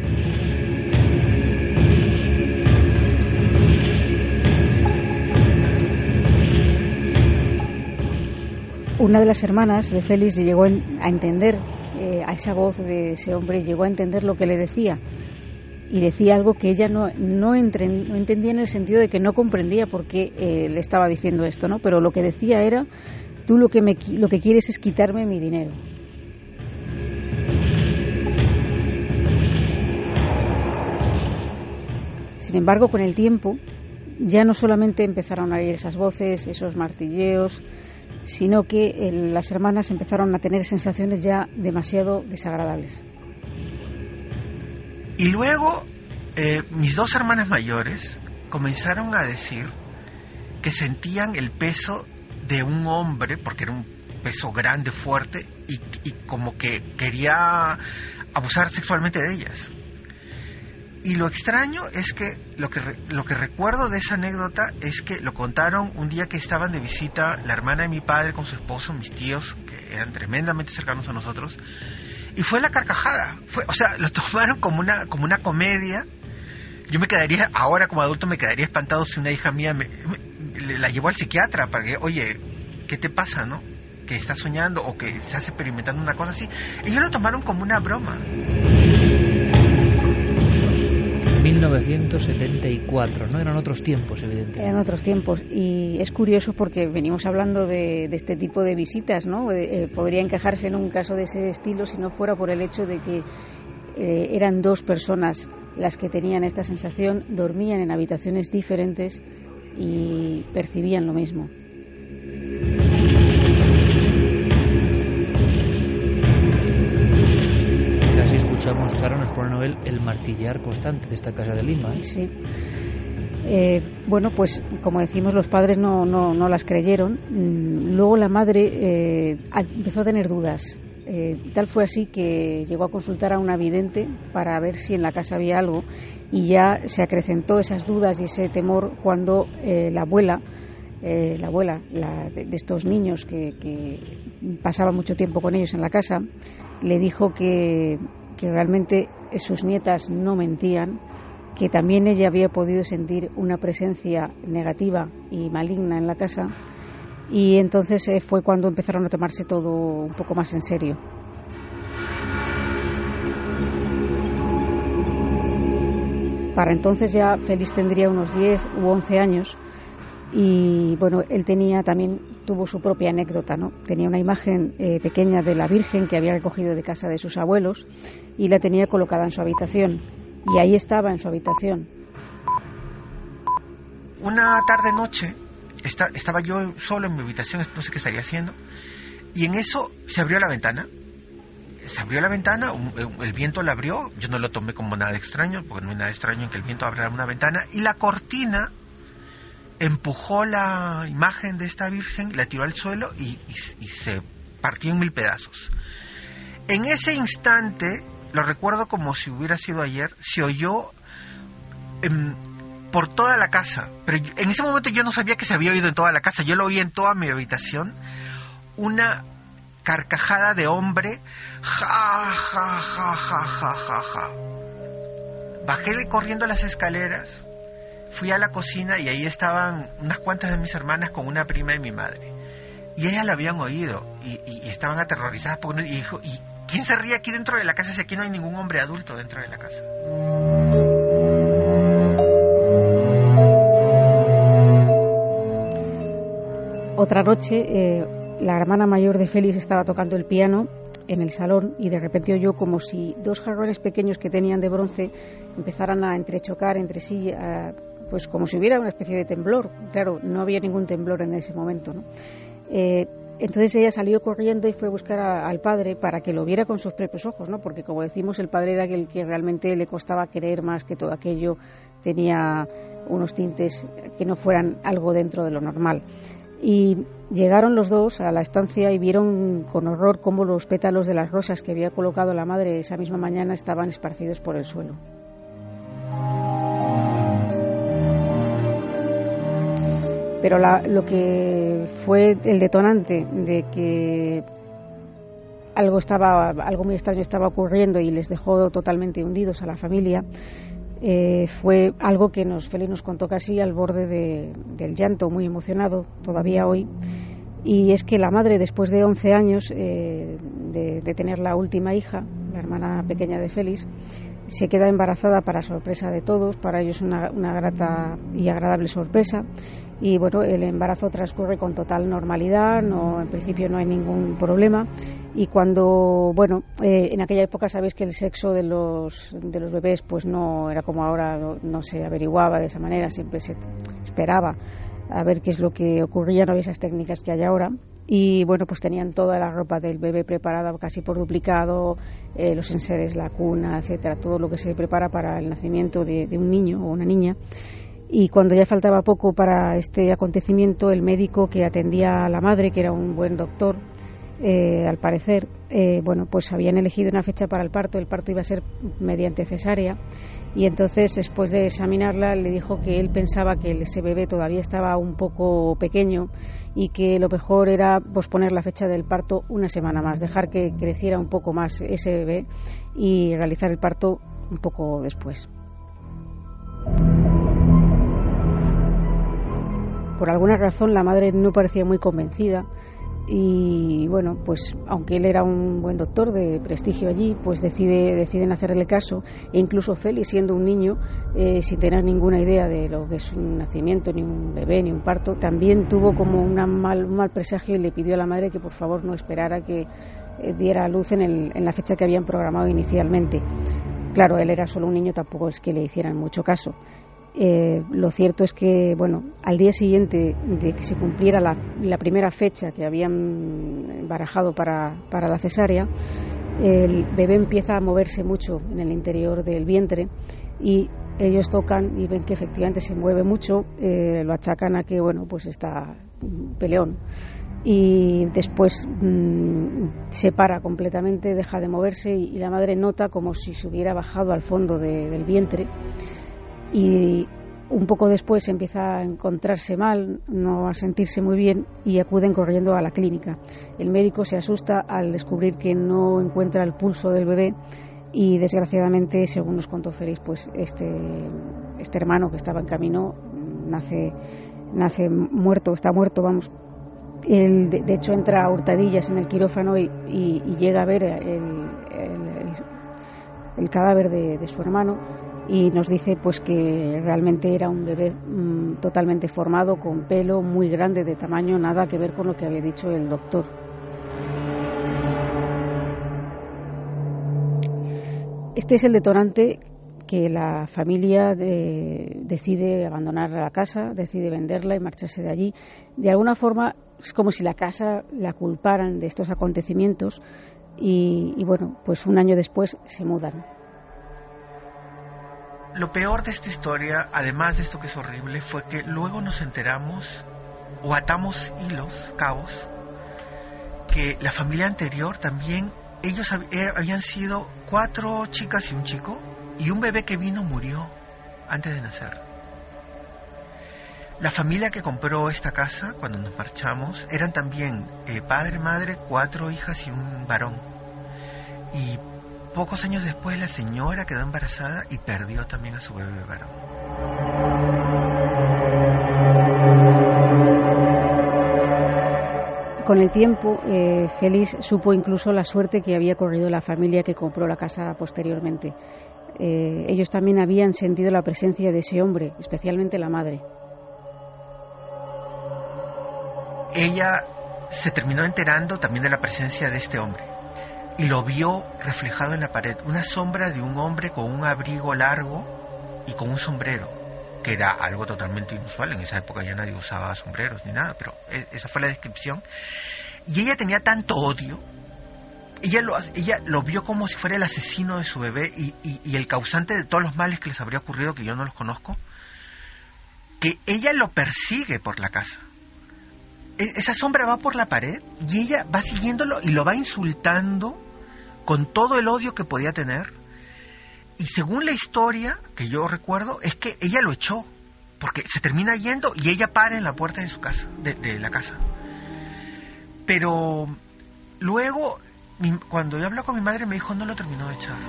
Una de las hermanas de Félix llegó a entender eh, a esa voz de ese hombre, llegó a entender lo que le decía. Y decía algo que ella no, no, entre, no entendía, en el sentido de que no comprendía por qué eh, le estaba diciendo esto, ¿no? Pero lo que decía era: tú lo que, me, lo que quieres es quitarme mi dinero. Sin embargo, con el tiempo, ya no solamente empezaron a oír esas voces, esos martilleos, sino que eh, las hermanas empezaron a tener sensaciones ya demasiado desagradables. Y luego eh, mis dos hermanas mayores comenzaron a decir que sentían el peso de un hombre, porque era un peso grande, fuerte, y, y como que quería abusar sexualmente de ellas. Y lo extraño es que lo que lo que recuerdo de esa anécdota es que lo contaron un día que estaban de visita la hermana de mi padre con su esposo, mis tíos, que eran tremendamente cercanos a nosotros. Y fue la carcajada, fue, o sea, lo tomaron como una como una comedia. Yo me quedaría, ahora como adulto me quedaría espantado si una hija mía me, me, la llevó al psiquiatra para que, oye, ¿qué te pasa, no? Que estás soñando o que estás experimentando una cosa así. Ellos lo tomaron como una broma. mil novecientos setenta y cuatro, ¿no? Eran otros tiempos, evidentemente. Eran otros tiempos, y es curioso porque venimos hablando de, de este tipo de visitas, ¿no? Eh, podría encajarse en un caso de ese estilo si no fuera por el hecho de que eh, eran dos personas las que tenían esta sensación, dormían en habitaciones diferentes y percibían lo mismo. Escuchamos, claro, nos pone Noel el martillear constante de esta casa de Lima, ¿eh? Sí. Eh, bueno, pues como decimos, los padres no, no, no las creyeron. Luego la madre eh, empezó a tener dudas. Eh, tal fue así que llegó a consultar a una vidente para ver si en la casa había algo, y ya se acrecentó esas dudas y ese temor cuando eh, la abuela, eh, la abuela la, de, de estos niños que, que pasaba mucho tiempo con ellos en la casa, le dijo que que realmente sus nietas no mentían, que también ella había podido sentir una presencia negativa y maligna en la casa, y entonces eh, fue cuando empezaron a tomarse todo un poco más en serio. Para entonces ya Félix tendría unos diez u once años, Y bueno, él tenía también, tuvo su propia anécdota, ¿no? Tenía una imagen eh, pequeña de la Virgen que había recogido de casa de sus abuelos y la tenía colocada en su habitación. Y ahí estaba en su habitación. Una tarde-noche esta, estaba yo solo en mi habitación, no sé qué estaría haciendo, y en eso se abrió la ventana. Se abrió la ventana, un, el viento la abrió, yo no lo tomé como nada extraño, porque no hay nada extraño en que el viento abra una ventana, y la cortina empujó la imagen de esta Virgen, la tiró al suelo y, y, y se partió en mil pedazos. En ese instante, lo recuerdo como si hubiera sido ayer, se oyó eh, por toda la casa, pero yo, en ese momento yo no sabía que se había oído en toda la casa, yo lo oí en toda mi habitación, una carcajada de hombre, ja, ja, ja, ja, ja, ja, ja. Bajé corriendo las escaleras, fui a la cocina y ahí estaban unas cuantas de mis hermanas con una prima de mi madre. Y ellas la habían oído y, y, y estaban aterrorizadas porque y dijo, ¿y quién se ríe aquí dentro de la casa si aquí no hay ningún hombre adulto dentro de la casa? Otra noche, eh, la hermana mayor de Félix estaba tocando el piano en el salón y de repente oyó como si dos jarrones pequeños que tenían de bronce empezaran a entrechocar entre sí, a, pues como si hubiera una especie de temblor. Claro, no había ningún temblor en ese momento, ¿no? Eh, entonces ella salió corriendo y fue a buscar a, al padre para que lo viera con sus propios ojos, ¿no? Porque como decimos, el padre era el que realmente le costaba creer más que todo aquello tenía unos tintes que no fueran algo dentro de lo normal. Y llegaron los dos a la estancia y vieron con horror cómo los pétalos de las rosas que había colocado la madre esa misma mañana estaban esparcidos por el suelo. Pero la, lo que fue el detonante de que algo estaba, algo muy extraño estaba ocurriendo y les dejó totalmente hundidos a la familia, eh, fue algo que nos, Félix nos contó casi al borde de, del llanto, muy emocionado todavía hoy, y es que la madre, después de once años eh, de, de tener la última hija, la hermana pequeña de Félix, se queda embarazada para sorpresa de todos, para ellos una, una grata y agradable sorpresa. Y bueno, el embarazo transcurre con total normalidad, no, en principio no hay ningún problema. Y cuando, bueno, eh, en aquella época sabéis que el sexo de los, de los bebés pues no era como ahora, no, no se averiguaba de esa manera, siempre se esperaba a ver qué es lo que ocurría, no había esas técnicas que hay ahora. Y bueno, pues tenían toda la ropa del bebé preparada casi por duplicado, eh, los enseres, la cuna, etcétera, todo lo que se prepara para el nacimiento de, de un niño o una niña. Y cuando ya faltaba poco para este acontecimiento, el médico que atendía a la madre, que era un buen doctor, eh, al parecer, eh, bueno, pues habían elegido una fecha para el parto. El parto iba a ser mediante cesárea. Y entonces, después de examinarla, le dijo que él pensaba que ese bebé todavía estaba un poco pequeño y que lo mejor era posponer la fecha del parto una semana más, dejar que creciera un poco más ese bebé y realizar el parto un poco después. Por alguna razón la madre no parecía muy convencida y bueno, pues aunque él era un buen doctor de prestigio allí, pues decide, deciden hacerle caso, e incluso Félix, siendo un niño, eh, sin tener ninguna idea de lo que es un nacimiento, ni un bebé, ni un parto, también tuvo como una mal, un mal presagio y le pidió a la madre que por favor no esperara que eh, diera a luz en, el, en la fecha que habían programado inicialmente. Claro, él era solo un niño, tampoco es que le hicieran mucho caso. Eh, lo cierto es que, bueno, al día siguiente de que se cumpliera la, la primera fecha que habían barajado para, para la cesárea, el bebé empieza a moverse mucho en el interior del vientre y ellos tocan y ven que efectivamente se mueve mucho, eh, lo achacan a que, bueno, pues está peleón. Y después mmm, se para completamente, deja de moverse y, y la madre nota como si se hubiera bajado al fondo de, del vientre. Y un poco después empieza a encontrarse mal, no a sentirse muy bien y acuden corriendo a la clínica. El médico se asusta al descubrir que no encuentra el pulso del bebé y desgraciadamente, según nos contó Félix, pues este, este hermano que estaba en camino nace, nace muerto, está muerto, vamos. Él, de, de hecho entra a hurtadillas en el quirófano y, y, y llega a ver el, el, el, el cadáver de, de su hermano. y nos dice pues que realmente era un bebé mmm, totalmente formado, con pelo muy grande de tamaño, nada que ver con lo que había dicho el doctor. Este es el detonante que la familia de, decide abandonar la casa, decide venderla y marcharse de allí. De alguna forma es como si la casa la culparan de estos acontecimientos y, y bueno, pues un año después se mudan. Lo peor de esta historia, además de esto que es horrible, fue que luego nos enteramos o atamos hilos, cabos, que la familia anterior también, ellos habían sido cuatro chicas y un chico, y un bebé que vino murió antes de nacer. La familia que compró esta casa, cuando nos marchamos, eran también eh, padre, madre, cuatro hijas y un varón. Y pocos años después la señora quedó embarazada y perdió también a su bebé varón. Con el tiempo, eh, Félix supo incluso la suerte que había corrido la familia que compró la casa posteriormente. Eh, ellos también habían sentido la presencia de ese hombre, especialmente la madre. Ella se terminó enterando también de la presencia de este hombre y lo vio reflejado en la pared, una sombra de un hombre con un abrigo largo y con un sombrero, que era algo totalmente inusual. En esa época ya nadie usaba sombreros ni nada, pero esa fue la descripción. Y ella tenía tanto odio. Ella lo, ella lo vio como si fuera el asesino de su bebé y, y, y el causante de todos los males que les habría ocurrido, que yo no los conozco, que ella lo persigue por la casa. E, esa sombra va por la pared y ella va siguiéndolo y lo va insultando con todo el odio que podía tener. Y según la historia que yo recuerdo, es que ella lo echó, porque se termina yendo y ella para en la puerta de su casa, de, de la casa. Pero luego, Mi, cuando yo hablé con mi madre me dijo no lo terminó de echar.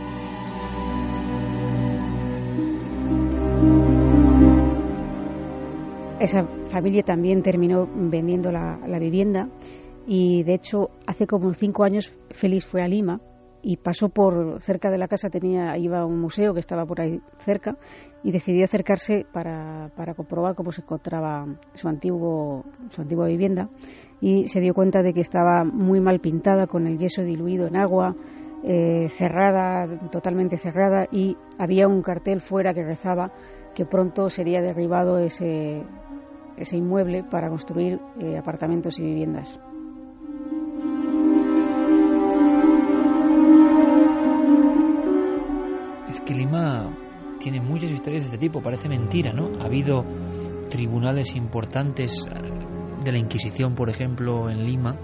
Esa familia también terminó vendiendo la, la vivienda y de hecho hace como cinco años Félix fue a Lima y pasó por cerca de la casa, tenía iba a un museo que estaba por ahí cerca y decidió acercarse para, para comprobar cómo se encontraba su antiguo su antigua vivienda y se dio cuenta de que estaba muy mal pintada, con el yeso diluido en agua, eh, cerrada, totalmente cerrada, y había un cartel fuera que rezaba que pronto sería derribado ese, ese inmueble para construir eh, apartamentos y viviendas. Es que Lima tiene muchas historias de este tipo, parece mentira, ¿no? Ha habido tribunales importantes de la Inquisición, por ejemplo, en Lima,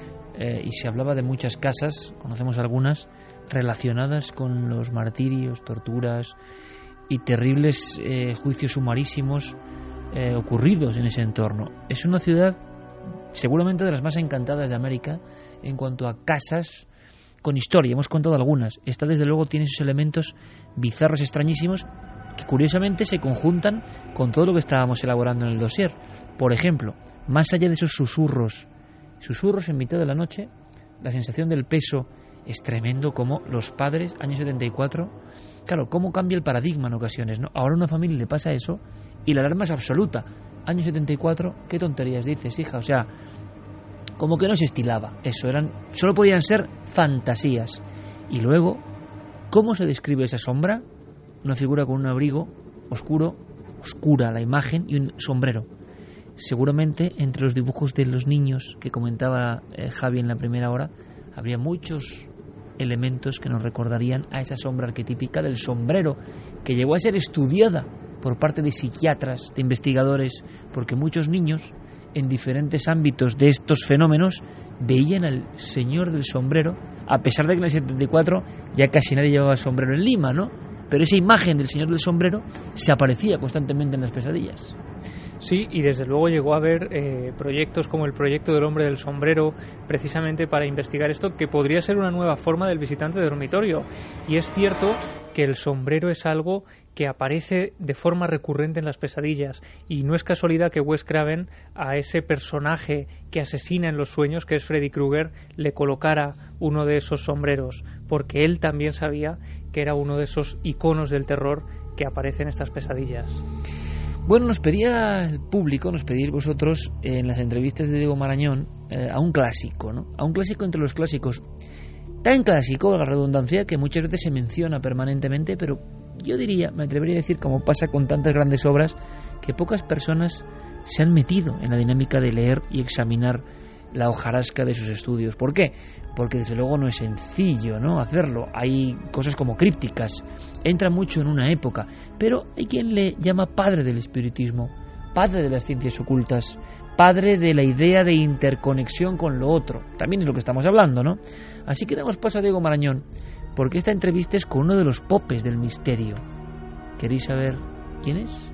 eh, y se hablaba de muchas casas, conocemos algunas, relacionadas con los martirios, torturas y terribles eh, juicios sumarísimos eh, ocurridos en ese entorno. Es una ciudad seguramente de las más encantadas de América en cuanto a casas con historia, hemos contado algunas. Esta desde luego tiene esos elementos bizarros, extrañísimos, que curiosamente se conjuntan con todo lo que estábamos elaborando en el dossier. Por ejemplo, más allá de esos susurros, susurros en mitad de la noche, la sensación del peso es tremendo, como los padres, año setenta y cuatro, claro, cómo cambia el paradigma en ocasiones, ¿no? Ahora a una familia le pasa eso y la alarma es absoluta. Año setenta y cuatro, ¿qué tonterías dices, hija? O sea, como que no se estilaba eso, eran, solo podían ser fantasías. Y luego, ¿cómo se describe esa sombra? Una figura con un abrigo oscuro, oscura la imagen, y un sombrero. Seguramente entre los dibujos de los niños que comentaba eh, Javi en la primera hora, habría muchos elementos que nos recordarían a esa sombra arquetípica del sombrero, que llegó a ser estudiada por parte de psiquiatras, de investigadores, porque muchos niños en diferentes ámbitos de estos fenómenos veían al señor del sombrero, a pesar de que en el setenta y cuatro ya casi nadie llevaba sombrero en Lima, ¿no? Pero esa imagen del señor del sombrero se aparecía constantemente en las pesadillas. Sí, y desde luego llegó a haber eh, proyectos como el proyecto del hombre del sombrero, precisamente para investigar esto, que podría ser una nueva forma del visitante de dormitorio. Y es cierto que el sombrero es algo que aparece de forma recurrente en las pesadillas, y no es casualidad que Wes Craven a ese personaje que asesina en los sueños, que es Freddy Krueger, le colocara uno de esos sombreros, porque él también sabía que era uno de esos iconos del terror que aparece en estas pesadillas. Bueno, nos pedía el público, nos pedís vosotros en las entrevistas de Diego Marañón eh, a un clásico, ¿no? A un clásico entre los clásicos. Tan clásico, la redundancia, que muchas veces se menciona permanentemente, pero yo diría, me atrevería a decir, como pasa con tantas grandes obras, que pocas personas se han metido en la dinámica de leer y examinar la hojarasca de sus estudios. ¿Por qué? Porque desde luego no es sencillo, ¿no?, hacerlo. Hay cosas como crípticas, entra mucho en una época, pero hay quien le llama padre del espiritismo, padre de las ciencias ocultas, padre de la idea de interconexión con lo otro. También es lo que estamos hablando, ¿no? Así que damos paso a Diego Marañón, porque esta entrevista es con uno de los popes del misterio. ¿Queréis saber quién es?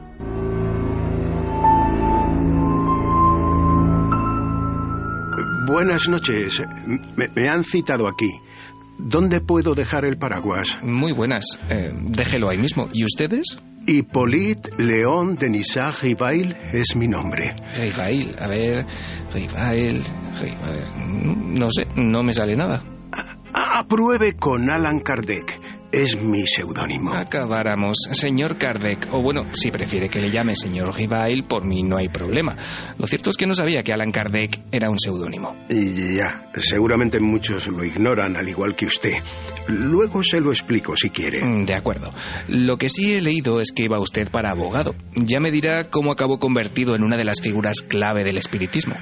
Buenas noches. Me, me han citado aquí. ¿Dónde puedo dejar el paraguas? Muy buenas. Eh, déjelo ahí mismo. ¿Y ustedes? Hippolyte Léon Denisard Rivail es mi nombre. Rivail, a ver... Rivail... Rivail... No sé, no me sale nada. Apruebe con Allan Kardec. Es mi seudónimo. Acabáramos, señor Kardec. O bueno, si prefiere que le llame señor Rivail, por mí no hay problema. Lo cierto es que no sabía que Allan Kardec era un seudónimo. Y ya, seguramente muchos lo ignoran, al igual que usted. Luego se lo explico si quiere. De acuerdo. Lo que sí he leído es que iba usted para abogado. Ya me dirá cómo acabó convertido en una de las figuras clave del espiritismo.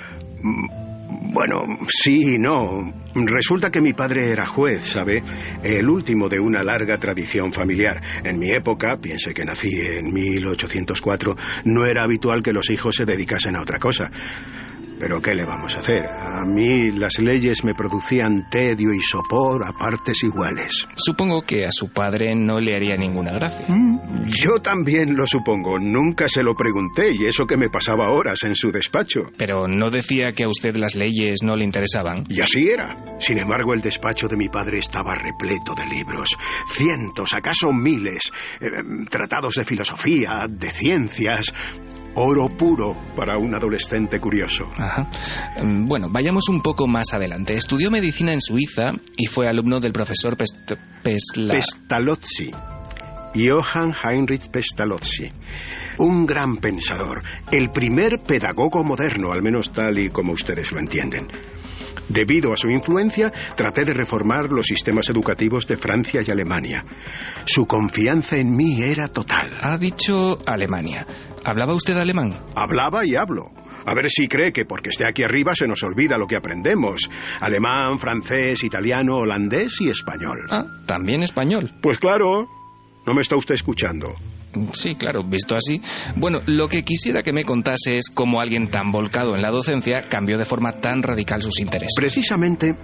Bueno, sí y no. Resulta que mi padre era juez, ¿sabe? El último de una larga tradición familiar. En mi época, piense que nací en mil ochocientos cuatro, no era habitual que los hijos se dedicasen a otra cosa. Pero ¿qué le vamos a hacer? A mí las leyes me producían tedio y sopor a partes iguales. Supongo que a su padre no le haría ninguna gracia. Mm, yo también lo supongo. Nunca se lo pregunté y eso que me pasaba horas en su despacho. Pero ¿no decía que a usted las leyes no le interesaban? Y así era. Sin embargo, el despacho de mi padre estaba repleto de libros. Cientos, acaso miles. Eh, tratados de filosofía, de ciencias... Oro puro para un adolescente curioso. Ajá. Bueno, vayamos un poco más adelante. Estudió medicina en Suiza y fue alumno del profesor Pest Pesla... Pestalozzi. Johann Heinrich Pestalozzi. Un gran pensador. El primer pedagogo moderno, al menos tal y como ustedes lo entienden. Debido a su influencia, traté de reformar los sistemas educativos de Francia y Alemania. Su confianza en mí era total. Ha dicho Alemania. ¿Hablaba usted alemán? Hablaba y hablo. A ver si cree que porque esté aquí arriba se nos olvida lo que aprendemos. Alemán, francés, italiano, holandés y español. Ah, ¿también español? Pues claro. ¿No me está usted escuchando? Sí, claro, visto así. Bueno, lo que quisiera que me contase es cómo alguien tan volcado en la docencia cambió de forma tan radical sus intereses. Precisamente...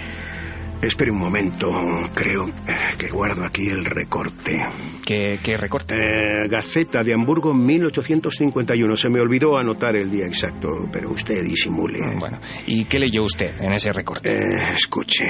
Espere un momento, creo que guardo aquí el recorte. ¿Qué, qué recorte? Eh, Gaceta de Hamburgo, mil ochocientos cincuenta y uno. Se me olvidó anotar el día exacto, pero usted disimule. Bueno, ¿y qué leyó usted en ese recorte? Eh, escuche...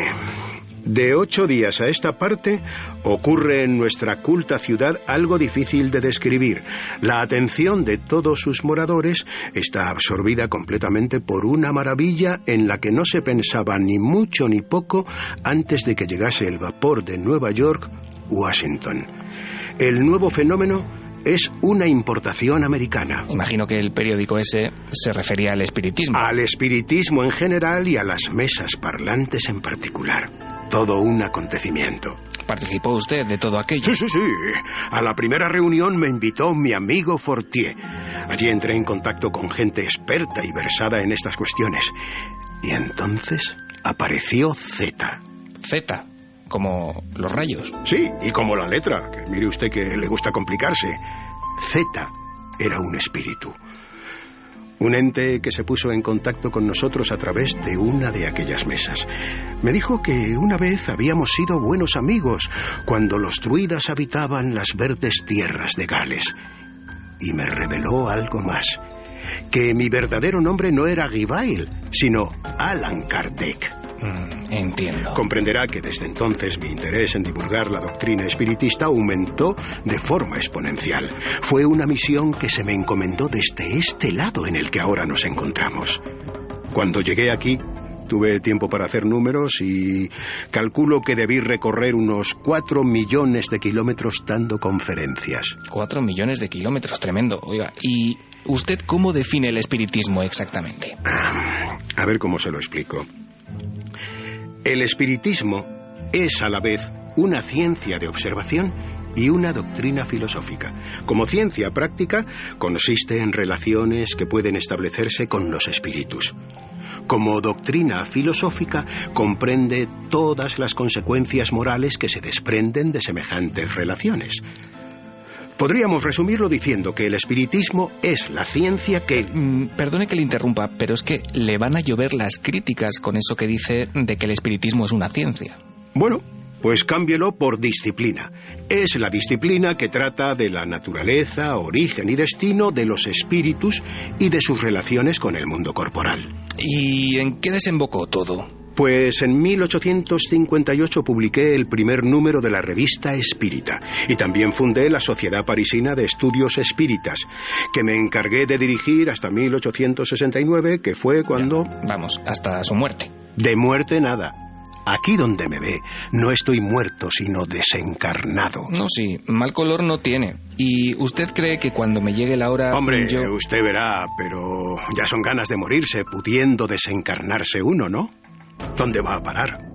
De ocho días a esta parte ocurre en nuestra culta ciudad algo difícil de describir. La atención de todos sus moradores está absorbida completamente por una maravilla en la que no se pensaba ni mucho ni poco antes de que llegase el vapor de Nueva York, Washington. El nuevo fenómeno es una importación americana. Imagino que el periódico ese se refería al espiritismo. Al espiritismo en general y a las mesas parlantes en particular. Todo un acontecimiento. ¿Participó usted de todo aquello? Sí, sí, sí. A la primera reunión me invitó mi amigo Fortier. Allí entré en contacto con gente experta y versada en estas cuestiones. Y entonces apareció Z. Z, como los rayos. Sí, y como la letra, que mire usted que le gusta complicarse. Z era un espíritu. Un ente que se puso en contacto con nosotros a través de una de aquellas mesas. Me dijo que una vez habíamos sido buenos amigos cuando los druidas habitaban las verdes tierras de Gales. Y me reveló algo más. Que mi verdadero nombre no era Rivail, sino Allan Kardec. Mm, entiendo. Comprenderá que desde entonces mi interés en divulgar la doctrina espiritista aumentó de forma exponencial. Fue una misión que se me encomendó desde este lado en el que ahora nos encontramos. Cuando llegué aquí, Tuve tiempo para hacer números y calculo que debí recorrer unos cuatro millones de kilómetros dando conferencias. Cuatro millones de kilómetros, tremendo. Oiga, ¿y usted cómo define el espiritismo exactamente? A ver cómo se lo explico. El espiritismo es a la vez una ciencia de observación y una doctrina filosófica. Como ciencia práctica, consiste en relaciones que pueden establecerse con los espíritus. Como doctrina filosófica, comprende todas las consecuencias morales que se desprenden de semejantes relaciones. Podríamos resumirlo diciendo que el espiritismo es la ciencia que... Mm, perdone que le interrumpa, pero es que le van a llover las críticas con eso que dice de que el espiritismo es una ciencia. Bueno, pues cámbielo por disciplina. Es la disciplina que trata de la naturaleza, origen y destino de los espíritus y de sus relaciones con el mundo corporal. ¿Y en qué desembocó todo? Pues en mil ochocientos cincuenta y ocho publiqué el primer número de la revista Espírita y también fundé la Sociedad Parisina de Estudios Espíritas, que me encargué de dirigir hasta mil ochocientos sesenta y nueve, que fue cuando... Ya, vamos, hasta su muerte. De muerte nada. Aquí donde me ve, no estoy muerto, sino desencarnado. No, sí, mal color no tiene. ¿Y usted cree que cuando me llegue la hora... Hombre, yo... usted verá, pero ya son ganas de morirse pudiendo desencarnarse uno, ¿no? ¿Dónde va a parar?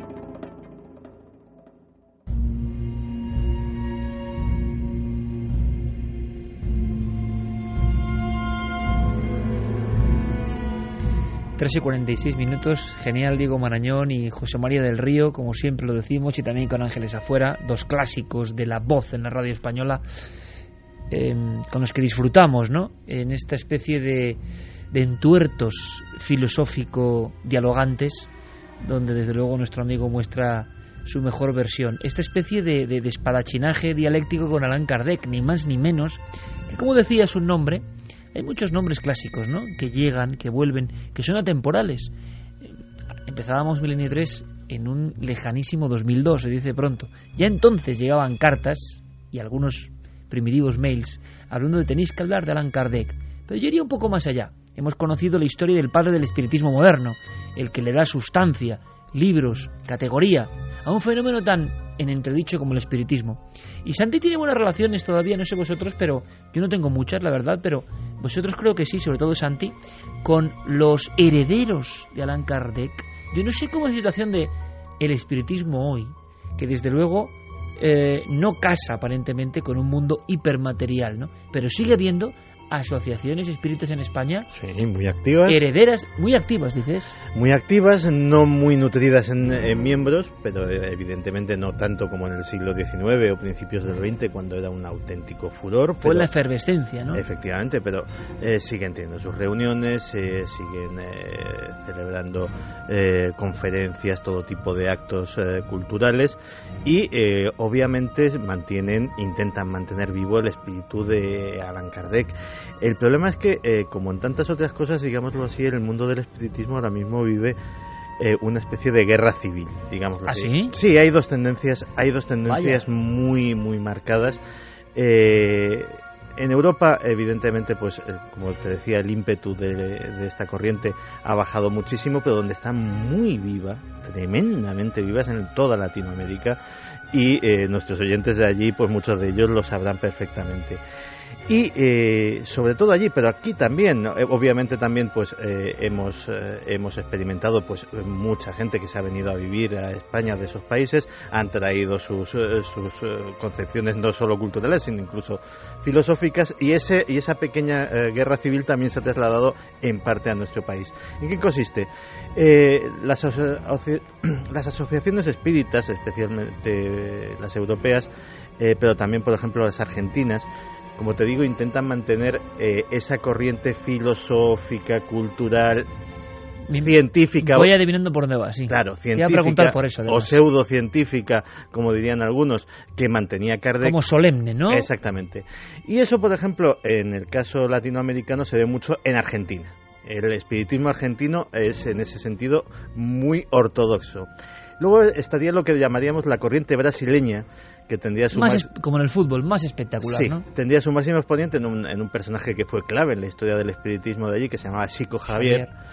tres y cuarenta y seis minutos, genial Diego Marañón y José María del Río, como siempre lo decimos, y también con Ángeles Afuera, dos clásicos de la voz en la radio española, eh, con los que disfrutamos, ¿no?, en esta especie de, de entuertos filosófico-dialogantes, donde desde luego nuestro amigo muestra su mejor versión. Esta especie de, de, de espadachinaje dialéctico con Allan Kardec, ni más ni menos, que como decía su nombre... Hay muchos nombres clásicos, ¿no?, que llegan, que vuelven, que son atemporales. Empezábamos Milenio tres en un lejanísimo dos mil dos, se dice pronto. Ya entonces llegaban cartas y algunos primitivos mails hablando de tenéis que hablar de Allan Kardec. Pero yo iría un poco más allá. Hemos conocido la historia del padre del espiritismo moderno, el que le da sustancia, libros, categoría a un fenómeno tan en entredicho como el espiritismo. Y Santi tiene buenas relaciones todavía, no sé vosotros, pero yo no tengo muchas, la verdad, pero vosotros creo que sí, sobre todo Santi, con los herederos de Allan Kardec. Yo no sé cómo es la situación de el espiritismo hoy, que desde luego eh, no casa aparentemente con un mundo hipermaterial, ¿no? Pero sigue habiendo asociaciones espíritas en España. Sí, muy activas. Herederas, muy activas, dices. Muy activas, no muy nutridas en, en miembros, pero evidentemente no tanto como en el siglo diecinueve o principios del veinte, cuando era un auténtico furor. Fue la efervescencia, ¿no? Efectivamente, pero eh, siguen teniendo sus reuniones, eh, siguen eh, celebrando eh, conferencias, todo tipo de actos eh, culturales y eh, obviamente mantienen, intentan mantener vivo el espíritu de Allan Kardec. El problema es que, eh, como en tantas otras cosas, digámoslo así, el mundo del espiritismo ahora mismo vive eh, una especie de guerra civil, digámoslo así. ¿Ah, sí? Sí, hay dos tendencias, hay dos tendencias Vaya. muy, muy marcadas. Eh, en Europa, evidentemente, pues, eh, como te decía, el ímpetu de, de esta corriente ha bajado muchísimo, pero donde está muy viva, tremendamente viva, es en toda Latinoamérica, y eh, nuestros oyentes de allí, pues muchos de ellos lo sabrán perfectamente. Y eh, sobre todo allí, pero aquí también, ¿no? Obviamente también pues eh, hemos eh, hemos experimentado pues mucha gente que se ha venido a vivir a España de esos países, han traído sus eh, sus eh, concepciones no solo culturales sino incluso filosóficas, y ese y esa pequeña eh, guerra civil también se ha trasladado en parte a nuestro país. ¿En qué consiste? Eh, las, aso- las asociaciones espíritas, especialmente las europeas, eh, pero también por ejemplo las argentinas, como te digo, intentan mantener eh, esa corriente filosófica, cultural, científica. Voy adivinando por dónde va, sí. Claro, científica. Te iba a preguntar por eso, o pseudocientífica, como dirían algunos, que mantenía Kardec. Como solemne, ¿no? Exactamente. Y eso, por ejemplo, en el caso latinoamericano se ve mucho en Argentina. El espiritismo argentino es, en ese sentido, muy ortodoxo. Luego estaría lo que llamaríamos la corriente brasileña, que tendría su más más... es, como en el fútbol, más espectacular, sí, ¿no? tendría su máximo exponente en un, en un personaje que fue clave en la historia del espiritismo de allí, que se llamaba Chico Javier, Javier.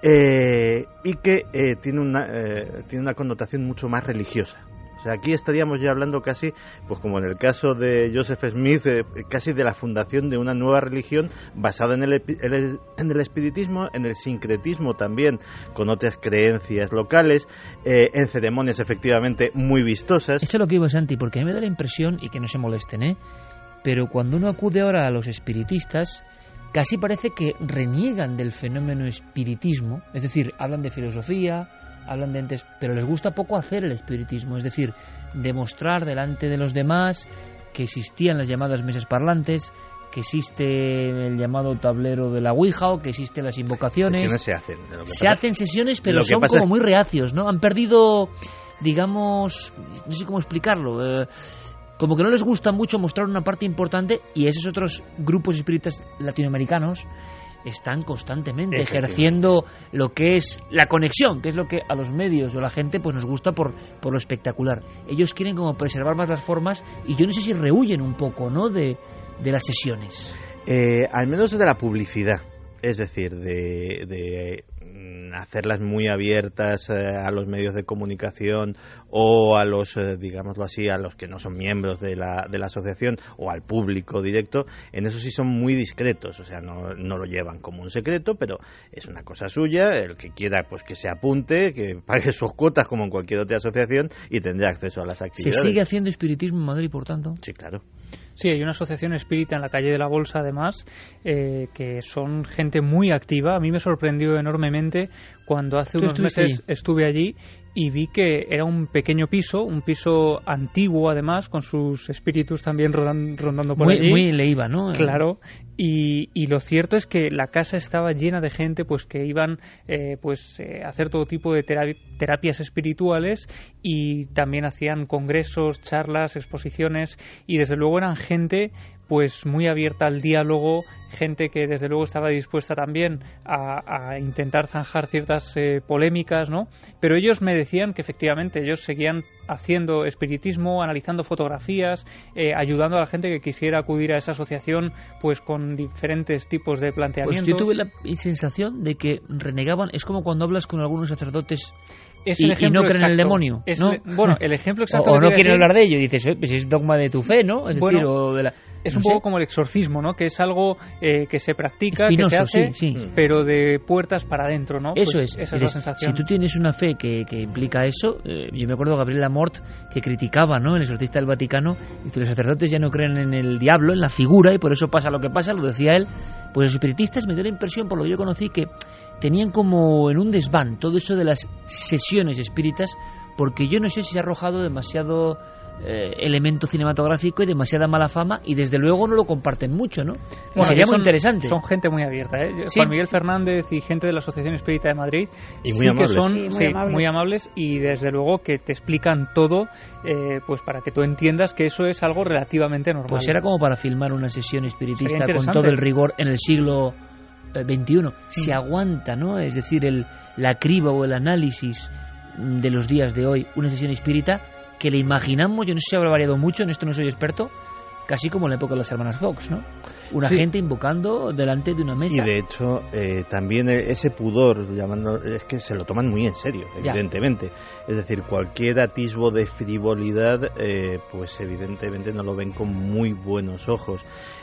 Eh, y que eh, tiene una eh, tiene una connotación mucho más religiosa. O sea, aquí estaríamos ya hablando casi, pues como en el caso de Joseph Smith, eh, casi de la fundación de una nueva religión basada en el, el, en el espiritismo, en el sincretismo también, con otras creencias locales, eh, en ceremonias efectivamente muy vistosas. Eso es lo que iba, Santi, porque a mí me da la impresión, y que no se molesten, ¿eh? pero cuando uno acude ahora a los espiritistas, casi parece que reniegan del fenómeno espiritismo, es decir, hablan de filosofía, hablan de entes, pero les gusta poco hacer el espiritismo, es decir, demostrar delante de los demás que existían las llamadas mesas parlantes, que existe el llamado tablero de la Ouija o que existen las invocaciones. Sesiones se hacen. Se pasa, hacen sesiones, pero son como es... muy reacios, ¿no? Han perdido, digamos, no sé cómo explicarlo, eh, como que no les gusta mucho mostrar una parte importante, y esos otros grupos espiritas latinoamericanos están constantemente ejerciendo lo que es la conexión, que es lo que a los medios o la gente pues nos gusta por, por lo espectacular. Ellos quieren como preservar más las formas, y yo no sé si rehuyen un poco, ¿no?, de, de las sesiones. Eh, al menos de la publicidad, es decir, de, de hacerlas muy abiertas eh, a los medios de comunicación o a los, eh, digámoslo así, a los que no son miembros de la, de la asociación, o al público directo. En eso sí son muy discretos, o sea, no, no lo llevan como un secreto, pero es una cosa suya. El que quiera, pues que se apunte, que pague sus cuotas como en cualquier otra asociación, y tendrá acceso a las actividades. ¿Se sigue haciendo espiritismo en Madrid, por tanto? Sí, claro. Sí, hay una asociación espírita en la calle de la Bolsa, además, eh, que son gente muy activa. A mí me sorprendió enormemente cuando hace unos meses allí? estuve allí y vi que era un pequeño piso, un piso antiguo, además, con sus espíritus también rodan, rondando por muy, allí. Muy le iba, ¿no? Claro. Y, y lo cierto es que la casa estaba llena de gente, pues que iban eh, pues eh, a hacer todo tipo de terapi- terapias espirituales, y también hacían congresos, charlas, exposiciones, y desde luego eran gente pues muy abierta al diálogo, gente que desde luego estaba dispuesta también a, a intentar zanjar ciertas eh, polémicas, ¿no? Pero ellos me decían que efectivamente ellos seguían haciendo espiritismo, analizando fotografías, eh, ayudando a la gente que quisiera acudir a esa asociación, pues con diferentes tipos de planteamientos. Pues yo tuve la sensación de que renegaban. Es como cuando hablas con algunos sacerdotes Es y, y no creen en el demonio, es ¿no? Le, bueno, el ejemplo exacto. o, o no quieren hablar de ello, y dices, pues es dogma de tu fe, ¿no? Es bueno, decir, o de la... Es no un sé. poco como el exorcismo, ¿no? Que es algo eh, que se practica, Espinoso, que se hace, sí, sí. pero de puertas para adentro, ¿no? Eso pues es. Esa es la sensación. Si tú tienes una fe que, que implica eso, eh, yo me acuerdo de Gabriel Lamort, que criticaba, ¿no?, el exorcista del Vaticano, y que los sacerdotes ya no creen en el diablo, en la figura, y por eso pasa lo que pasa, lo decía él. Pues los espiritistas, me dio la impresión, por lo que yo conocí, que tenían como en un desván todo eso de las sesiones espíritas, porque yo no sé si se ha arrojado demasiado eh, elemento cinematográfico y demasiada mala fama, y desde luego no lo comparten mucho, ¿no? Bueno, sería son, muy interesante. Son gente muy abierta, ¿eh? Sí, Juan Miguel sí. Fernández y gente de la Asociación Espírita de Madrid, y muy sí amables. que son sí, muy, sí, amables. muy amables, y desde luego que te explican todo, eh, pues para que tú entiendas que eso es algo relativamente normal. Pues era como para filmar una sesión espiritista con interesante. todo el rigor en el siglo veintiuno. Se aguanta, ¿no? Es decir, el, la criba o el análisis de los días de hoy, una sesión espírita que le imaginamos, yo no sé si habrá variado mucho, en esto no soy experto, casi como en la época de las hermanas Fox, ¿no? Una Sí. gente invocando delante de una mesa. Y de hecho, eh, también ese pudor, llamando, es que se lo toman muy en serio, Ya. evidentemente. Es decir, cualquier atisbo de frivolidad, eh, pues evidentemente no lo ven con muy buenos ojos.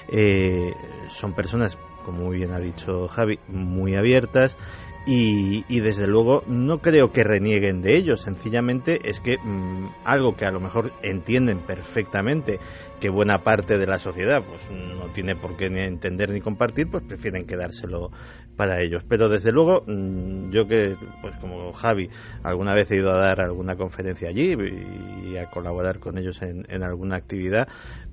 Eh, son personas, como muy bien ha dicho Javi, muy abiertas. Y, y desde luego no creo que renieguen de ello, sencillamente es que mmm, algo que a lo mejor entienden perfectamente, que buena parte de la sociedad pues no tiene por qué ni entender ni compartir, pues prefieren quedárselo para ellos. Pero desde luego mmm, yo que, pues como Javi, alguna vez he ido a dar alguna conferencia allí y, y a colaborar con ellos en, en alguna actividad,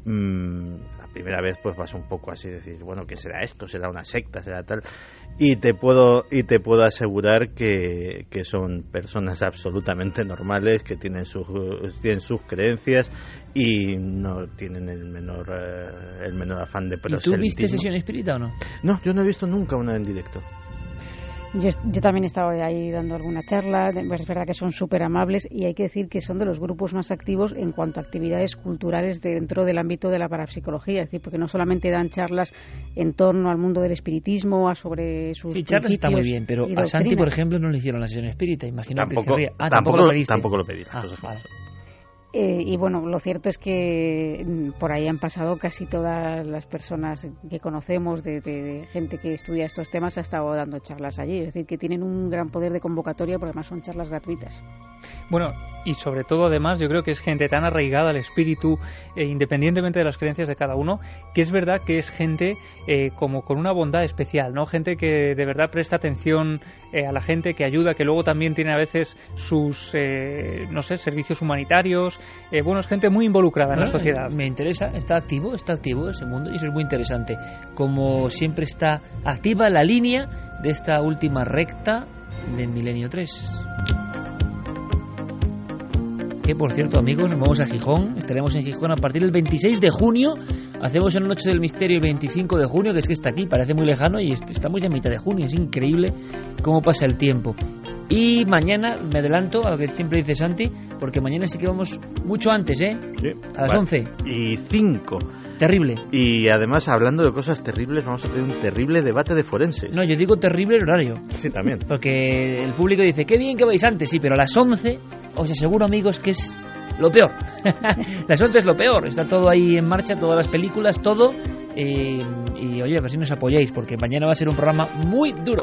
mmm, la primera vez pues vas un poco así, decir, bueno, ¿qué será esto? ¿Será una secta? ¿Será tal? Y te puedo y te puedo asegurar que, que son personas absolutamente normales, que tienen sus tienen sus creencias y no tienen el menor eh, el menor afán de ¿Y proselitismo. tú viste sesión espírita o no? No, yo no he visto nunca una en directo. Yo, yo también he estado ahí dando alguna charla, es verdad que son súper amables y hay que decir que son de los grupos más activos en cuanto a actividades culturales dentro del ámbito de la parapsicología, es decir, porque no solamente dan charlas en torno al mundo del espiritismo, a sobre sus sí, charlas está muy bien, pero a Santi, por ejemplo, no le hicieron la sesión espírita, imagino tampoco, que ah, tampoco, tampoco lo pediste. Tampoco lo pedí. Ah, vale. Eh, y bueno, lo cierto es que por ahí han pasado casi todas las personas que conocemos, de, de, de gente que estudia estos temas, ha estado dando charlas allí. Es decir, que tienen un gran poder de convocatoria, porque además son charlas gratuitas. Bueno, y sobre todo además yo creo que es gente tan arraigada al espíritu, eh, independientemente de las creencias de cada uno, que es verdad que es gente eh, como con una bondad especial, ¿no? Gente que de verdad presta atención eh, a la gente, que ayuda, que luego también tiene a veces sus, eh, no sé, servicios humanitarios. Eh, bueno, es gente muy involucrada en la sociedad. Me interesa, está activo, está activo ese mundo y eso es muy interesante. Como siempre está activa la línea de esta última recta de Milenio tres. Que por cierto, amigos, nos vamos a Gijón, estaremos en Gijón a partir del veintiséis de junio, hacemos una noche del misterio el veinticinco de junio, que es que está aquí, parece muy lejano y estamos ya a mitad de junio, es increíble cómo pasa el tiempo. Y mañana, me adelanto a lo que siempre dice Santi, porque mañana sí que vamos mucho antes, ¿eh? Sí, a las vale. once. Y cinco. Terrible. Y además, hablando de cosas terribles, vamos a tener un terrible debate de forenses. No, yo digo terrible el horario. Sí, también. Porque el público dice, qué bien que vais antes, sí, pero a las once, os aseguro, amigos, que es lo peor. Las once es lo peor, está todo ahí en marcha, todas las películas, todo. Eh, y oye, a ver si nos apoyáis, porque mañana va a ser un programa muy duro.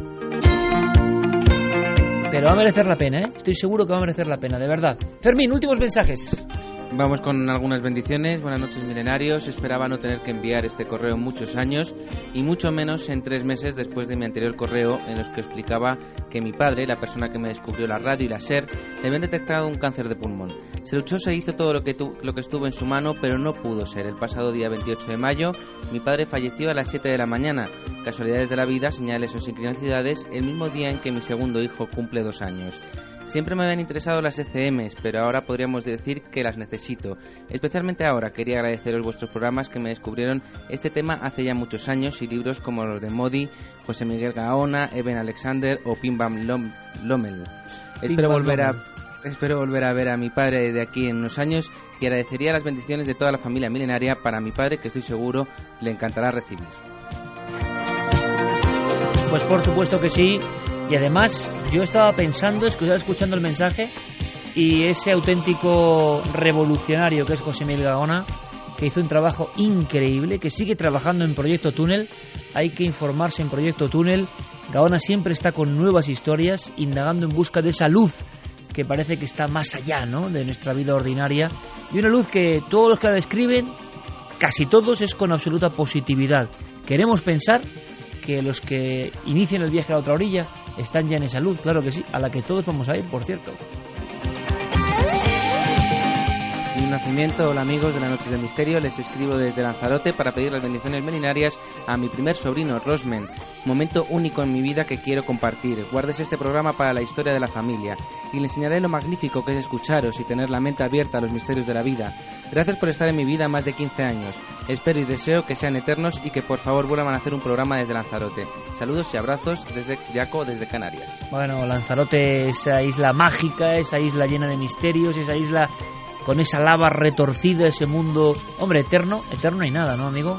Pero va a merecer la pena, ¿eh? Estoy seguro que va a merecer la pena, de verdad. Fermín, últimos mensajes. Vamos con algunas bendiciones. Buenas noches, milenarios. Esperaba no tener que enviar este correo muchos años y mucho menos en tres meses después de mi anterior correo en los que explicaba que mi padre, la persona que me descubrió la radio y la SER, le habían detectado un cáncer de pulmón. Se luchó, se hizo todo lo que, tu, lo que estuvo en su mano, pero no pudo ser. El pasado día veintiocho de mayo, mi padre falleció a las siete de la mañana. Casualidades de la vida, señales o sincronicidades, el mismo día en que mi segundo hijo cumple dos años. Siempre me habían interesado las E C Ms, pero ahora podríamos decir que las necesito. Especialmente ahora quería agradeceros vuestros programas que me descubrieron este tema hace ya muchos años y libros como los de Modi, José Miguel Gaona, Eben Alexander o Pim Bam Lom, Lommel. Espero volver a espero volver a ver a mi padre de aquí en unos años y agradecería las bendiciones de toda la familia milenaria para mi padre, que estoy seguro le encantará recibir. Pues por supuesto que sí. Y además, yo estaba pensando, estaba escuchando el mensaje, y ese auténtico revolucionario que es José Miguel Gaona, que hizo un trabajo increíble, que sigue trabajando en Proyecto Túnel. Hay que informarse en Proyecto Túnel. Gaona siempre está con nuevas historias, indagando en busca de esa luz que parece que está más allá, ¿no?, de nuestra vida ordinaria. Y una luz que todos los que la describen, casi todos, es con absoluta positividad. Queremos pensar que los que inician el viaje a la otra orilla están ya en esa luz, claro que sí, a la que todos vamos a ir, por cierto. Y un nacimiento, hola amigos de la Noche del Misterio, les escribo desde Lanzarote para pedir las bendiciones milenarias a mi primer sobrino, Rosmen. Momento único en mi vida que quiero compartir. Guardes este programa para la historia de la familia y le enseñaré lo magnífico que es escucharos y tener la mente abierta a los misterios de la vida. Gracias por estar en mi vida más de quince años. Espero y deseo que sean eternos y que por favor vuelvan a hacer un programa desde Lanzarote. Saludos y abrazos desde Yaco, desde Canarias. Bueno, Lanzarote, esa isla mágica, esa isla llena de misterios, esa isla con esa lava retorcida, ese mundo, hombre, eterno, eterno no hay nada, ¿no, amigo?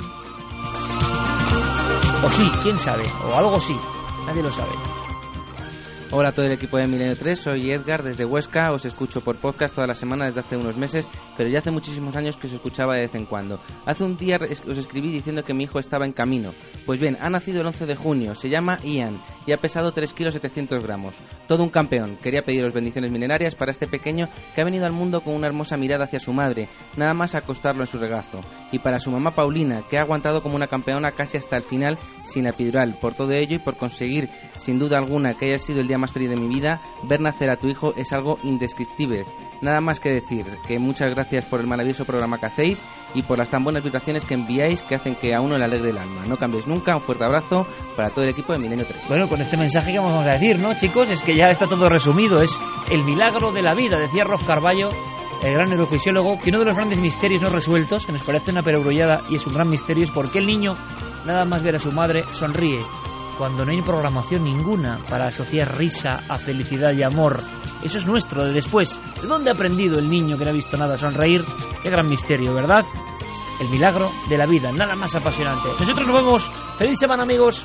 O sí, quién sabe, o algo sí, nadie lo sabe. Hola a todo el equipo de Milenio tres, soy Edgar desde Huesca, os escucho por podcast toda la semana desde hace unos meses, pero ya hace muchísimos años que os escuchaba de vez en cuando. Hace un día os escribí diciendo que mi hijo estaba en camino. Pues bien, ha nacido el once de junio, se llama Ian y ha pesado tres kilos setecientos gramos. Todo un campeón. Quería pediros bendiciones milenarias para este pequeño que ha venido al mundo con una hermosa mirada hacia su madre, nada más acostarlo en su regazo. Y para su mamá Paulina, que ha aguantado como una campeona casi hasta el final sin epidural. Por todo ello y por conseguir, sin duda alguna, que haya sido el día más feliz de mi vida, ver nacer a tu hijo es algo indescriptible. Nada más que decir que muchas gracias por el maravilloso programa que hacéis y por las tan buenas vibraciones que enviáis que hacen que a uno le alegre el alma. No cambiéis nunca, un fuerte abrazo para todo el equipo de Milenio tres. Bueno, con este mensaje que vamos a decir, ¿no, chicos? Es que ya está todo resumido, es el milagro de la vida, decía Rolf Carballo, el gran neurofisiólogo, que uno de los grandes misterios no resueltos, que nos parece una perogrullada y es un gran misterio, es por qué el niño, nada más ver a su madre, sonríe. cuando no hay programación ninguna para asociar risa a felicidad y amor. Eso es nuestro, de después. ¿De dónde ha aprendido el niño que no ha visto nada sonreír? Qué gran misterio, ¿verdad? El milagro de la vida, nada más apasionante. Nosotros nos vemos. ¡Feliz semana, amigos!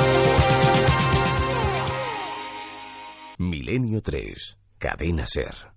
Milenio tres, Cadena SER.